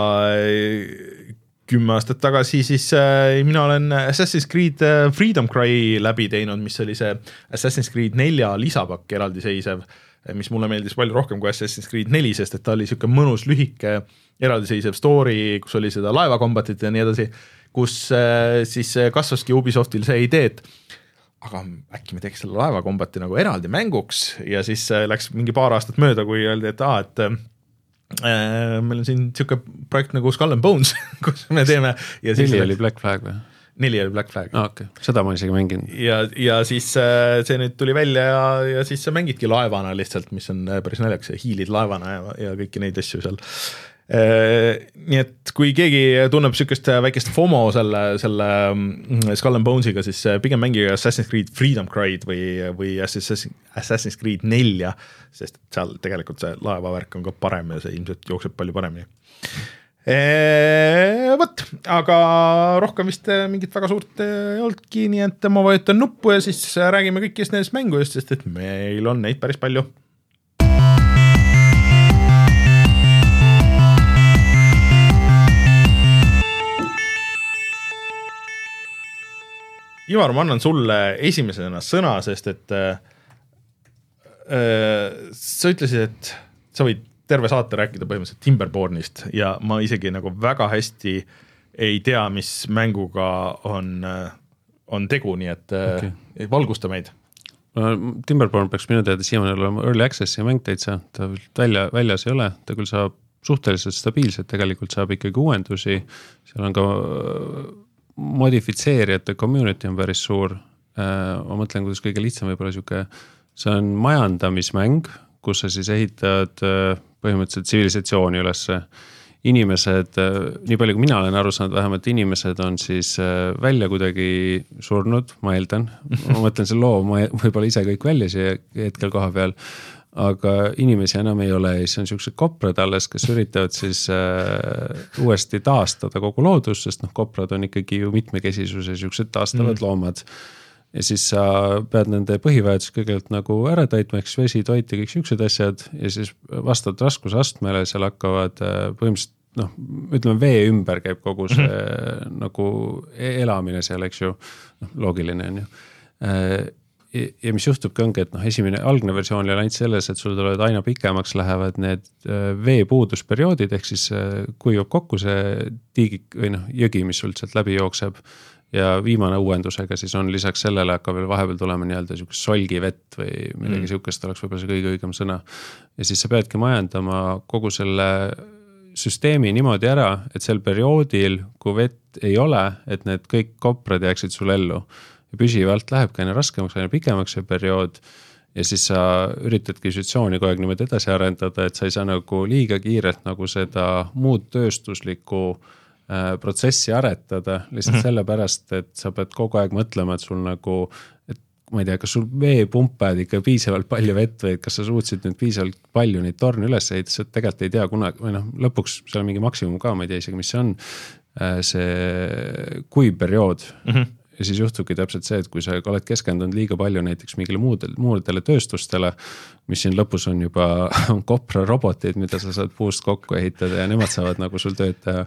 kümme aastat tagasi siis äh, mina olen Assassin's Creed äh, Freedom Cry läbi teinud, mis oli see Assassin's Creed nelja lisapakk eraldiseisev, mis mulle meeldis palju rohkem kui Assassin's Creed neli, sest et ta oli siuke mõnus lühike eraldiseisev story, kus oli seda laevakombatit ja nii edasi, kus äh, siis kasvaski Ubisoftil see idee, et aga äkki me teeks selle laevakombati nagu eraldi mänguks ja siis äh, läks mingi paar aastat mööda, kui öeldi, et aa, et äh, meil on siin siuke projekt nagu Skull and Bones, kus me teeme ja siis neli oli Black Flag või? Neli oli Black Flag. Ah, okay. Seda ma isegi mängin. Ja, ja siis äh, see nüüd tuli välja ja, ja siis sa mängidki laevana lihtsalt, mis on päris naljaks ja hiilid laevana ja, ja kõiki neid asju seal. Äh, nii et kui keegi tunneb sükest väikest FOMO selle, selle Skull and Bonesiga, siis pigem mängige Assassin's Creed Freedom Cry'd või, või Assassin's Creed nelja, sest seal tegelikult see laevavärk on ka parem ja see ilmselt jookseb palju paremini. Eee, võt, aga rohkem vist mingit väga suurt ei oldki, nii et ma vajutan nuppu ja siis räägime kõikidest nendest mängudest, sest et meil on neid päris palju. Ivar, ma annan sulle esimesena sõna, sest et äh, sa ütlesid, et sa võid terve saate rääkida põhimõtteliselt Timberbornist ja ma isegi nagu väga hästi ei tea, mis mänguga on, on tegu, nii et okay. Valgusta meid. Timberborn peaks minu teada siiamaani olema Early Access'i mäng täitsa, ta välja, väljas ei ole, ta küll saab suhteliselt stabiilselt, tegelikult saab ikkagi uuendusi, seal on ka modifitseerijate community on päris suur, ma mõtlen, kuidas kõige lihtsam võib-olla siuke, see on majandamismäng, kus sa siis ehitad põhimõtteliselt tsivilisatsiooni ülesse. Inimesed, nii palju kui mina olen aru saanud, vähemalt inimesed on siis välja kuidagi surnud, ma eeldan. Ma mõtlen selle loo, ma võib-olla ise kõik välja siia hetkel koha peal, aga inimesi enam ei ole. See on siuksed koprad alles, kes üritavad siis uuesti taastada kogu loodus, sest noh, koprad on ikkagi ju mitmekesisus ja siuksed taastavad mm. loomad. Ja siis sa pead nende põhivajadus kõigelt nagu ära täitma, eks vesi, toit ja kõik siuksed asjad ja siis vastavad raskusastmele, seal hakkavad põhimõtteliselt, noh, ütleme vee ümber käib kogu see mm-hmm. nagu elamine seal, eks ju, noh, loogiline on ju. Ja mis juhtubki ongi, et noh, esimene algne versioon oli ainult selles, et sul tulevad aina pikemaks lähevad need veepuudusperioodid, ehk siis kuivab kokku see tiigik või noh, jõgi, mis sul sealt läbi jookseb. Ja viimane uuendusega siis on lisaks sellele hakkab veel vahepeal tulema nii-öelda siukest solgi vett või midagi mm. siukest oleks võib-olla see kõige õigem sõna. Ja siis sa peadki majandama kogu selle süsteemi niimoodi ära, et sel perioodil, kui vett ei ole, et need kõik koprad jääksid sul ellu. Ja püsivalt lähebki aina raskemaks, aina pikemaks see periood. Ja siis sa üritadki sütsiooni kogu aeg niimoodi edasi arendada, et sa ei saa nagu liiga kiirelt nagu seda muud tööstuslikku protsessi aretada, lihtsalt mm-hmm. sellepärast, et sa pead kogu aeg mõtlema, et sul nagu, et ma ei tea, kas sul veepumpad ikka piisavalt palju vett või kas sa suutsid nüüd piisavalt palju neid torne üles ehitada, sa tegelikult ei tea kunagi, või noh, lõpuks seal on mingi maksimum ka, ma ei tea isegi, mis see on, see kuiv periood. Mm-hmm. Ja siis juhtubki täpselt see, et kui sa oled keskendunud liiga palju näiteks mingile muudele, muudele tööstustele, mis siin lõpus on juba kopra robotid, mida sa saad puust kokku ehitada ja nemad saavad nagu sul tööd teha,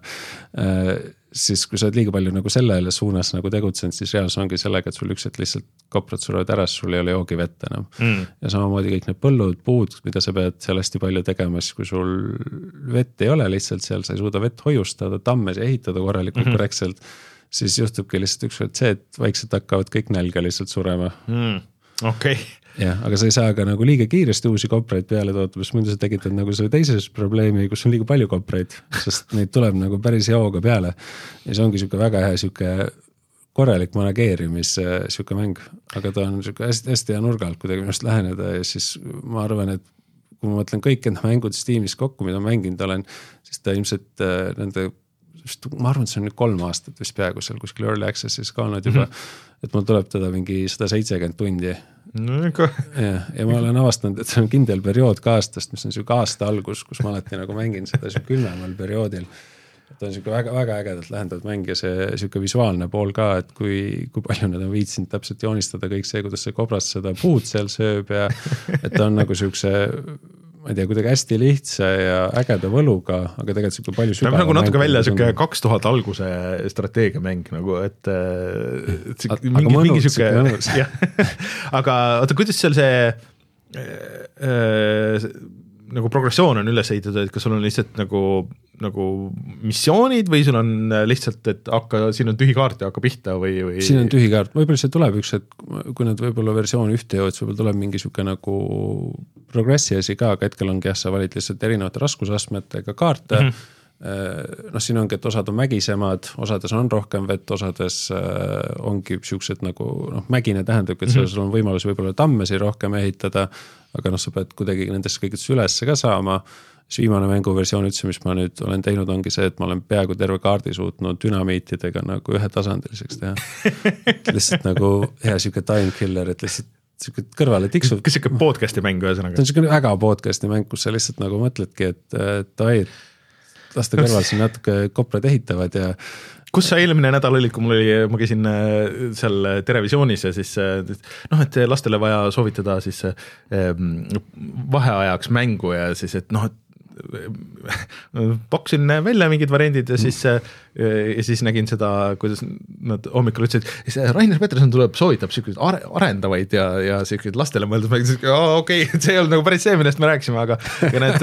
siis kui sa oled liiga palju nagu sellele suunas nagu tegutsenud, siis reaalsus ongi sellega, et sul ükselt lihtsalt koprad surevad ära, sul ei ole joogi vett enam. Mm. Ja samamoodi kõik need põllud, puud, mida sa pead seal hästi palju tegema, siis kui sul vett ei ole lihtsalt seal, sa ei suuda vett hoiustada, tammes ja ehitada korralikult mm-hmm. korrektselt, siis juhtubki lihtsalt ükskord see, et vaikselt hakkavad kõik nälga lihtsalt surema. Mm, okei. Okay. Jah, aga sa ei saa ka nagu liiga kiiresti uusi kopraid peale toota, sest muidu sa tekitad nagu selle teises probleemi, kus on liiga palju kopraid, sest neid tuleb nagu päris jooga peale. Ja see ongi siuke väga hea siuke korralik manageerimis siuke mäng, aga ta on siuke hästi, hästi hea nurga alt kuidagi minust läheneda ja siis ma arvan, et kui ma mõtlen kõik enda mängud Steamis kokku, mida mänginud olen, siis ta ilmselt nende ma arvan, et see on nüüd kolm aastat vist peaaegu seal kuskil Early Access'is ka olnud juba, mm-hmm. et mul tuleb teda mingi sada seitsekümmend tundi no, ikka. ja, ja ma olen avastanud, et see on kindel periood ka aastast, mis on siuke aasta algus, kus ma alati nagu mängin seda siuke külmemal perioodil. Et on siuke väga, väga ägedalt lähendatud mäng ja see siuke visuaalne pool ka, et kui, kui palju nad on viitsinud täpselt joonistada kõik see, kuidas see kobras seda puud seal sööb ja et ta on nagu siukse, ma ei tea, kuidagi hästi lihtsa ja ägeda võluga, aga tegelikult siuke palju sügava. Nagu natuke välja siuke kaks tuhat alguse strateegiamäng nagu, et, et aga mingi, mõnus, mingi siuke, mõnus. aga oota, kuidas seal see äh, nagu progressioon on üles ehitatud, et kas sul on lihtsalt nagu, nagu missioonid või sul on lihtsalt, et hakka, siin on tühi kaart ja hakka pihta või, või... Siin on tühi kaart, võib-olla see tuleb üks, et kui nad võib-olla versioon ühte jõuad, siis võib-olla tuleb mingi siuke nagu progressi asi ka, aga hetkel ongi jah, sa valid lihtsalt erinevate raskusastmetega kaarte mm. -hmm. noh, siin ongi, et osad on mägisemad, osades on rohkem vett, osades ongi siuksed nagu, noh, mägine tähendab, et mm -hmm. sul on võimalus võib-olla tammesi rohkem ehitada, aga noh, sa pead kuidagi nendest kõigest ülesse ka saama. Siis viimane mänguversioon üldse, mis ma nüüd olen teinud, ongi see, et ma olen peaaegu terve kaardi suutnud dünamiitidega nagu ühe tasandiliseks teha. lihtsalt nagu hea siuke time killer, et lihtsalt siuke kõrvale tiksub. Kas siuke podcasti mäng ühesõnaga? Ta on siuke väga podcasti mäng, kus sa lihtsalt nagu mõtledki, et, et ai, lasta kõrval siin natuke koprad ehitavad ja kus sa eelmine nädal olid, kui mul oli, ma käisin seal Terevisioonis ja siis noh, et lastele vaja soovitada siis vaheajaks mängu ja siis, et noh, et paksin välja mingid variandid ja siis, ja siis nägin seda, kuidas nad hommikul ütlesid, et Rainer Peterson tuleb, soovitab siukeid arendavaid ja, ja siukeid lastele mõeldud, ma ütlesin, okei, okay, see ei olnud nagu päris see, millest me rääkisime, aga need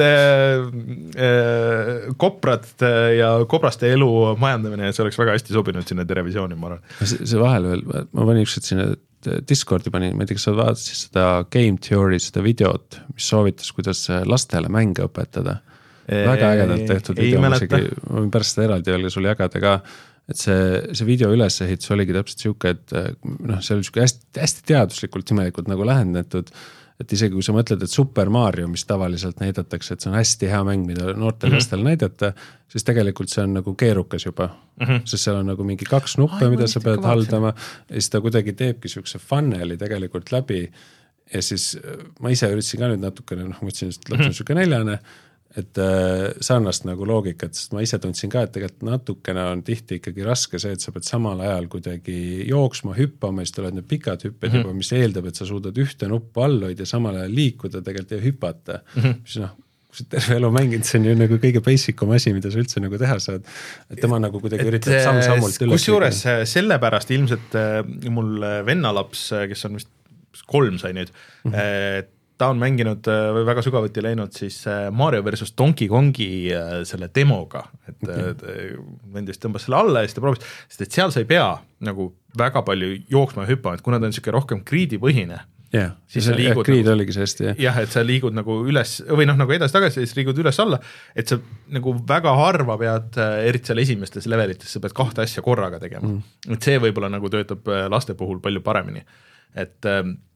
äh, koprad ja kobraste elu majandamine, see oleks väga hästi sobinud sinna Terevisiooni, ma arvan. See, see vahel veel, ma panin ükskord sinna Discordi panin, ma ei tea, kas sa vaatasid seda Game Theory, seda videot, mis soovitas, kuidas lastele mänge õpetada. Väga ägedalt tehtud video, ma võin pärast seda eraldi veel sulle jagada ka, et see, see video ülesehitus oligi täpselt siuke, et noh, see oli siuke hästi, hästi teaduslikult imelikult nagu lähendatud, et isegi kui sa mõtled, et Super Mario, mis tavaliselt näidatakse, et see on hästi hea mäng, mida noortel mm -hmm. lastel näidata, siis tegelikult see on nagu keerukas juba, mm -hmm. sest seal on nagu mingi kaks nuppe, Ai, mida sa pead haldama ja siis ta kuidagi teebki siukse funneli tegelikult läbi ja siis ma ise üritasin ka nüüd natukene, noh, mõtlesin, et laps on siuke neljane, et äh, sarnast nagu loogikat, sest ma ise tundsin ka, et tegelikult natukene on tihti ikkagi raske see, et sa pead samal ajal kuidagi jooksma, hüppama, siis tulevad need pikad hüpped mm -hmm. juba, mis eeldab, et sa suudad ühte nuppu all hoida ja samal ajal liikuda tegelikult ja hüpata, mm -hmm. mis noh, kui sa terve elu mängid, see on ju nagu kõige basicum asi, mida sa üldse nagu teha saad, et tema nagu kuidagi üritab samm-sammult üles. Kus juures sellepärast ilmselt mul vennalaps, kes on vist kolm sai nüüd, mm -hmm. ta on mänginud väga sügavuti läinud siis Mario versus Donkey Kongi selle demoga, et okay. vend just tõmbas selle alla ja siis ta proovis, sest et seal sa ei pea nagu väga palju jooksma ja hüppama, et kuna ta on siuke rohkem gridipõhine, yeah. siis sa liigud grid nagu, oligi see hästi, jah. jah, et sa liigud nagu üles või noh, nagu edasi-tagasi ja siis liigud üles-alla, et sa nagu väga harva pead, eriti seal esimestes levelites, sa pead kahte asja korraga tegema mm. et see võib-olla nagu töötab laste puhul palju paremini, et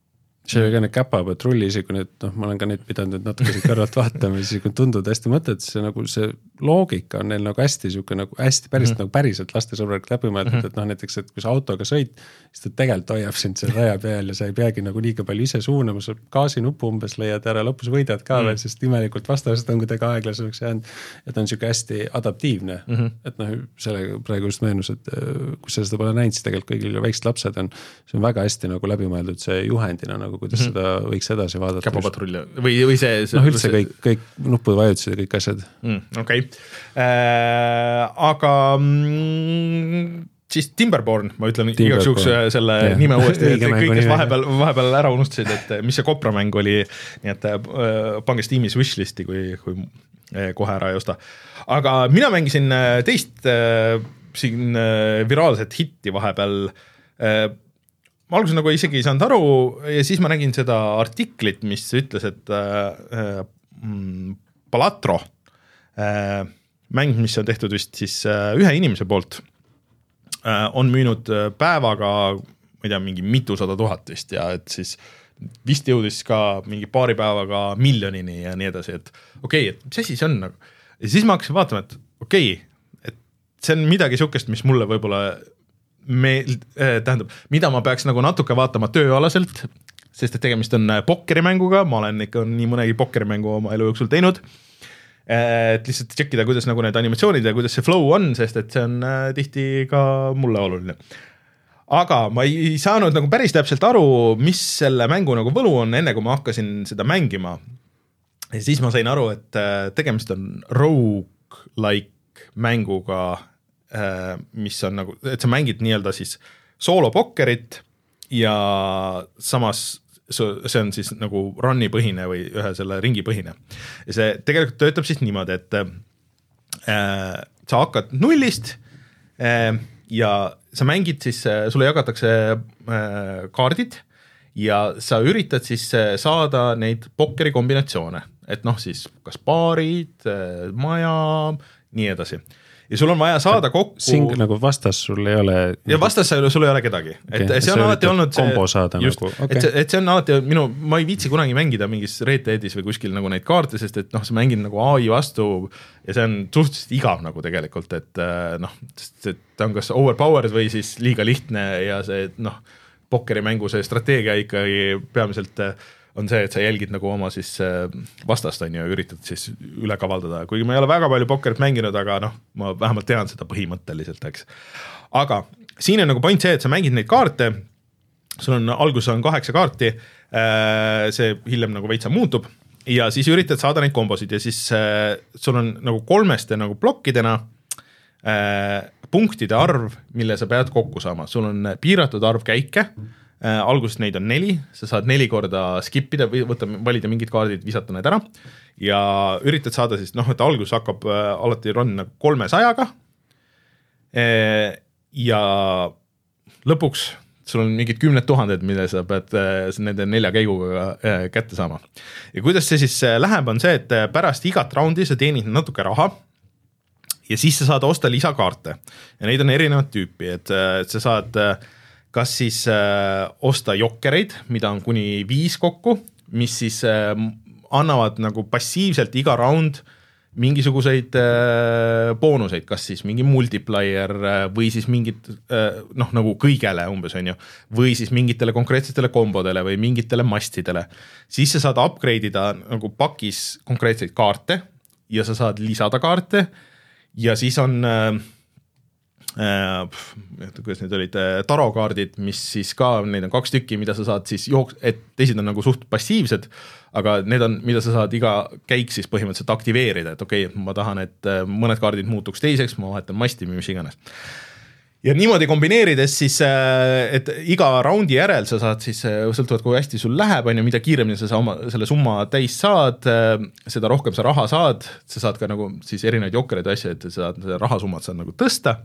see oli ka need käpapatrulli, isegi kui need, noh, ma olen ka neid pidanud natuke siit kõrvalt vaatama, siis kui tundud hästi mõtted, see nagu see loogika on neil nagu hästi siuke nagu hästi päris mm -hmm. nagu päriselt lastesõbralik läbi mõeldud, mm -hmm. et noh, näiteks, et kui sa autoga sõit, siis ta tegelikult hoiab sind seal raja peal ja sa ei peagi nagu liiga palju ise suunama, sa gaasinupu umbes leiad ära, lõpus võidad ka mm -hmm. veel, sest imelikult vastased on kuidagi aeglasemaks jäänud, et on siuke hästi adaptiivne, mm -hmm. et noh, sellega praegu just meenus, et kui sa seda pole näinud, siis tegelikult kõigil väiksed lapsed on, see on väga hästi nagu läbi mõeldud see juhendina nagu, kuidas mm -hmm. seda võiks edasi vaadata. Käpapatrull või, või see, see... noh, üldse see... kõik, kõik nuppude vajutused ja kõik asjad mm,. Okei okay. äh,, aga mm, siis Timberborn, ma ütlen igaks juhuks selle yeah. nime uuesti, et kõik, kes vahepeal, vahepeal ära unustasid, et mis see kopramäng oli, nii et äh, pange Steamis wishlisti, kui, kui äh, kohe ära ei osta. Aga mina mängisin teist äh, siin äh, viraalset hitti vahepeal äh, ma alguses nagu isegi ei saanud aru ja siis ma nägin seda artiklit, mis ütles, et äh, mm, Balatro äh, mäng, mis on tehtud vist siis äh, ühe inimese poolt, äh, on müünud päevaga, ma ei tea, mingi mitusada tuhat vist ja et siis vist jõudis ka mingi paari päevaga miljonini ja nii edasi, et okei okay,, et mis asi see on nagu. Ja siis ma hakkasin vaatama, et okei okay,, et see on midagi siukest, mis mulle võib-olla me, tähendab, mida ma peaks nagu natuke vaatama tööalaselt, sest et tegemist on pokkerimänguga, ma olen ikka nii mõnegi pokkerimängu oma elu jooksul teinud, et lihtsalt tšekkida, kuidas nagu need animatsioonid ja kuidas see flow on, sest et see on tihti ka mulle oluline. Aga ma ei saanud nagu päris täpselt aru, mis selle mängu nagu võlu on, enne kui ma hakkasin seda mängima. Ja siis ma sain aru, et tegemist on roguelike mänguga, mis on nagu, et sa mängid nii-öelda siis soolopokkerit ja samas see on siis nagu run'i põhine või ühe selle ringi põhine. Ja see tegelikult töötab siis niimoodi, et äh, sa hakkad nullist äh, ja sa mängid siis, sulle jagatakse äh, kaardid ja sa üritad siis saada neid pokkeri kombinatsioone, et noh siis kas paarid, äh, maja, nii edasi. Ja sul on vaja saada kokku... Siin nagu vastas sul ei ole... Ja vastas sul ei ole kedagi. Okay. Et see on alati olnud see... Kombo saada just, nagu. Okay. Et, see, et see on alati minu... Ma ei viitsi kunagi mängida mingis Red Deadis või kuskil nagu neid kaarte, sest et noh, sa mängid nagu A I vastu ja see on suhteliselt igav nagu tegelikult, et noh, see on kas overpowered või siis liiga lihtne ja see noh, pokkerimängu see strateegia ikkagi peamiselt... on see, et sa jälgid nagu oma siis vastast on ju, üritad siis üle kavaldada, kuigi ma ei ole väga palju pokkerit mänginud, aga noh, ma vähemalt tean seda põhimõtteliselt, eks. Aga siin on nagu point see, et sa mängid neid kaarte, sul on, alguses on kaheksa kaarti, see hiljem nagu veitsa muutub ja siis üritad saada neid kombosid ja siis sul on nagu kolmeste nagu plokkidena punktide arv, mille sa pead kokku saama, sul on piiratud arv käike, Äh, alguses neid on neli, sa saad neli korda skipida või võtta, valida mingid kaardid, visata need ära ja üritad saada siis, noh, et alguses hakkab äh, alati run nagu kolmesajaga äh, ja lõpuks sul on mingid kümned tuhanded, mille sa pead äh, nende nelja käiguga äh, kätte saama. Ja kuidas see siis äh, läheb, on see, et pärast igat raundi sa teenid natuke raha ja siis sa saad osta lisakaarte ja neid on erinevat tüüpi, et, et sa saad äh, kas siis äh, osta jokkereid, mida on kuni viis kokku, mis siis äh, annavad nagu passiivselt iga round mingisuguseid äh, boonuseid, kas siis mingi multiplier äh, või siis mingid äh, noh, nagu kõigele umbes on ju, või siis mingitele konkreetsetele kombodele või mingitele mastidele. Siis sa saad upgrade ida nagu pakis konkreetseid kaarte ja sa saad lisada kaarte ja siis on... Äh, Uh, kuidas need olid, tarokaardid, mis siis ka, neid on kaks tükki, mida sa saad siis jooks, et teised on nagu suht passiivsed, aga need on, mida sa saad iga käik siis põhimõtteliselt aktiveerida, et okei, okay, ma tahan, et mõned kaardid muutuks teiseks, ma vahetan masti või mis iganes. Ja niimoodi kombineerides siis, et iga raundi järel sa saad siis, sõltuvad kui hästi sul läheb, on ju, mida kiiremini sa oma, selle summa täis saad, seda rohkem sa raha saad, sa saad ka nagu siis erinevaid jokkereid asja, et sa saad rahasummat saad nagu tõsta.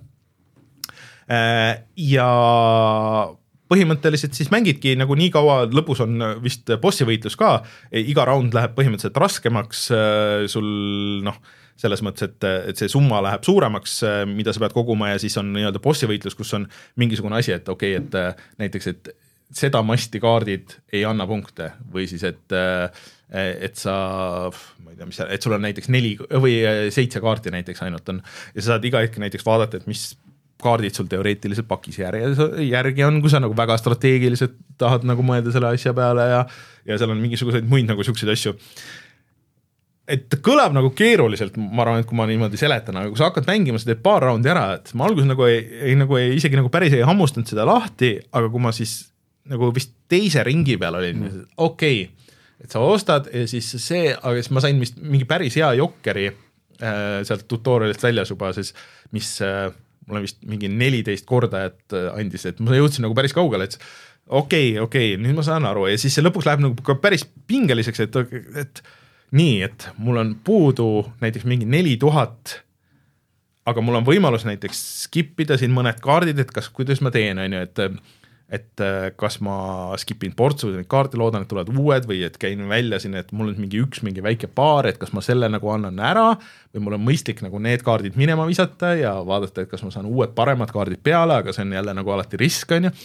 Ja põhimõtteliselt siis mängidki nagu nii kaua, lõpus on vist bossi võitlus ka, iga round läheb põhimõtteliselt raskemaks sul noh, selles mõttes, et, et see summa läheb suuremaks, mida sa pead koguma ja siis on nii-öelda bossi võitlus, kus on mingisugune asi, et okei, okay, et näiteks, et seda masti kaardid ei anna punkte või siis, et et sa, ma ei tea, mis, et sul on näiteks neli või seitse kaarti näiteks ainult on ja sa saad iga hetk näiteks vaadata, et mis kaardid sul teoreetiliselt pakis järgi, järgi on, kui sa nagu väga strateegiliselt tahad nagu mõelda selle asja peale ja, ja seal on mingisuguseid muid nagu siukseid asju. Et kõlab nagu keeruliselt, ma arvan, et kui ma niimoodi seletan, aga kui sa hakkad mängima, sa teed paar raundi ära, et ma alguses nagu ei, ei, nagu ei, isegi nagu päris ei hammustanud seda lahti, aga kui ma siis nagu vist teise ringi peal olin, mm. okei, okay, et sa ostad ja siis see, aga siis ma sain vist mingi päris hea jokkeri äh, sealt tutorialist väljas juba, siis mis äh, mul on vist mingi neliteist kordajat andis, et ma jõudsin nagu päris kaugele, et okei, okei, nüüd ma saan aru ja siis see lõpuks läheb nagu ka päris pingeliseks, et, et nii, et mul on puudu näiteks mingi neli tuhat, aga mul on võimalus näiteks skipida siin mõned kaardid, et kas, kuidas ma teen, on ju, et et kas ma skipin portsu või kaarte, loodan, et tulevad uued või et käin välja siin, et mul on mingi üks mingi väike paar, et kas ma selle nagu annan ära või mul on mõistlik nagu need kaardid minema visata ja vaadata, et kas ma saan uued paremad kaardid peale, aga see on jälle nagu alati risk, on ju.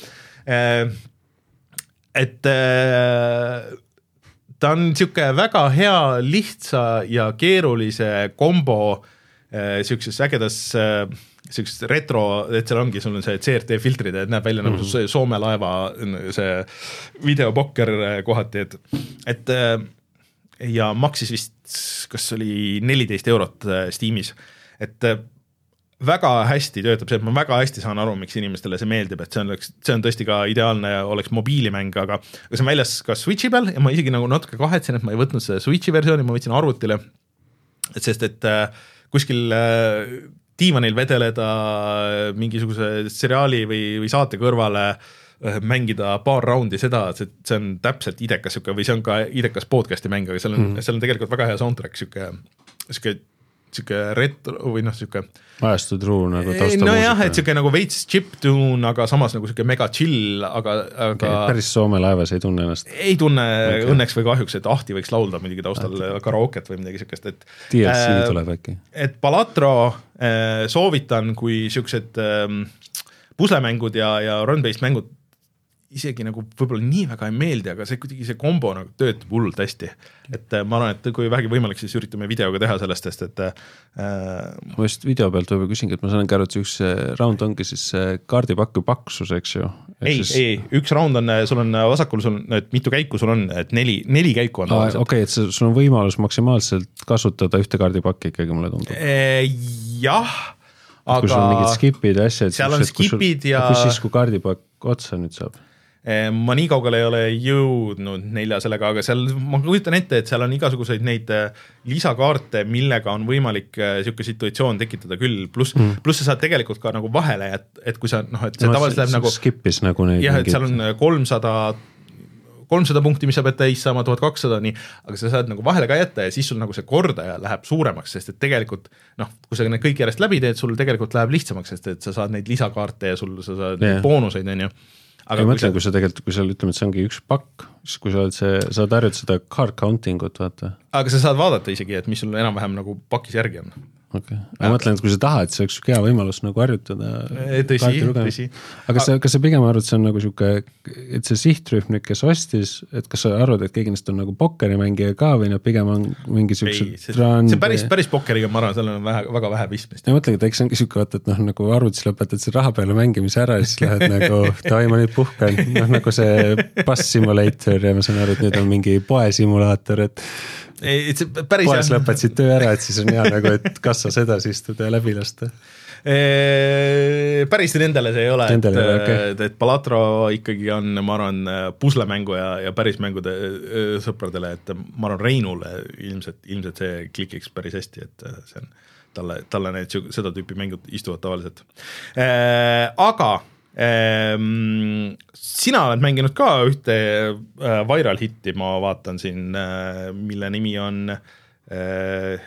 Et ta on siuke väga hea, lihtsa ja keerulise kombo siukses ägedas sellist retro, et seal ongi, sul on see C R T filtrid, et näeb välja mm. nagu see Soome laeva see videopokker kohati, et, et ja maksis vist, kas oli neliteist eurot Steamis, et väga hästi töötab see, et ma väga hästi saan aru, miks inimestele see meeldib, et see on, see on tõesti ka ideaalne ja oleks mobiilimäng, aga, aga see on väljas ka Switchi peal ja ma isegi nagu natuke kahetsen, et ma ei võtnud selle Switchi versiooni, ma võtsin arvutile, et sest et kuskil diivanil vedeleda mingisuguse seriaali või, või saate kõrvale mängida paar raundi seda, see, see on täpselt idekas siuke, või see on ka idekas podcasti mäng, aga seal on, mm. seal on tegelikult väga hea soundtrack, siuke, siuke siuke retro või noh, siuke ajastud ruu nagu taustamuusika. No jah, et siuke nagu veits chiptune, aga samas nagu siuke mega chill, aga, aga okay, päris Soome laevas ei tunne ennast? Ei tunne okay. Õnneks või kahjuks, et Ahti võiks laulda muidugi taustal ah. karaoket või midagi siukest, et D L C äh, tuleb äkki. Et Balatro äh, soovitan, kui siuksed äh, puslemängud ja, ja run-based mängud isegi nagu võib-olla nii väga ei meeldi, aga see kuidagi see kombo nagu töötab hullult hästi. Et ma arvan, et kui vähegi võimalik, siis üritame videoga teha sellest, et äh, ma just video pealt võib-olla küsingi, et ma saan käru, et üks round ongi siis kaardipakku paksus, eks ju? Ei, siis... ei, üks round on, sul on vasakul, sul on, et mitu käiku sul on, et neli, neli käiku on tavaliselt. Okei, okay, et sul on võimalus maksimaalselt kasutada ühte kaardipakki ikkagi, mulle tundub. E, jah, aga... Kui sul on mingid skipid ja asjad, seal on skipid ja... Kus siis, kui kaardipakk otsa nüüd saab? Ma nii kaugele ei ole jõudnud nelja sellega, aga seal ma kujutan ette, et seal on igasuguseid neid lisakaarte, millega on võimalik siuke situatsioon tekitada küll, pluss mm. plus sa saad tegelikult ka nagu vahele, et, et kui sa noh, et see no, tavaliselt läheb nagu skipis nagu neid jah, et seal on kolmsada kolmsada punkti, mis sa pead täis saama, tuhat kakssada, nii, aga sa saad nagu vahele ka jätta ja siis sul nagu see kordaja läheb suuremaks, sest et tegelikult noh, kui sa need kõik järjest läbi teed, sul tegelikult läheb lihtsamaks, sest et sa saad neid lisakaarte ja sul sa saad yeah. boonuseid, on ju. Aga ma mõtlen, kui sa tegelikult, kui sa ütleme, et see ongi üks pakk, siis kui sa oled see, saad harjutada seda card counting ut, vaata. Aga sa saad vaadata isegi, et mis sul enam-vähem nagu pakis järgi on. Okay. Ma mõtlen, et kui sa tahad, see oleks hea võimalus nagu harjutada. Tõsi, tõsi. Aga sa, kas sa pigem arvad, see on nagu siuke, et see sihtrühm nüüd, kes ostis, et kas sa arvad, et keegi neist on nagu pokkerimängija ka või nad pigem on mingi siuksed see, see päris, päris pokkeriga, ma arvan, seal on vähe, väga vähe pistmist. Ja mõtlengi, et eks ongi siuke, vaata, et noh, nagu arvutis lõpetad see raha peale mängimise ära ja siis lähed nagu, tai ma nüüd puhkan, noh nagu see bus simulator ja ma saan aru, et nüüd on mingi poesimulaator, et Ei, päris poes lõpetasid töö ära, et siis on hea nagu, et kassas edasi istuda ja läbi lasta. E, päris nendele see ei ole, nendele, et, okay. et Balatro ikkagi on, ma arvan, puslemängu ja, ja päris mängude sõpradele, et ma arvan, Reinule ilmselt, ilmselt see klikiks päris hästi, et see on talle, talle need seda tüüpi mängud istuvad tavaliselt. E, aga Ehm, sina oled mänginud ka ühte äh, viral hitti, ma vaatan siin, äh, mille nimi on äh,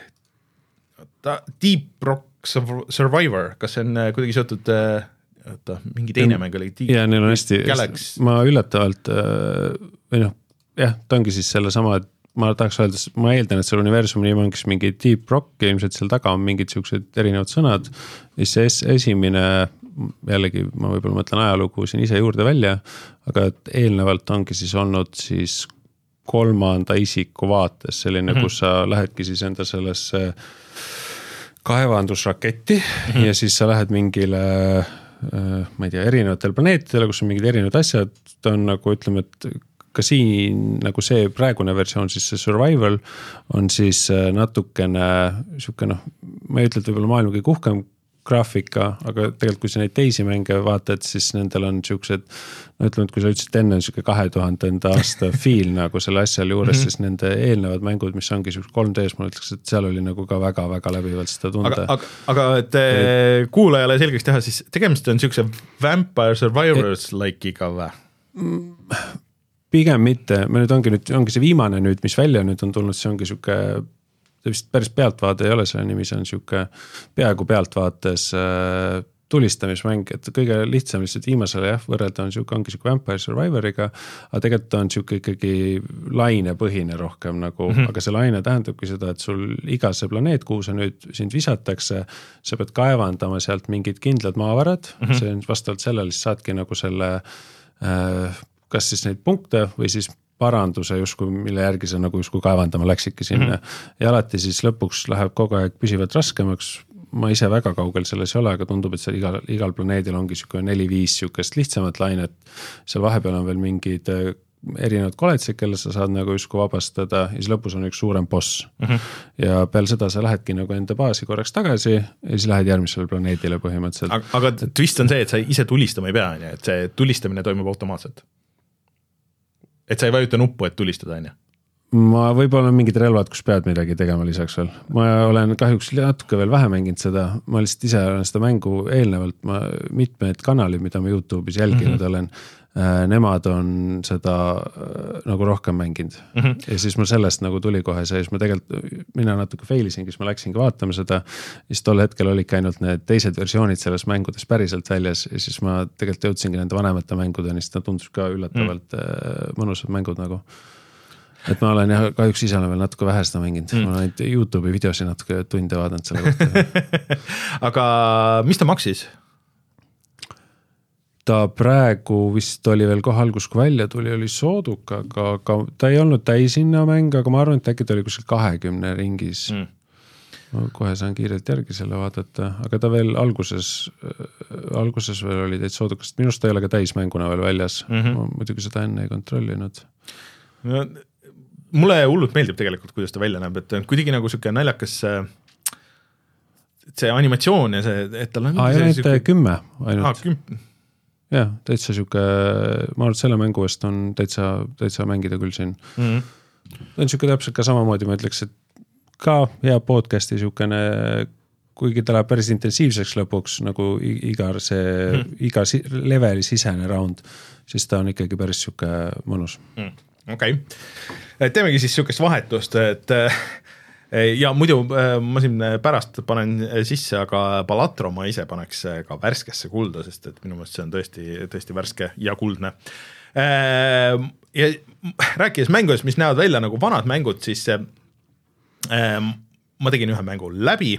Deep Rock Survivor, kas see on äh, kuidagi seotud äh, oota, mingi teine mäng oli? Jaa, neil on hästi, ma üllatavalt äh, või noh, jah, ta ongi siis selle sama, et ma tahaks öelda, ma eeldan, et seal universumi nimi ongi mingi Deep Rock ja ilmselt seal taga on mingid siuksed erinevad sõnad, mis see esimene jällegi ma võib-olla mõtlen ajalugu siin ise juurde välja, aga eelnevalt ongi siis olnud siis kolmanda isiku vaates selline, mm-hmm. kus sa lähedki siis enda sellesse kaevandusraketti mm-hmm. ja siis sa lähed mingile, ma ei tea, erinevatele planeetidele, kus on mingid erinevad asjad, ta on nagu ütleme, et ka siin nagu see praegune versioon, siis see survival on siis natukene siuke noh, ma ei ütle, et võib-olla maailm kõige uhkem graafika, aga tegelikult kui sa neid teisi mänge vaatad, siis nendel on siuksed, no ütleme, et kui sa ütlesid enne siuke kahe tuhandenda aasta feel nagu selle asjal juures, mm-hmm. siis nende eelnevad mängud, mis ongi siuksed kolm D-s, ma ütleks, et seal oli nagu ka väga-väga läbivalt seda tunda. Aga, aga, aga et et kuulajale selgeks teha, siis tegemist on siukse Vampire Survivors like'iga või? Pigem mitte, me nüüd ongi nüüd, ongi see viimane nüüd, mis välja nüüd on tulnud, see ongi siuke vist päris pealtvaade ei ole selle nimi, see on siuke peaaegu pealtvaates äh, tulistamismäng, et kõige lihtsam lihtsalt viimasele jah, võrrelda on siuke, ongi siuke Vampire Survivoriga, aga tegelikult on siuke ikkagi lainepõhine rohkem nagu, mm-hmm. aga see laine tähendabki seda, et sul iga see planeet, kuhu sa nüüd sind visatakse, sa pead kaevandama sealt mingid kindlad maavarad, mm-hmm. see on vastavalt sellele, siis saadki nagu selle äh, kas siis neid punkte või siis paranduse justkui, mille järgi sa nagu justkui kaevandama läksidki sinna. Mm-hmm. Ja alati siis lõpuks läheb kogu aeg püsivalt raskemaks. ma ise väga kaugel selles ei ole, aga tundub, et seal igal, igal planeedil ongi siuke neli-viis siukest lihtsamat lainet. Seal vahepeal on veel mingid erinevad koledsid, kelle sa saad nagu justkui vabastada ja siis lõpus on üks suurem boss. Mm-hmm. Ja peale seda sa lähedki nagu enda baasi korraks tagasi ja siis lähed järgmisele planeedile põhimõtteliselt. Aga, aga twist on see, et sa ise tulistama ei pea, et see tulistamine toimub automaatselt. Et sa ei vajuta nuppu, et tulistada, on ju? Ma võib-olla on mingid relvad, kus pead midagi tegema lisaks veel. Ma olen kahjuks natuke veel vähe mänginud seda. Ma lihtsalt ise olen seda mängu eelnevalt. Ma mitmed kanalid, mida ma YouTube'is jälginud mm-hmm. olen, nemad on seda nagu rohkem mänginud. Mm-hmm. Ja siis mul sellest nagu tuli kohe see, siis ma tegelikult, mina natuke failisin, kus ma läksingi vaatama seda. Siis tol hetkel olidki ainult need teised versioonid selles mängudes päriselt väljas ja siis ma tegelikult jõudsingi nende vanemate mängudeni, siis ta tundus ka üllatavalt mm. mõnusad mängud nagu. Et ma olen jah, kahjuks ise olen veel natuke vähe seda mänginud. Mm. Ma olen YouTube'i videosi natuke tunde vaadanud selle kohta. Aga mis ta maksis? Ta praegu vist oli veel kohe algus, kui välja tuli, oli sooduka, aga, aga ta ei olnud täisinna mäng, aga ma arvan, et äkki ta oli kuskil kahekümne ringis. Mm. Ma kohe saan kiirelt järgi selle vaadata, aga ta veel alguses, alguses veel oli täit soodukast. Minust ta ei ole ka täismänguna veel väljas. Mm-hmm. Ma muidugi seda enne ei kontrollinud. No, mulle hullult meeldib tegelikult, kuidas ta välja näeb, et kuidagi nagu siuke naljakas see animatsioon ja see, et tal on... Aa, ja need siuke... kümme ainult. Aa, küm... Jah, täitsa siuke, ma arvan, et selle mängu eest on täitsa, täitsa mängida küll siin. Mm-hmm. Ta on siuke täpselt ka samamoodi, ma ütleks, et ka hea podcasti siukene, kuigi ta läheb päris intensiivseks lõpuks, nagu iga see, mm-hmm. iga si- leveli sisene round, siis ta on ikkagi päris siuke mõnus. Mm. Okei, okay. Teemegi siis siukest vahetust, et ja muidu ma siin pärast panen sisse, aga Balatro ma ise paneks ka värskesse kulda, sest et minu meelest see on tõesti, tõesti värske ja kuldne. Ja rääkides mängudest, mis näevad välja nagu vanad mängud, siis ma tegin ühe mängu läbi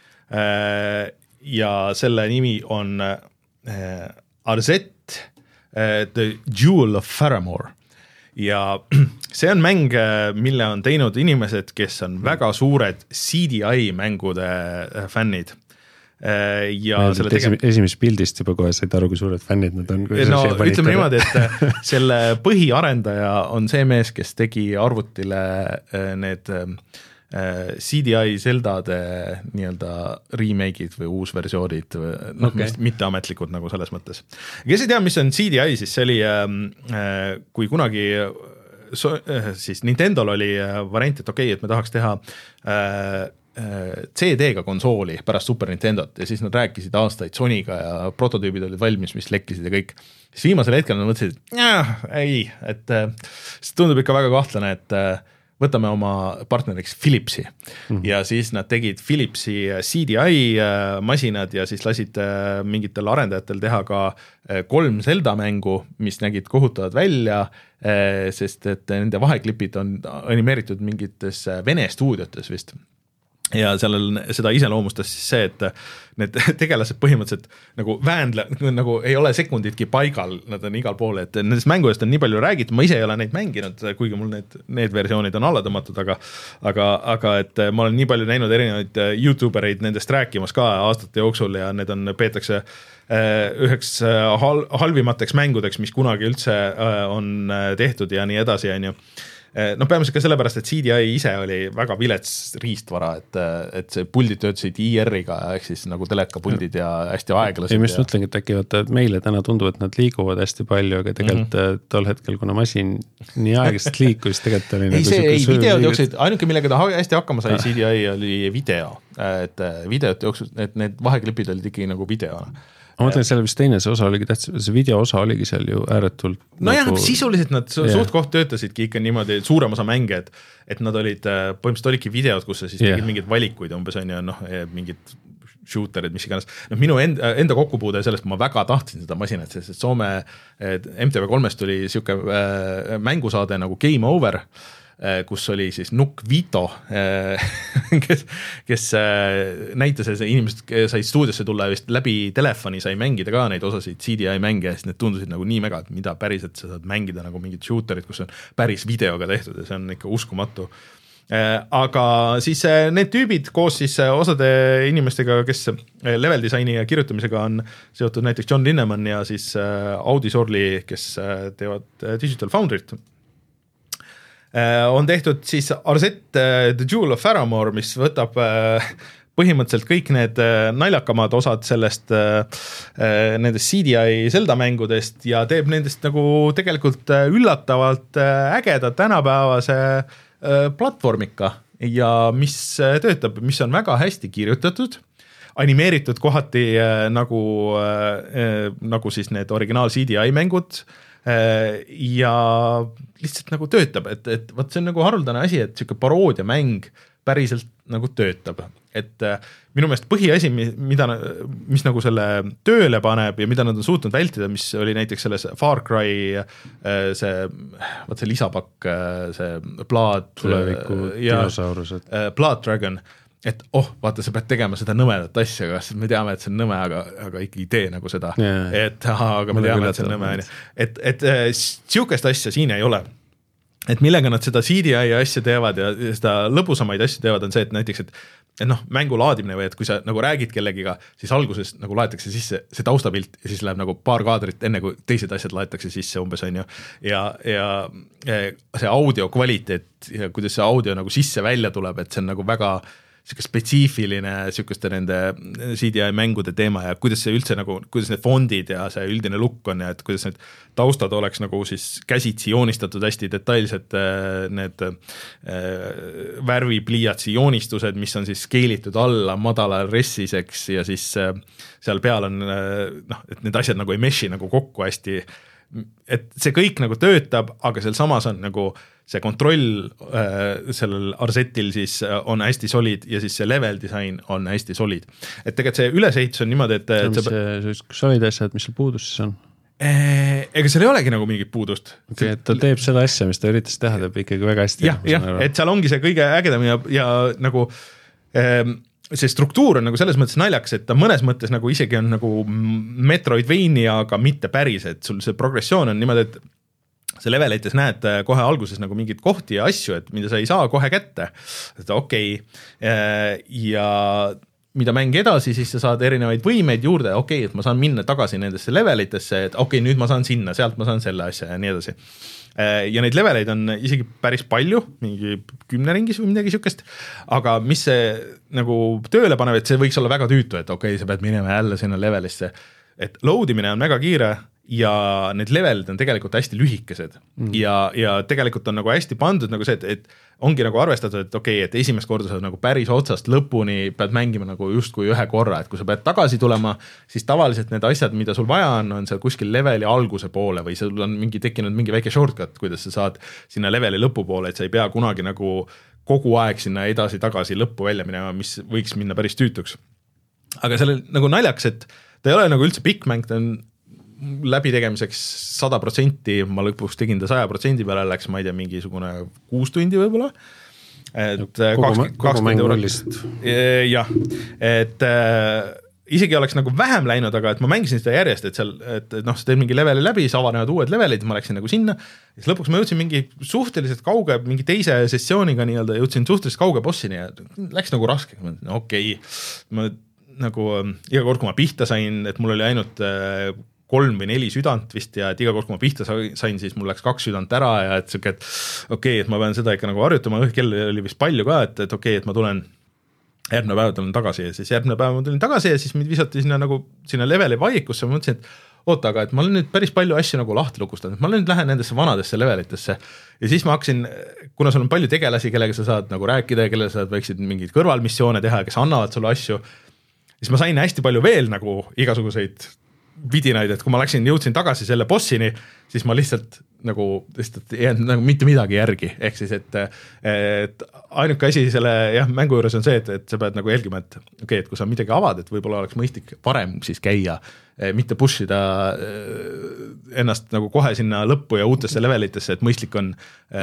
ja selle nimi on Arzett The Jewel of Faramore. Ja see on mäng, mille on teinud inimesed, kes on väga suured C D I mängude fännid. Ja selle tegem... esimest pildist juba kohe said aru, kui suured fännid nad on. No ütleme niimoodi, et selle põhiarendaja on see mees, kes tegi arvutile need C D I Zeldade nii-öelda remake'id või uusversioonid, noh, okay. Mitteametlikud nagu selles mõttes. Kes ei tea, mis on C D I, siis see oli, kui kunagi siis Nintendol oli variant, et okei, okay, et me tahaks teha C D-ga konsooli pärast Super Nintendot ja siis nad rääkisid aastaid Sonyga ja prototüübid olid valmis, mis lekkisid ja kõik. Siis viimasel hetkel nad mõtlesid, et ei, et see tundub ikka väga kahtlane, et võtame oma partneriks Philipsi mm-hmm. ja siis nad tegid Philipsi C D I masinad ja siis lasid mingitel arendajatel teha ka kolm Zelda mängu, mis nägid kohutavad välja, sest et nende vaheklipid on animeeritud mingites Vene stuudiotes vist. Ja seal seda iseloomustas siis see, et need tegelased põhimõtteliselt nagu väänle, nagu ei ole sekunditki paigal, nad on igal pool, et nendest mängudest on nii palju räägitud, ma ise ei ole neid mänginud, kuigi mul need, need versioonid on alla tõmmatud, aga, aga, aga et ma olen nii palju näinud erinevaid YouTubereid nendest rääkimas ka aastate jooksul ja need on, peetakse üheks hal, halvimateks mängudeks, mis kunagi üldse on tehtud ja nii edasi, on ju. No peamiselt ka sellepärast, et C D I ise oli väga vilets riistvara, et, et see puldid töötasid I R-iga, ehk siis nagu telekapuldid ja hästi aeglased. Ja mis ja... mõtlengi, et äkki vaata, et meile täna tundub, et nad liiguvad hästi palju, aga tegelikult mm-hmm. tol hetkel, kuna masin nii aeglaselt liikus, tegelikult oli ei, nagu see, ei, videod jooksid, ainuke millega ta hästi hakkama sai ah. C D I oli video, et videot jooksid, et need vaheklipid olid ikkagi nagu videona. Ma mõtlen, selle vist teine see osa oligi tähtsam, see video osa oligi seal ju ääretult no nagu... jah, sisuliselt nad su- yeah. suht koht töötasidki ikka niimoodi suurem osa mänge, et, et nad olid, põhimõtteliselt olidki videod, kus sa siis yeah. tegid mingeid valikuid umbes on ja noh, mingid shooterid, mis iganes. No, minu enda, enda kokkupuude sellest, ma väga tahtsin seda masinat, sest Soome M T V kolmest tuli siuke äh, mängusaade nagu Game Over, kus oli siis Nuk Vito, kes, kes näitas, et inimesed said stuudiosse tulla ja vist läbi telefoni sai mängida ka neid osasid C D I mänge ja siis need tundusid nagu nii mega, et mida päriselt sa saad mängida nagu mingid shooterid, kus on päris videoga tehtud ja see on ikka uskumatu. aga siis need tüübid koos siis osade inimestega, kes level disaini ja kirjutamisega on seotud, näiteks John Linneman ja siis Audi Sorli, kes teevad Digital Foundry't, on tehtud siis Arzette The Jewel of Faramore, mis võtab põhimõtteliselt kõik need naljakamad osad sellest, nendest C D I Zelda mängudest ja teeb nendest nagu tegelikult üllatavalt ägeda tänapäevase platvormika ja mis töötab, mis on väga hästi kirjutatud, animeeritud kohati nagu, nagu siis need originaal C D I mängud ja lihtsalt nagu töötab, et, et võt see on nagu haruldane asi, et siuke paroodia mäng päriselt nagu töötab, et minu meelest põhiasi, mida, mis nagu selle tööle paneb ja mida nad on suutnud vältida, mis oli näiteks selles Far Cry see, vaat see lisapakk, see Blood tuleviku dinosaurused, Blood Dragon, et oh, vaata, sa pead tegema seda nõmedat asja, kas me teame, et see on nõme, aga, aga ikkagi tee nagu seda, yeah. et aha, aga me teame, et see on nõme, et, et siukest asja siin ei ole. Et millega nad seda C D I asja teevad ja seda lõbusamaid asju teevad, on see, et näiteks, et, et noh, mängu laadimine või et kui sa nagu räägid kellegiga, siis alguses nagu laetakse sisse see taustapilt ja siis läheb nagu paar kaadrit enne, kui teised asjad laetakse sisse umbes, on ju. Ja, ja see audio kvaliteet ja kuidas see audio nagu sisse välja tuleb, et see on nagu väga siuke spetsiifiline siukuste nende C D I mängude teema ja kuidas see üldse nagu, kuidas need fondid ja see üldine look on ja et kuidas need taustad oleks nagu siis käsitsi joonistatud hästi detailsed need värvipliiatsi joonistused, mis on siis skeelitud alla madala ressiseks ja siis seal peal on noh, et need asjad nagu ei meshi nagu kokku hästi, et see kõik nagu töötab, aga seal samas on nagu see kontroll äh, sellel Arzettil siis on hästi solid ja siis see level disain on hästi solid. Et tegelikult see ülesehitus on niimoodi, et... Mis see, see solid asjad, mis seal puudus siis on? Ega seal ei olegi nagu mingit puudust. Okay, et ta teeb seda asja, mis ta üritas teha, teeb ikkagi väga hästi. Jah, jah, et seal ongi see kõige ägedam ja, ja nagu... Ähm, see struktuur on nagu selles mõttes naljaks, et ta mõnes mõttes nagu isegi on nagu Metroidvania, aga mitte päris, et sul see progressioon on niimoodi, et see levelites näed kohe alguses nagu mingid kohti ja asju, et mida sa ei saa kohe kätte, et okei, okay. ja mida mäng edasi, siis sa saad erinevaid võimeid juurde, okei, okay, et ma saan minna tagasi nendesse levelitesse, et okei okay,, nüüd ma saan sinna, sealt ma saan selle asja ja nii edasi. Ja neid leveleid on isegi päris palju, mingi kümne ringis või midagi siukest, aga mis see nagu tööle paneb, et see võiks olla väga tüütu, et okei okay,, sa pead minema jälle sinna levelisse, et loadimine on väga kiire ja need levelid on tegelikult hästi lühikesed mm. ja, ja tegelikult on nagu hästi pandud nagu see, et, et ongi nagu arvestatud, et okei okay,, et esimest korda sa nagu päris otsast lõpuni pead mängima nagu justkui ühe korra, et kui sa pead tagasi tulema, siis tavaliselt need asjad, mida sul vaja on, on seal kuskil leveli alguse poole või sul on mingi tekkinud mingi väike shortcut, kuidas sa saad sinna leveli lõpu poole, et sa ei pea kunagi nagu kogu aeg sinna edasi-tagasi lõppu välja minema, mis võiks minna päris tüütuks. Aga selle nagu naljaks, et ta ei ole nagu üldse pikk mäng, ta on läbitegemiseks sada protsenti, ma lõpuks tegin ta saja protsendi peale, läks, ma ei tea, mingisugune kuus tundi võib-olla. Et kogu, kogu mäng rollist. Jah, et äh, isegi oleks nagu vähem läinud, aga et ma mängisin seda järjest, et seal, et noh, sa teed mingi leveli läbi, sa avanevad uued levelid, ma läksin nagu sinna, ja siis lõpuks ma jõudsin mingi suhteliselt kauge, mingi teise sessiooniga nii-öelda, jõudsin suhteliselt kauge bossini ja läks nagu raske, okei, ma nagu iga kord, kui ma pihta sain, et mul oli ainult äh, kolm või neli südant vist ja et iga kord, kui ma pihta sain, siis mul läks kaks südant ära ja et siuke, et okei, okay, et ma pean seda ikka nagu harjutama, kell oli vist palju ka, et, et okei okay,, et ma tulen järgmine päev tulen tagasi ja siis järgmine päev ma tulin tagasi ja siis mind visati sinna nagu sinna leveli vaikusse, ma mõtlesin, et oota, aga et ma olen nüüd päris palju asju nagu lahti lukustanud, et ma nüüd lähen nendesse vanadesse levelitesse ja siis ma hakkasin, kuna sul on palju tegelasi, kellega sa saad nagu rääkida ja kellega sa võiksid mingeid kõrvalmissioone teha, kes annavad sulle asju, siis ma sain hästi palju veel nagu igasuguseid vidinaid, et kui ma läksin, jõudsin tagasi selle bossini, siis ma lihtsalt nagu, lihtsalt ei jäänud nagu mitte midagi järgi, ehk siis, et, et ainuke asi selle jah, mängu juures on see, et, et sa pead nagu jälgima, et okei okay,, et kui sa midagi avad, et võib-olla oleks mõistlik varem siis käia, mitte push ida ennast nagu kohe sinna lõppu ja uutesse levelitesse, et mõistlik on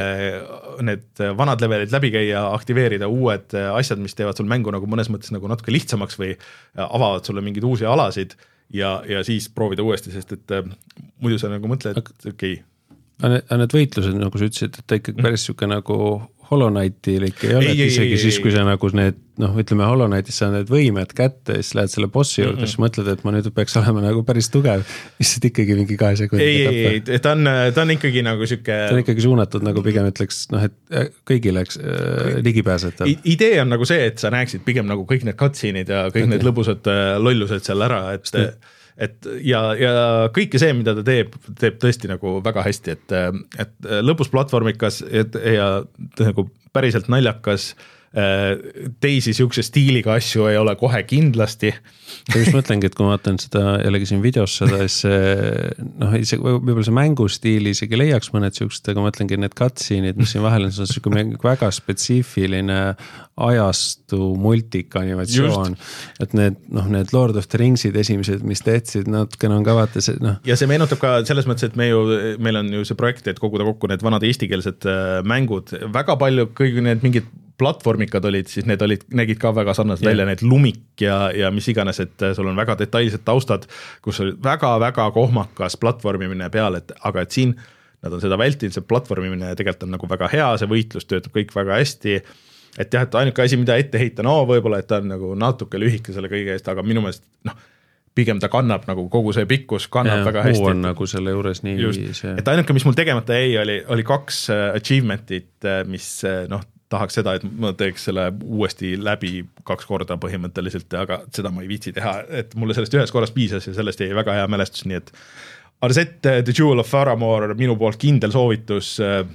need vanad levelid läbi käia, aktiveerida uued asjad, mis teevad sul mängu nagu mõnes mõttes nagu natuke lihtsamaks või avavad sulle mingeid uusi alasid ja, ja siis proovida uuesti, sest et äh, muidu sa nagu mõtled, et okei okay.. Aga need võitlused, nagu sa ütlesid, et ta ikkagi päris siuke nagu Hollow Knightil ikka ei ole, ei, et isegi ei, siis, kui ei, sa nagu need, noh, ütleme Hollow Knightis saad need võimed kätte ja siis lähed selle bossi juurde, mm-hmm. siis mõtled, et ma nüüd peaks olema nagu päris tugev, siis ikkagi mingi kahe sekundi ei, ei, ei, ta on, ta on ikkagi nagu siuke ta on ikkagi suunatud nagu pigem ütleks, noh, et kõigile äh, ligipääsetav. Idee on nagu see, et sa näeksid pigem nagu kõik need cutscene'id ja kõik okay. need lõbusad lollused seal ära, et et ja, ja kõike see, mida ta teeb, teeb tõesti nagu väga hästi, et, et lõbus platvormikas et, ja nagu päriselt naljakas, teisi siukse stiiliga asju ei ole kohe kindlasti. Ja just mõtlengi, et kui ma vaatan seda jällegi siin videos seda, siis noh, võib-olla see mängustiili isegi leiaks mõned siuksed, aga mõtlengi need cutscene'id, mis siin vahel on, see on siuke väga spetsiifiline ajastu multikanimatsioon, et need, noh, need Lord of the Ringsid esimesed, mis teetsid, natukene on ka vaata see, noh. Ja see meenutab ka selles mõttes, et me ju, meil on ju see projekt, et koguda kokku need vanad eestikeelsed mängud, väga palju kõik need mingid platvormikad olid, siis need olid, nägid ka väga sarnased yeah. välja, need lumik ja, ja mis iganes, et sul on väga detailsed taustad, kus oli väga-väga kohmakas platvormimine peal, et aga et siin nad on seda vältinud, see platvormimine tegelikult on nagu väga hea, see võitlus töötab kõik väga hästi, et jah, et ainuke asi, mida ette heita, no võib-olla, et ta on nagu natuke lühike selle kõige eest, aga minu meelest, noh, pigem ta kannab nagu kogu see pikkus, kannab ja, väga hästi. On nagu selle juures nii just, see. Et ainuke, mis mul tegemata ei, oli, oli kaks achievementit, mis noh, tahaks seda, et ma teeks selle uuesti läbi kaks korda põhimõtteliselt, aga seda ma ei viitsi teha, et mulle sellest ühes korras piisas ja sellest jäi väga hea mälestus, nii et Arzette The Jewel of Faramore minu poolt kindel soovitus,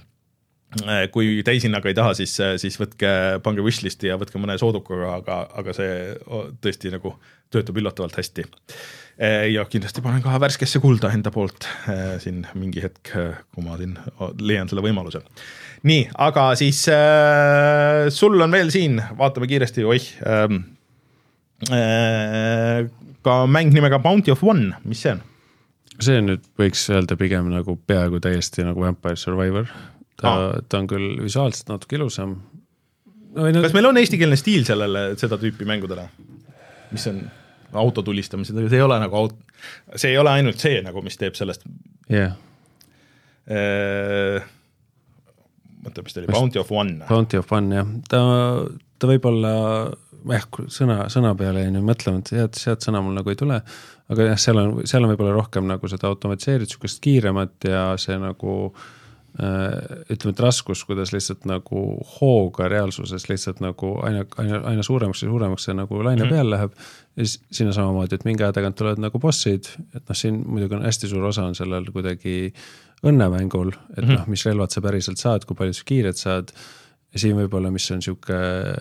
kui täishinnaga ei taha, siis, siis võtke, pange wishlisti ja võtke mõne soodukaga, aga, aga see tõesti nagu töötab üllatavalt hästi. Ja kindlasti panen ka värskesse kulda enda poolt siin mingi hetk, kui ma siin leian selle võimaluse. Nii, aga siis äh, sul on veel siin, vaatame kiiresti, oih, äh, äh, ka mäng nimega Bounty of One, mis see on? See nüüd võiks öelda pigem nagu peaaegu täiesti nagu Vampire Survivor. Ta, ah. ta on küll visuaalselt natuke ilusam. No, no, kas meil on eestikeelne stiil sellele, seda tüüpi mängudele? Mis on autotulistamised, see ei ole nagu aut... see ei ole ainult see, nagu, mis teeb sellest. Jah. Yeah. Äh, mõtle, mis ta oli, Bounty of One. Bounty of One, jah. Ta, ta võib olla, jah, sõna, sõna peale ei nüüd mõtlema, et sealt, sealt sõna mul nagu ei tule, aga jah, seal on, seal on võib-olla rohkem nagu seda automatiseerid, sukest kiiremat ja see nagu ütleme, et raskus, kuidas lihtsalt nagu hooga reaalsuses lihtsalt nagu aina, aina, aina suuremaks ja suuremaks see nagu laine peal läheb ja sinna samamoodi, et mingi aja tagant tulevad nagu bossid, et noh, siin muidugi on hästi suur osa on sellel kuidagi õnnemängul, et noh, mis relvad sa päriselt saad, kui palju sa kiired saad ja siin võib-olla, mis on siuke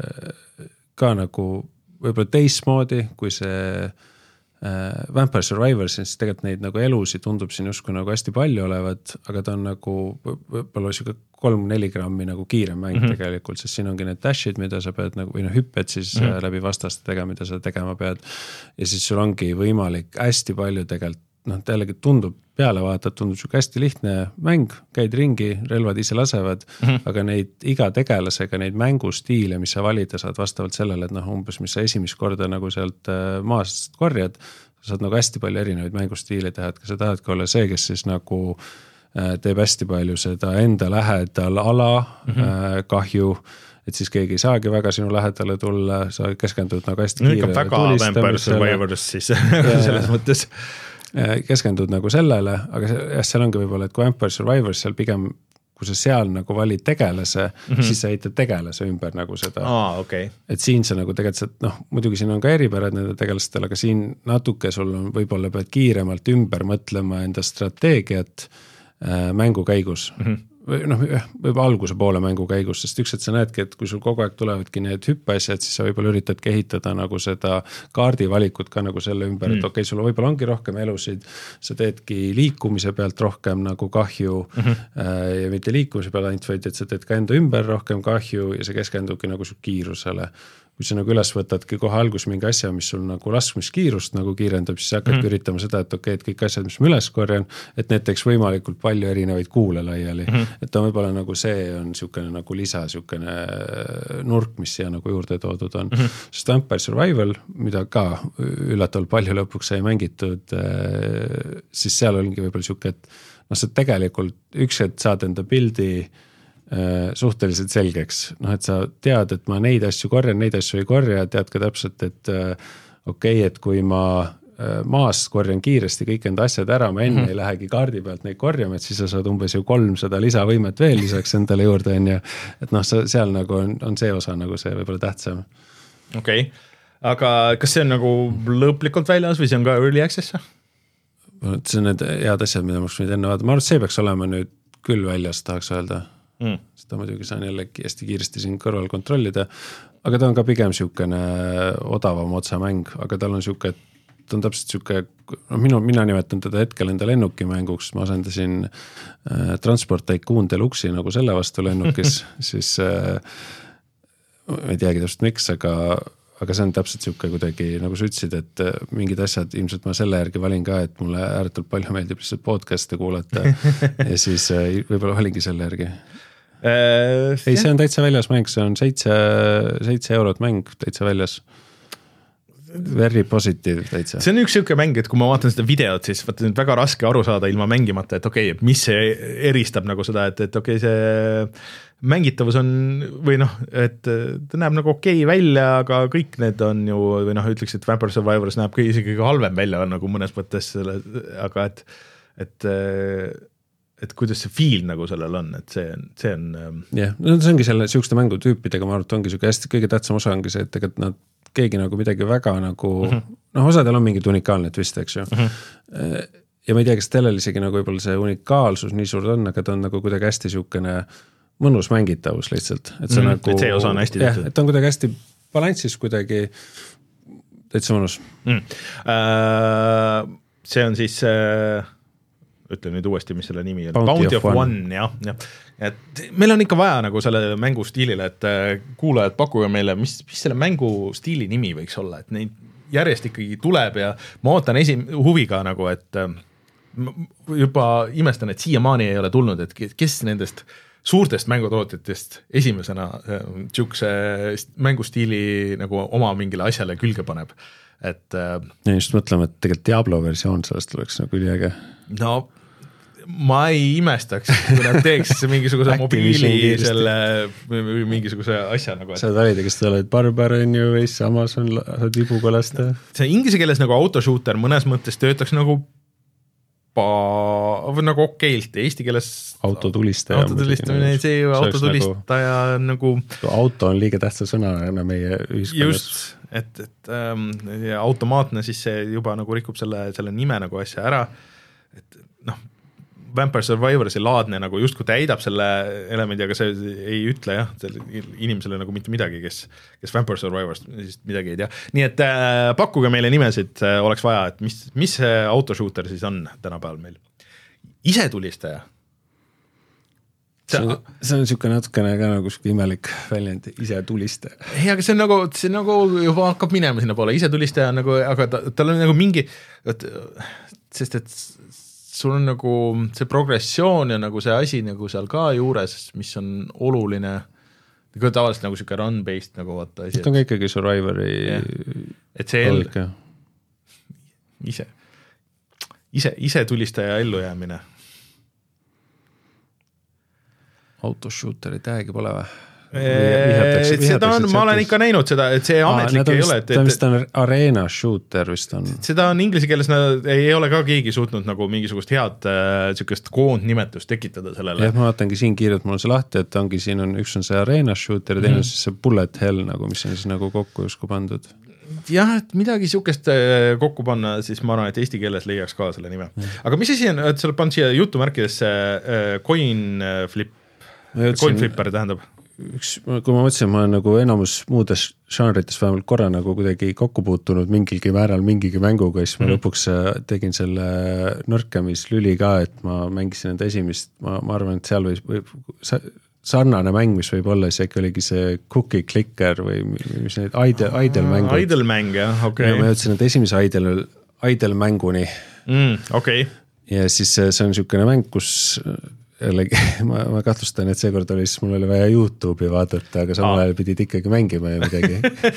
ka nagu võib-olla teistmoodi, kui see Vampire Survivors, siis tegelikult neid nagu elusi tundub siin justkui nagu hästi palju olevat, aga ta on nagu võib-olla siuke kolm-neli grammi nagu kiirem mäng mm-hmm. tegelikult, sest siin ongi need dashid, mida sa pead nagu, või noh, hüpped siis mm-hmm. läbi vastaste tegema, mida sa tegema pead ja siis sul ongi võimalik hästi palju tegelikult, noh, jällegi tundub peale vaatad, tundub siuke hästi lihtne mäng, käid ringi, relvad ise lasevad, mm-hmm. aga neid iga tegelasega, neid mängustiile, mis sa valida saad vastavalt sellele, et noh, umbes, mis sa esimest korda nagu sealt maast korjad, sa saad nagu hästi palju erinevaid mängustiile teha, et ka sa tahadki olla see, kes siis nagu teeb hästi palju seda enda lähedal ala mm-hmm. kahju, et siis keegi ei saagi väga sinu lähedale tulla, sa keskendud nagu hästi kiire tulistamisele. Vampire Survivors siis selles mõttes. Keskendud nagu sellele, aga jah, seal ongi võib-olla, et kui Vampire Survivors seal pigem, kui sa seal nagu valid tegelase, mm-hmm. siis sa ehitad tegelase ümber nagu seda. Aa, okay. Et siin sa nagu tegelikult, noh, muidugi siin on ka eripärad nende tegelastel, aga siin natuke sul on võib-olla pead kiiremalt ümber mõtlema enda strateegiat äh, mängu käigus. Mm-hmm. või noh, võib-olla alguse poole mängu käigus, sest üks, et sa näedki, et kui sul kogu aeg tulevadki need hüppeasjad, siis sa võib-olla üritadki ehitada nagu seda kaardivalikut ka nagu selle ümber, mm. et okei okay,, sul võib-olla ongi rohkem elusid, sa teedki liikumise pealt rohkem nagu kahju mm-hmm. äh, ja mitte liikumise pealt ainult, vaid et sa teed ka enda ümber rohkem kahju ja sa keskendubki nagu su kiirusele. Kui sa nagu üles võtadki kohe algus mingi asja, mis sul nagu laskmiskiirust nagu kiirendab, siis sa hakkadki mm-hmm. üritama seda, et okei, et kõik asjad, mis ma üles korjan, et need teeks võimalikult palju erinevaid kuule laiali. Mm-hmm. Et ta võib-olla nagu see on niisugune nagu lisa, niisugune nurk, mis siia nagu juurde toodud on. Mm-hmm. Sest Vampire Survival, mida ka üllatavalt palju lõpuks sai mängitud, siis seal ongi võib-olla niisugune, et noh, sa tegelikult üks, et saad enda pildi suhteliselt selgeks, noh, et sa tead, et ma neid asju korjan, neid asju ei korja, tead ka täpselt, et okei, okay, et kui ma maast korjan kiiresti kõik enda asjad ära, ma enne mm -hmm. ei lähegi kaardi pealt neid korjama, et siis sa saad umbes ju kolmsada lisavõimet veel lisaks endale juurde, on ju, et noh, seal nagu on, on see osa nagu see võib-olla tähtsam. Okei, okay. Aga kas see on nagu lõplikult väljas või see on ka early access? See on need head asjad, mida ma oleks enne vaadata, ma arvan, et see peaks olema nüüd küll väljas, tahaks öelda. Mm. Seda muidugi saan jällegi hästi kiiresti siin kõrval kontrollida, aga ta on ka pigem siukene odavam otsamäng, aga tal on siuke, ta on täpselt siuke, no minu, mina nimetan teda hetkel enda lennukimänguks, ma asendasin äh, Transport Tycoon Deluxe'i nagu selle vastu lennukis, siis äh, ma ei teagi täpselt miks, aga aga see on täpselt siuke kuidagi, nagu sa ütlesid, et mingid asjad, ilmselt ma selle järgi valin ka, et mulle ääretult palju meeldib lihtsalt podcast'e kuulata ja siis võib-olla valingi selle järgi. Äh, ei, see on täitsa väljas mäng, see on seitse, seitse eurot mäng täitsa väljas. Very positive täitsa. See on üks siuke mäng, et kui ma vaatan seda videot, siis vaata nüüd väga raske aru saada ilma mängimata, et okei, okay, mis see eristab nagu seda, et, et okei, okay, see mängitavus on või noh, et ta näeb nagu okei okay välja, aga kõik need on ju, või noh, ütleks, et Vampire Survivors näeb isegi halvem välja nagu mõnes mõttes, aga et, et, et kuidas see feel nagu sellel on, et see on, see on. jah, no see ongi selle siukeste mängutüüpidega, ma arvan, et ongi siuke hästi kõige tähtsam osa ongi see, et tegelikult nad keegi nagu midagi väga nagu, uh -huh. noh, osadel on mingit unikaalne twist, eks ju. Uh -huh. Ja ma ei tea, kas sellel isegi nagu võib-olla see unikaalsus nii suur on, aga ta on nagu kuidagi hästi siukene mõnus mängitavus lihtsalt. Et, mm, nagu, et see osa on hästi jah, et on kuidagi hästi balanssis kuidagi täitsa mõnus. Mm. Uh, see on siis, uh, ütle nüüd uuesti, mis selle nimi on. Bounty, Bounty of, of One, one jah, jah. Et meil on ikka vaja nagu selle mängustiilile, et kuulajad pakuge meile, mis, mis selle mängustiili nimi võiks olla, et neid järjest ikkagi tuleb ja ma ootan esim- huviga nagu, et juba imestan, et siiamaani ei ole tulnud, et kes nendest suurtest mängutootjatest esimesena tšukse mängustiili nagu oma mingile asjale külge paneb, et ja just mõtleme, et tegelikult Diablo versioon sellest oleks nagu üliäge. No ma ei imestaks, kui nad teeks mingisuguse mobiili selle või mingisuguse asja nagu. Sa valida, kas sa oled barbar on ju või samas on vibukolasta. See inglise keeles nagu autoshooter mõnes mõttes töötaks nagu pa, nagu okeilt, eesti keeles autotulistaja. Autotulistamine, see ju autotulistaja nagu, nagu auto on liiga tähtsa sõna meie ühiskonnas. Just, et, et ähm, ja automaatne siis see juba nagu rikub selle, selle nime nagu asja ära, et noh, Vampire Survivorsi laadne nagu justkui täidab selle elemendi, aga see ei ütle jah, inimesele nagu mitte midagi, kes, kes Vampire Survivorist siis midagi ei tea. Nii et äh, pakkuge meile nimesid, äh, oleks vaja, et mis, mis see autoshooter siis on tänapäeval meil. Isetulistaja. See on, see on siuke natukene ka nagu siuke imelik väljend, isetulistaja. Ei, aga see on nagu, see nagu juba hakkab minema sinna poole, isetulistaja on nagu, aga ta, tal on nagu mingi, sest et sul on nagu see progressioon ja nagu see asi nagu seal ka juures, mis on oluline, nagu tavaliselt nagu siuke run-based nagu vaata asi. See on ka ikkagi Survivori ja. Et see el... ise, ise, ise tulistaja ellujäämine. Autoshooter, tag'i pole või? Vihatakse, seda on, ma olen ikka näinud seda, et see ametlik Aa, ei ole. Ta vist on arena shooter vist on. Seda on inglise keeles, ei ole ka keegi suutnud nagu mingisugust head äh, sükest koondnimetust tekitada sellele. Jah, ma vaatangi siin kiirelt, mul on see lahti, et ongi siin on, üks on see arena shooter ja teine on mm. siis see bullet hell, nagu, mis on siis nagu kokku justkui pandud. Jah, et midagi sükest kokku panna, siis ma arvan, et eesti keeles leiaks ka selle nime. Mm. Aga mis asi on, et sa oled pannud siia jutumärkidesse äh, coin flip, coin flipper tähendab? Üks, kui ma mõtlesin, ma olen nagu enamus muudes žanrites vähemalt korra nagu kuidagi kokku puutunud mingilgi määral mingigi mänguga, siis ma mm. lõpuks tegin selle nõrkamislüli ka, et ma mängisin enda esimest, ma, ma arvan, et seal võib, võib sarnane mäng, mis võib olla, siis äkki oligi see cookie clicker või mis need idle, idle mängud. Idle mäng, jah, okei. Okay. Ja ma jõudsin enda esimese idle, idle mänguni. Mm, okei. Okay. Ja siis see on niisugune mäng, kus jällegi, ma, ma kahtlustan, et seekord oli siis, mul oli vaja YouTube'i vaadata, aga samal ajal pidid ikkagi mängima ja midagi.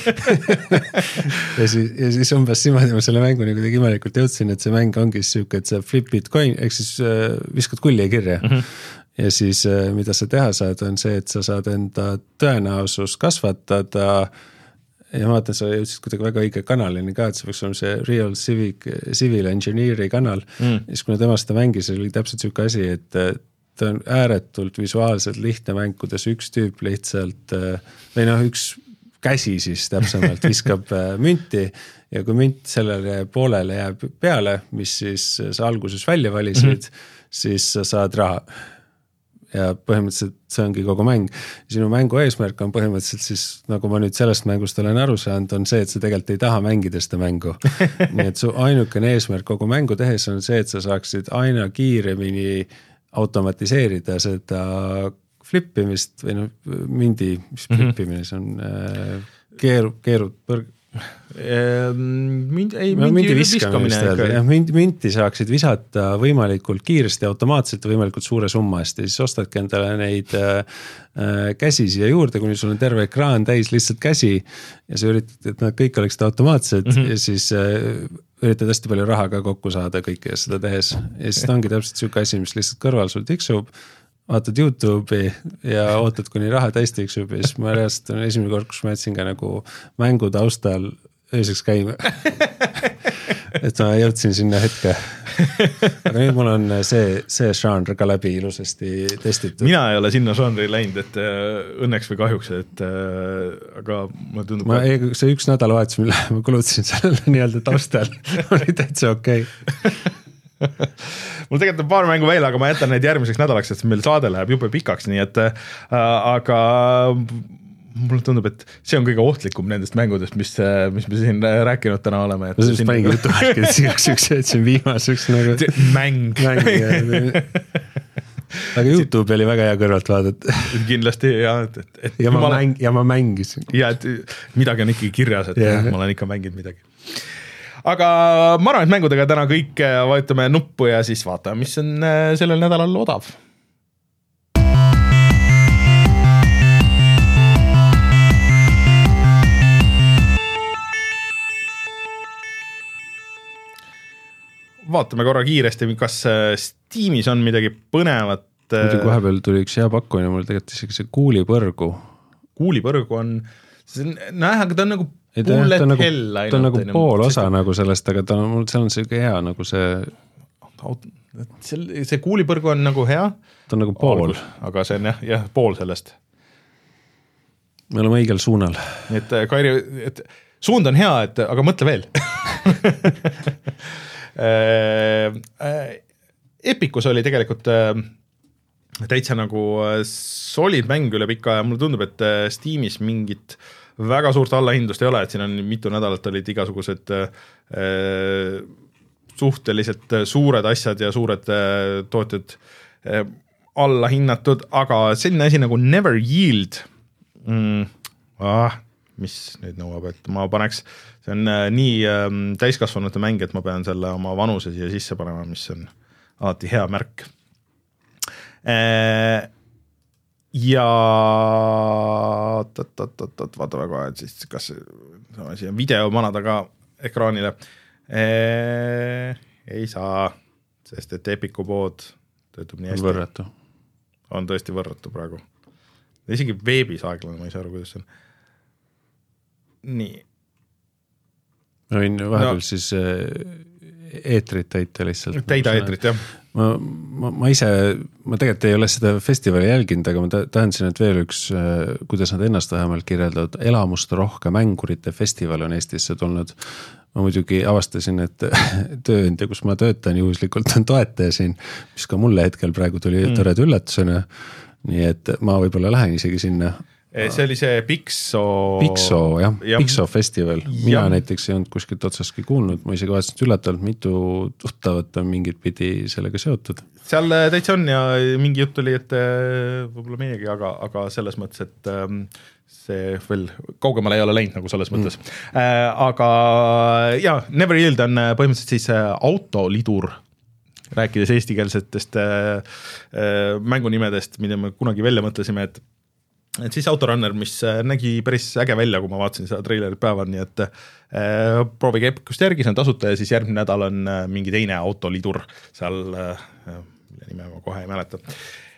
ja, siis, ja siis umbes niimoodi ma selle mänguni kuidagi imelikult jõudsin, et see mäng ongi siuke, et sa flipid coin, ehk siis äh, viskad kulli kirja. Mm -hmm. ja siis mida sa teha saad, on see, et sa saad enda tõenäosus kasvatada ja ma vaatan, sa jõudsid kuidagi väga õige kanalini ka, et see võiks olla see Real Civic, Civil Engineeri kanal mm. ja siis kuna tema seda mängis, oli täpselt siuke asi, et ta on ääretult visuaalselt lihtne mäng, kuidas üks tüüp lihtsalt või noh, üks käsi siis täpsemalt viskab münti ja kui münt sellele poolele jääb peale, mis siis sa alguses välja valisid, mm-hmm. siis sa saad raha. Ja põhimõtteliselt see ongi kogu mäng. Sinu mängu eesmärk on põhimõtteliselt siis, nagu ma nüüd sellest mängust olen aru saanud, on see, et sa tegelikult ei taha mängida seda mängu. Nii et su ainukene eesmärk kogu mängu tehes on see, et sa saaksid aina kiiremini automatiseerida seda flippimist või noh, mündi, mis flippimine, see on äh, keerud, keerud põrg... Mind, ei, mingi minti viskamine. Minti, minti saaksid visata võimalikult kiiresti, automaatselt ja võimalikult suure summa eest. Ja siis ostadki endale neid äh, käsi siia juurde, kuni sul on terve ekraan täis lihtsalt käsi ja sa üritad, et nad kõik oleksid automaatsed mm-hmm. ja siis äh, üritad hästi palju raha ka kokku saada kõike seda tehes. Ja siis ta ongi täpselt siuke asi, mis lihtsalt kõrval sul tiksub, vaatad YouTube'i ja ootad, kuni raha täis tiksub ja siis ma reaalselt on esimene kord, kus ma jätsin ka nagu mängu taustal ööseks käima. Et ma jõudsin sinna hetke. Aga nüüd mul on see, see žanr ka läbi ilusasti testitud. Mina ei ole sinna žanri läinud, et õnneks või kahjuks, et aga mulle tundub... Ma, ei, see üks nädalavahetus, mille ma kulutasin sellele nii-öelda taustal, oli täitsa okei. Mul tegelikult on paar mängu veel, aga ma jätan need järgmiseks nädalaks, et meil saade läheb jube pikaks, nii et äh, aga mulle tundub, et see on kõige ohtlikum nendest mängudest, mis, mis me siin rääkinud täna oleme. Ma siis panigi jutu rääkida, et see on viimaseks nagu... Mäng. Mäng aga YouTube oli väga hea kõrvalt vaadata. Kindlasti, ja. Et, et, ja, ma ma mäng, ja ma mängisin. Ja, et midagi on ikkagi kirjas, et yeah. ma olen ikka mänginud midagi. Aga ma arvan, et mängudega täna kõik vajutame nuppu ja siis vaatame, mis on sellel nädalal odav. Vaatame korra kiiresti, kas Steamis on midagi põnevat. Muidugi vahepeal tuli üks hea pakkumine, mul tegelikult isegi see kuulipõrgu. Kuulipõrgu on, see on, näe, aga ta on nagu Bullet ta on nagu, hell ta on nagu pool osa see, nagu sellest, aga ta on, mul see on see hea nagu see... See, see kuulipõrgu on nagu hea. Ta on nagu pool. Aga see on jah, jah pool sellest. Me oleme õigel suunal. Et Kairi, et suund on hea, et, aga mõtle veel. Epicus oli tegelikult täitsa nagu solid mäng üle pika ja mulle tundub, et Steamis mingit väga suurt allahindlust ei ole, et siin on mitu nädalat olid igasugused äh, suhteliselt suured asjad ja suured äh, tootjad äh, alla hinnatud, aga selline asi nagu Never Yield mm, ah, mis nüüd nõuab, et ma paneks, see on äh, nii äh, täiskasvanute mäng, et ma pean selle oma vanuse siia sisse panema, mis on alati hea märk. Äh, ja vaata väga, et siis kas see video manada ka ekraanile äh, ei saa, sest et Epicu pood töötab nii hästi. Võrratu. On tõesti võrratu praegu. Isegi veebis aeglane, ma ei saa aru, kuidas see on. Nii. Ma võin vahepeal no. siis eetrit täita lihtsalt. Täida eetrit, jah. Ma, ma, ma ise, ma tegelikult ei ole seda festivali jälginud, aga ma tahan siin, et veel üks, kuidas nad ennast vähemalt kirjeldavad, elamust rohke mängurite festival on Eestisse tulnud. Ma muidugi avastasin, et tööandja, kus ma töötan juhuslikult on toetaja siin, mis ka mulle hetkel praegu tuli mm. tõred üllatusena. Nii et ma võib-olla lähen isegi sinna. See oli see Pixo... Pixo, jah. Ja. Pixo festival. Mina ja. näiteks ei olnud kuskilt otsaski kuulnud. Ma isegi vaatasin üllatavalt, mitu tuttavat on mingit pidi sellega seotud. Seal täitsa on ja mingi jutt oli, et võib-olla meiegi, aga, aga selles mõttes, et see veel kaugemale ei ole läinud nagu selles mõttes. Mm. Aga ja, Never Yield on põhimõtteliselt siis autolidur, rääkides eestikeelsetest mängunimedest, mida me kunagi välja mõtlesime, et et siis Autorunner, mis nägi päris äge välja, kui ma vaatasin seda treilerit päeval, nii et äh, proovige Epicust järgi, see on tasuta ja siis järgmine nädal on mingi teine autolidur seal, äh, mille nime ma kohe ei mäleta.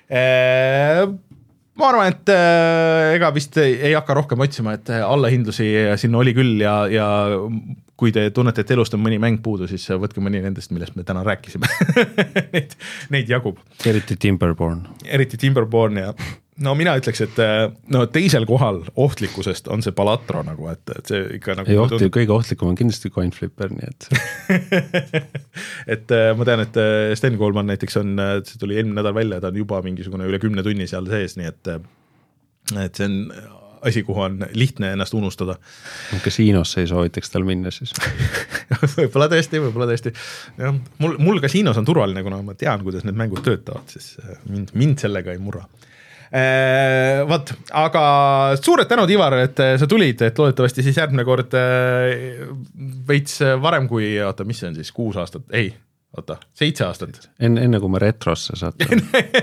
ma arvan, et ega vist ei, ei hakka rohkem otsima, et allahindlusi sinna oli küll ja, ja kui te tunnete, et elust on mõni mäng puudu, siis võtke mõni nendest, millest me täna rääkisime neid, neid jagub. Eriti Timberborn. Eriti Timberborn ja no mina ütleks, et no teisel kohal ohtlikkusest on see Balatro nagu, et, et see ikka nagu... Ei ohti, tund... kõige ohtlikum on kindlasti Coin Flipper, nii et... et ma tean, et Sten Koolman näiteks on, see tuli eelmine nädal välja, ta on juba mingisugune üle kümne tunni seal sees, nii et, et see on asi, kuhu on lihtne ennast unustada. Kasiinosse ei soovitaks tal minna siis. võib-olla tõesti, võib-olla tõesti. Ja, mul, mul kasiinos on turvaline, kuna ma tean, kuidas need mängud töötavad, siis mind, mind sellega ei murra. Eee, võt, aga suured tänud, Ivar, et sa tulid, et loodetavasti siis järgmine kord veits varem kui, oota, mis see on siis, kuus aastat, ei, oota, seitse aastat. Enne, enne kui ma retrosse satun.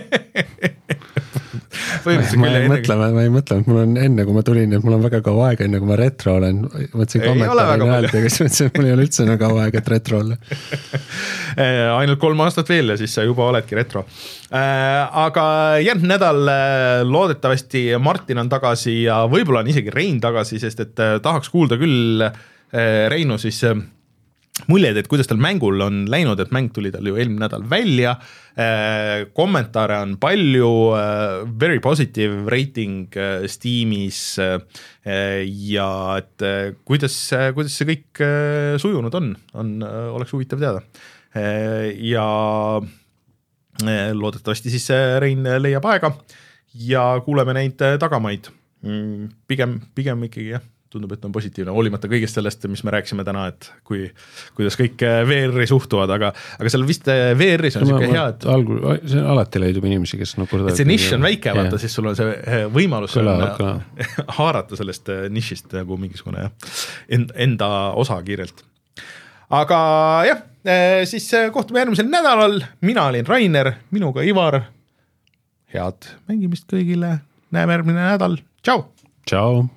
ma ei mõtle, ma ei mõtle, et mul on enne, kui ma tulin, et mul on väga kaua aega, enne kui ma retro olen, mõtlesin kommentaari näelda, kes mõtlesin, et mul ei ole üldse väga kaua aega, et retro olla. ainult kolm aastat veel ja siis sa juba oledki retro. Aga järgmine nädal loodetavasti Martin on tagasi ja võib-olla on isegi Rein tagasi, sest et tahaks kuulda küll Reinu siis muljed, et kuidas tal mängul on läinud, et mäng tuli tal ju eelmine nädal välja, kommentaare on palju, very positive rating Steamis ja et kuidas, kuidas see kõik sujunud on, on, oleks huvitav teada. Ja loodetavasti siis Rein leiab aega ja kuuleme neid tagamaid. Pigem, pigem ikkagi jah. Tundub, et on positiivne, hoolimata kõigest sellest, mis me rääkisime täna, et kui, kuidas kõik V R-i suhtuvad, aga, aga seal vist V R-is on siuke hea, et algul, see alati leidub inimesi, kes no kurdavad. Et see nišš on väike, vaata, siis sul on see võimalus kõla, kõla. haarata sellest nišist nagu mingisugune enda osa kiirelt. Aga jah, siis kohtume järgmisel nädalal, mina olin Rainer, minuga Ivar, head mängimist kõigile, näeme järgmine nädal, tšau! Tšau!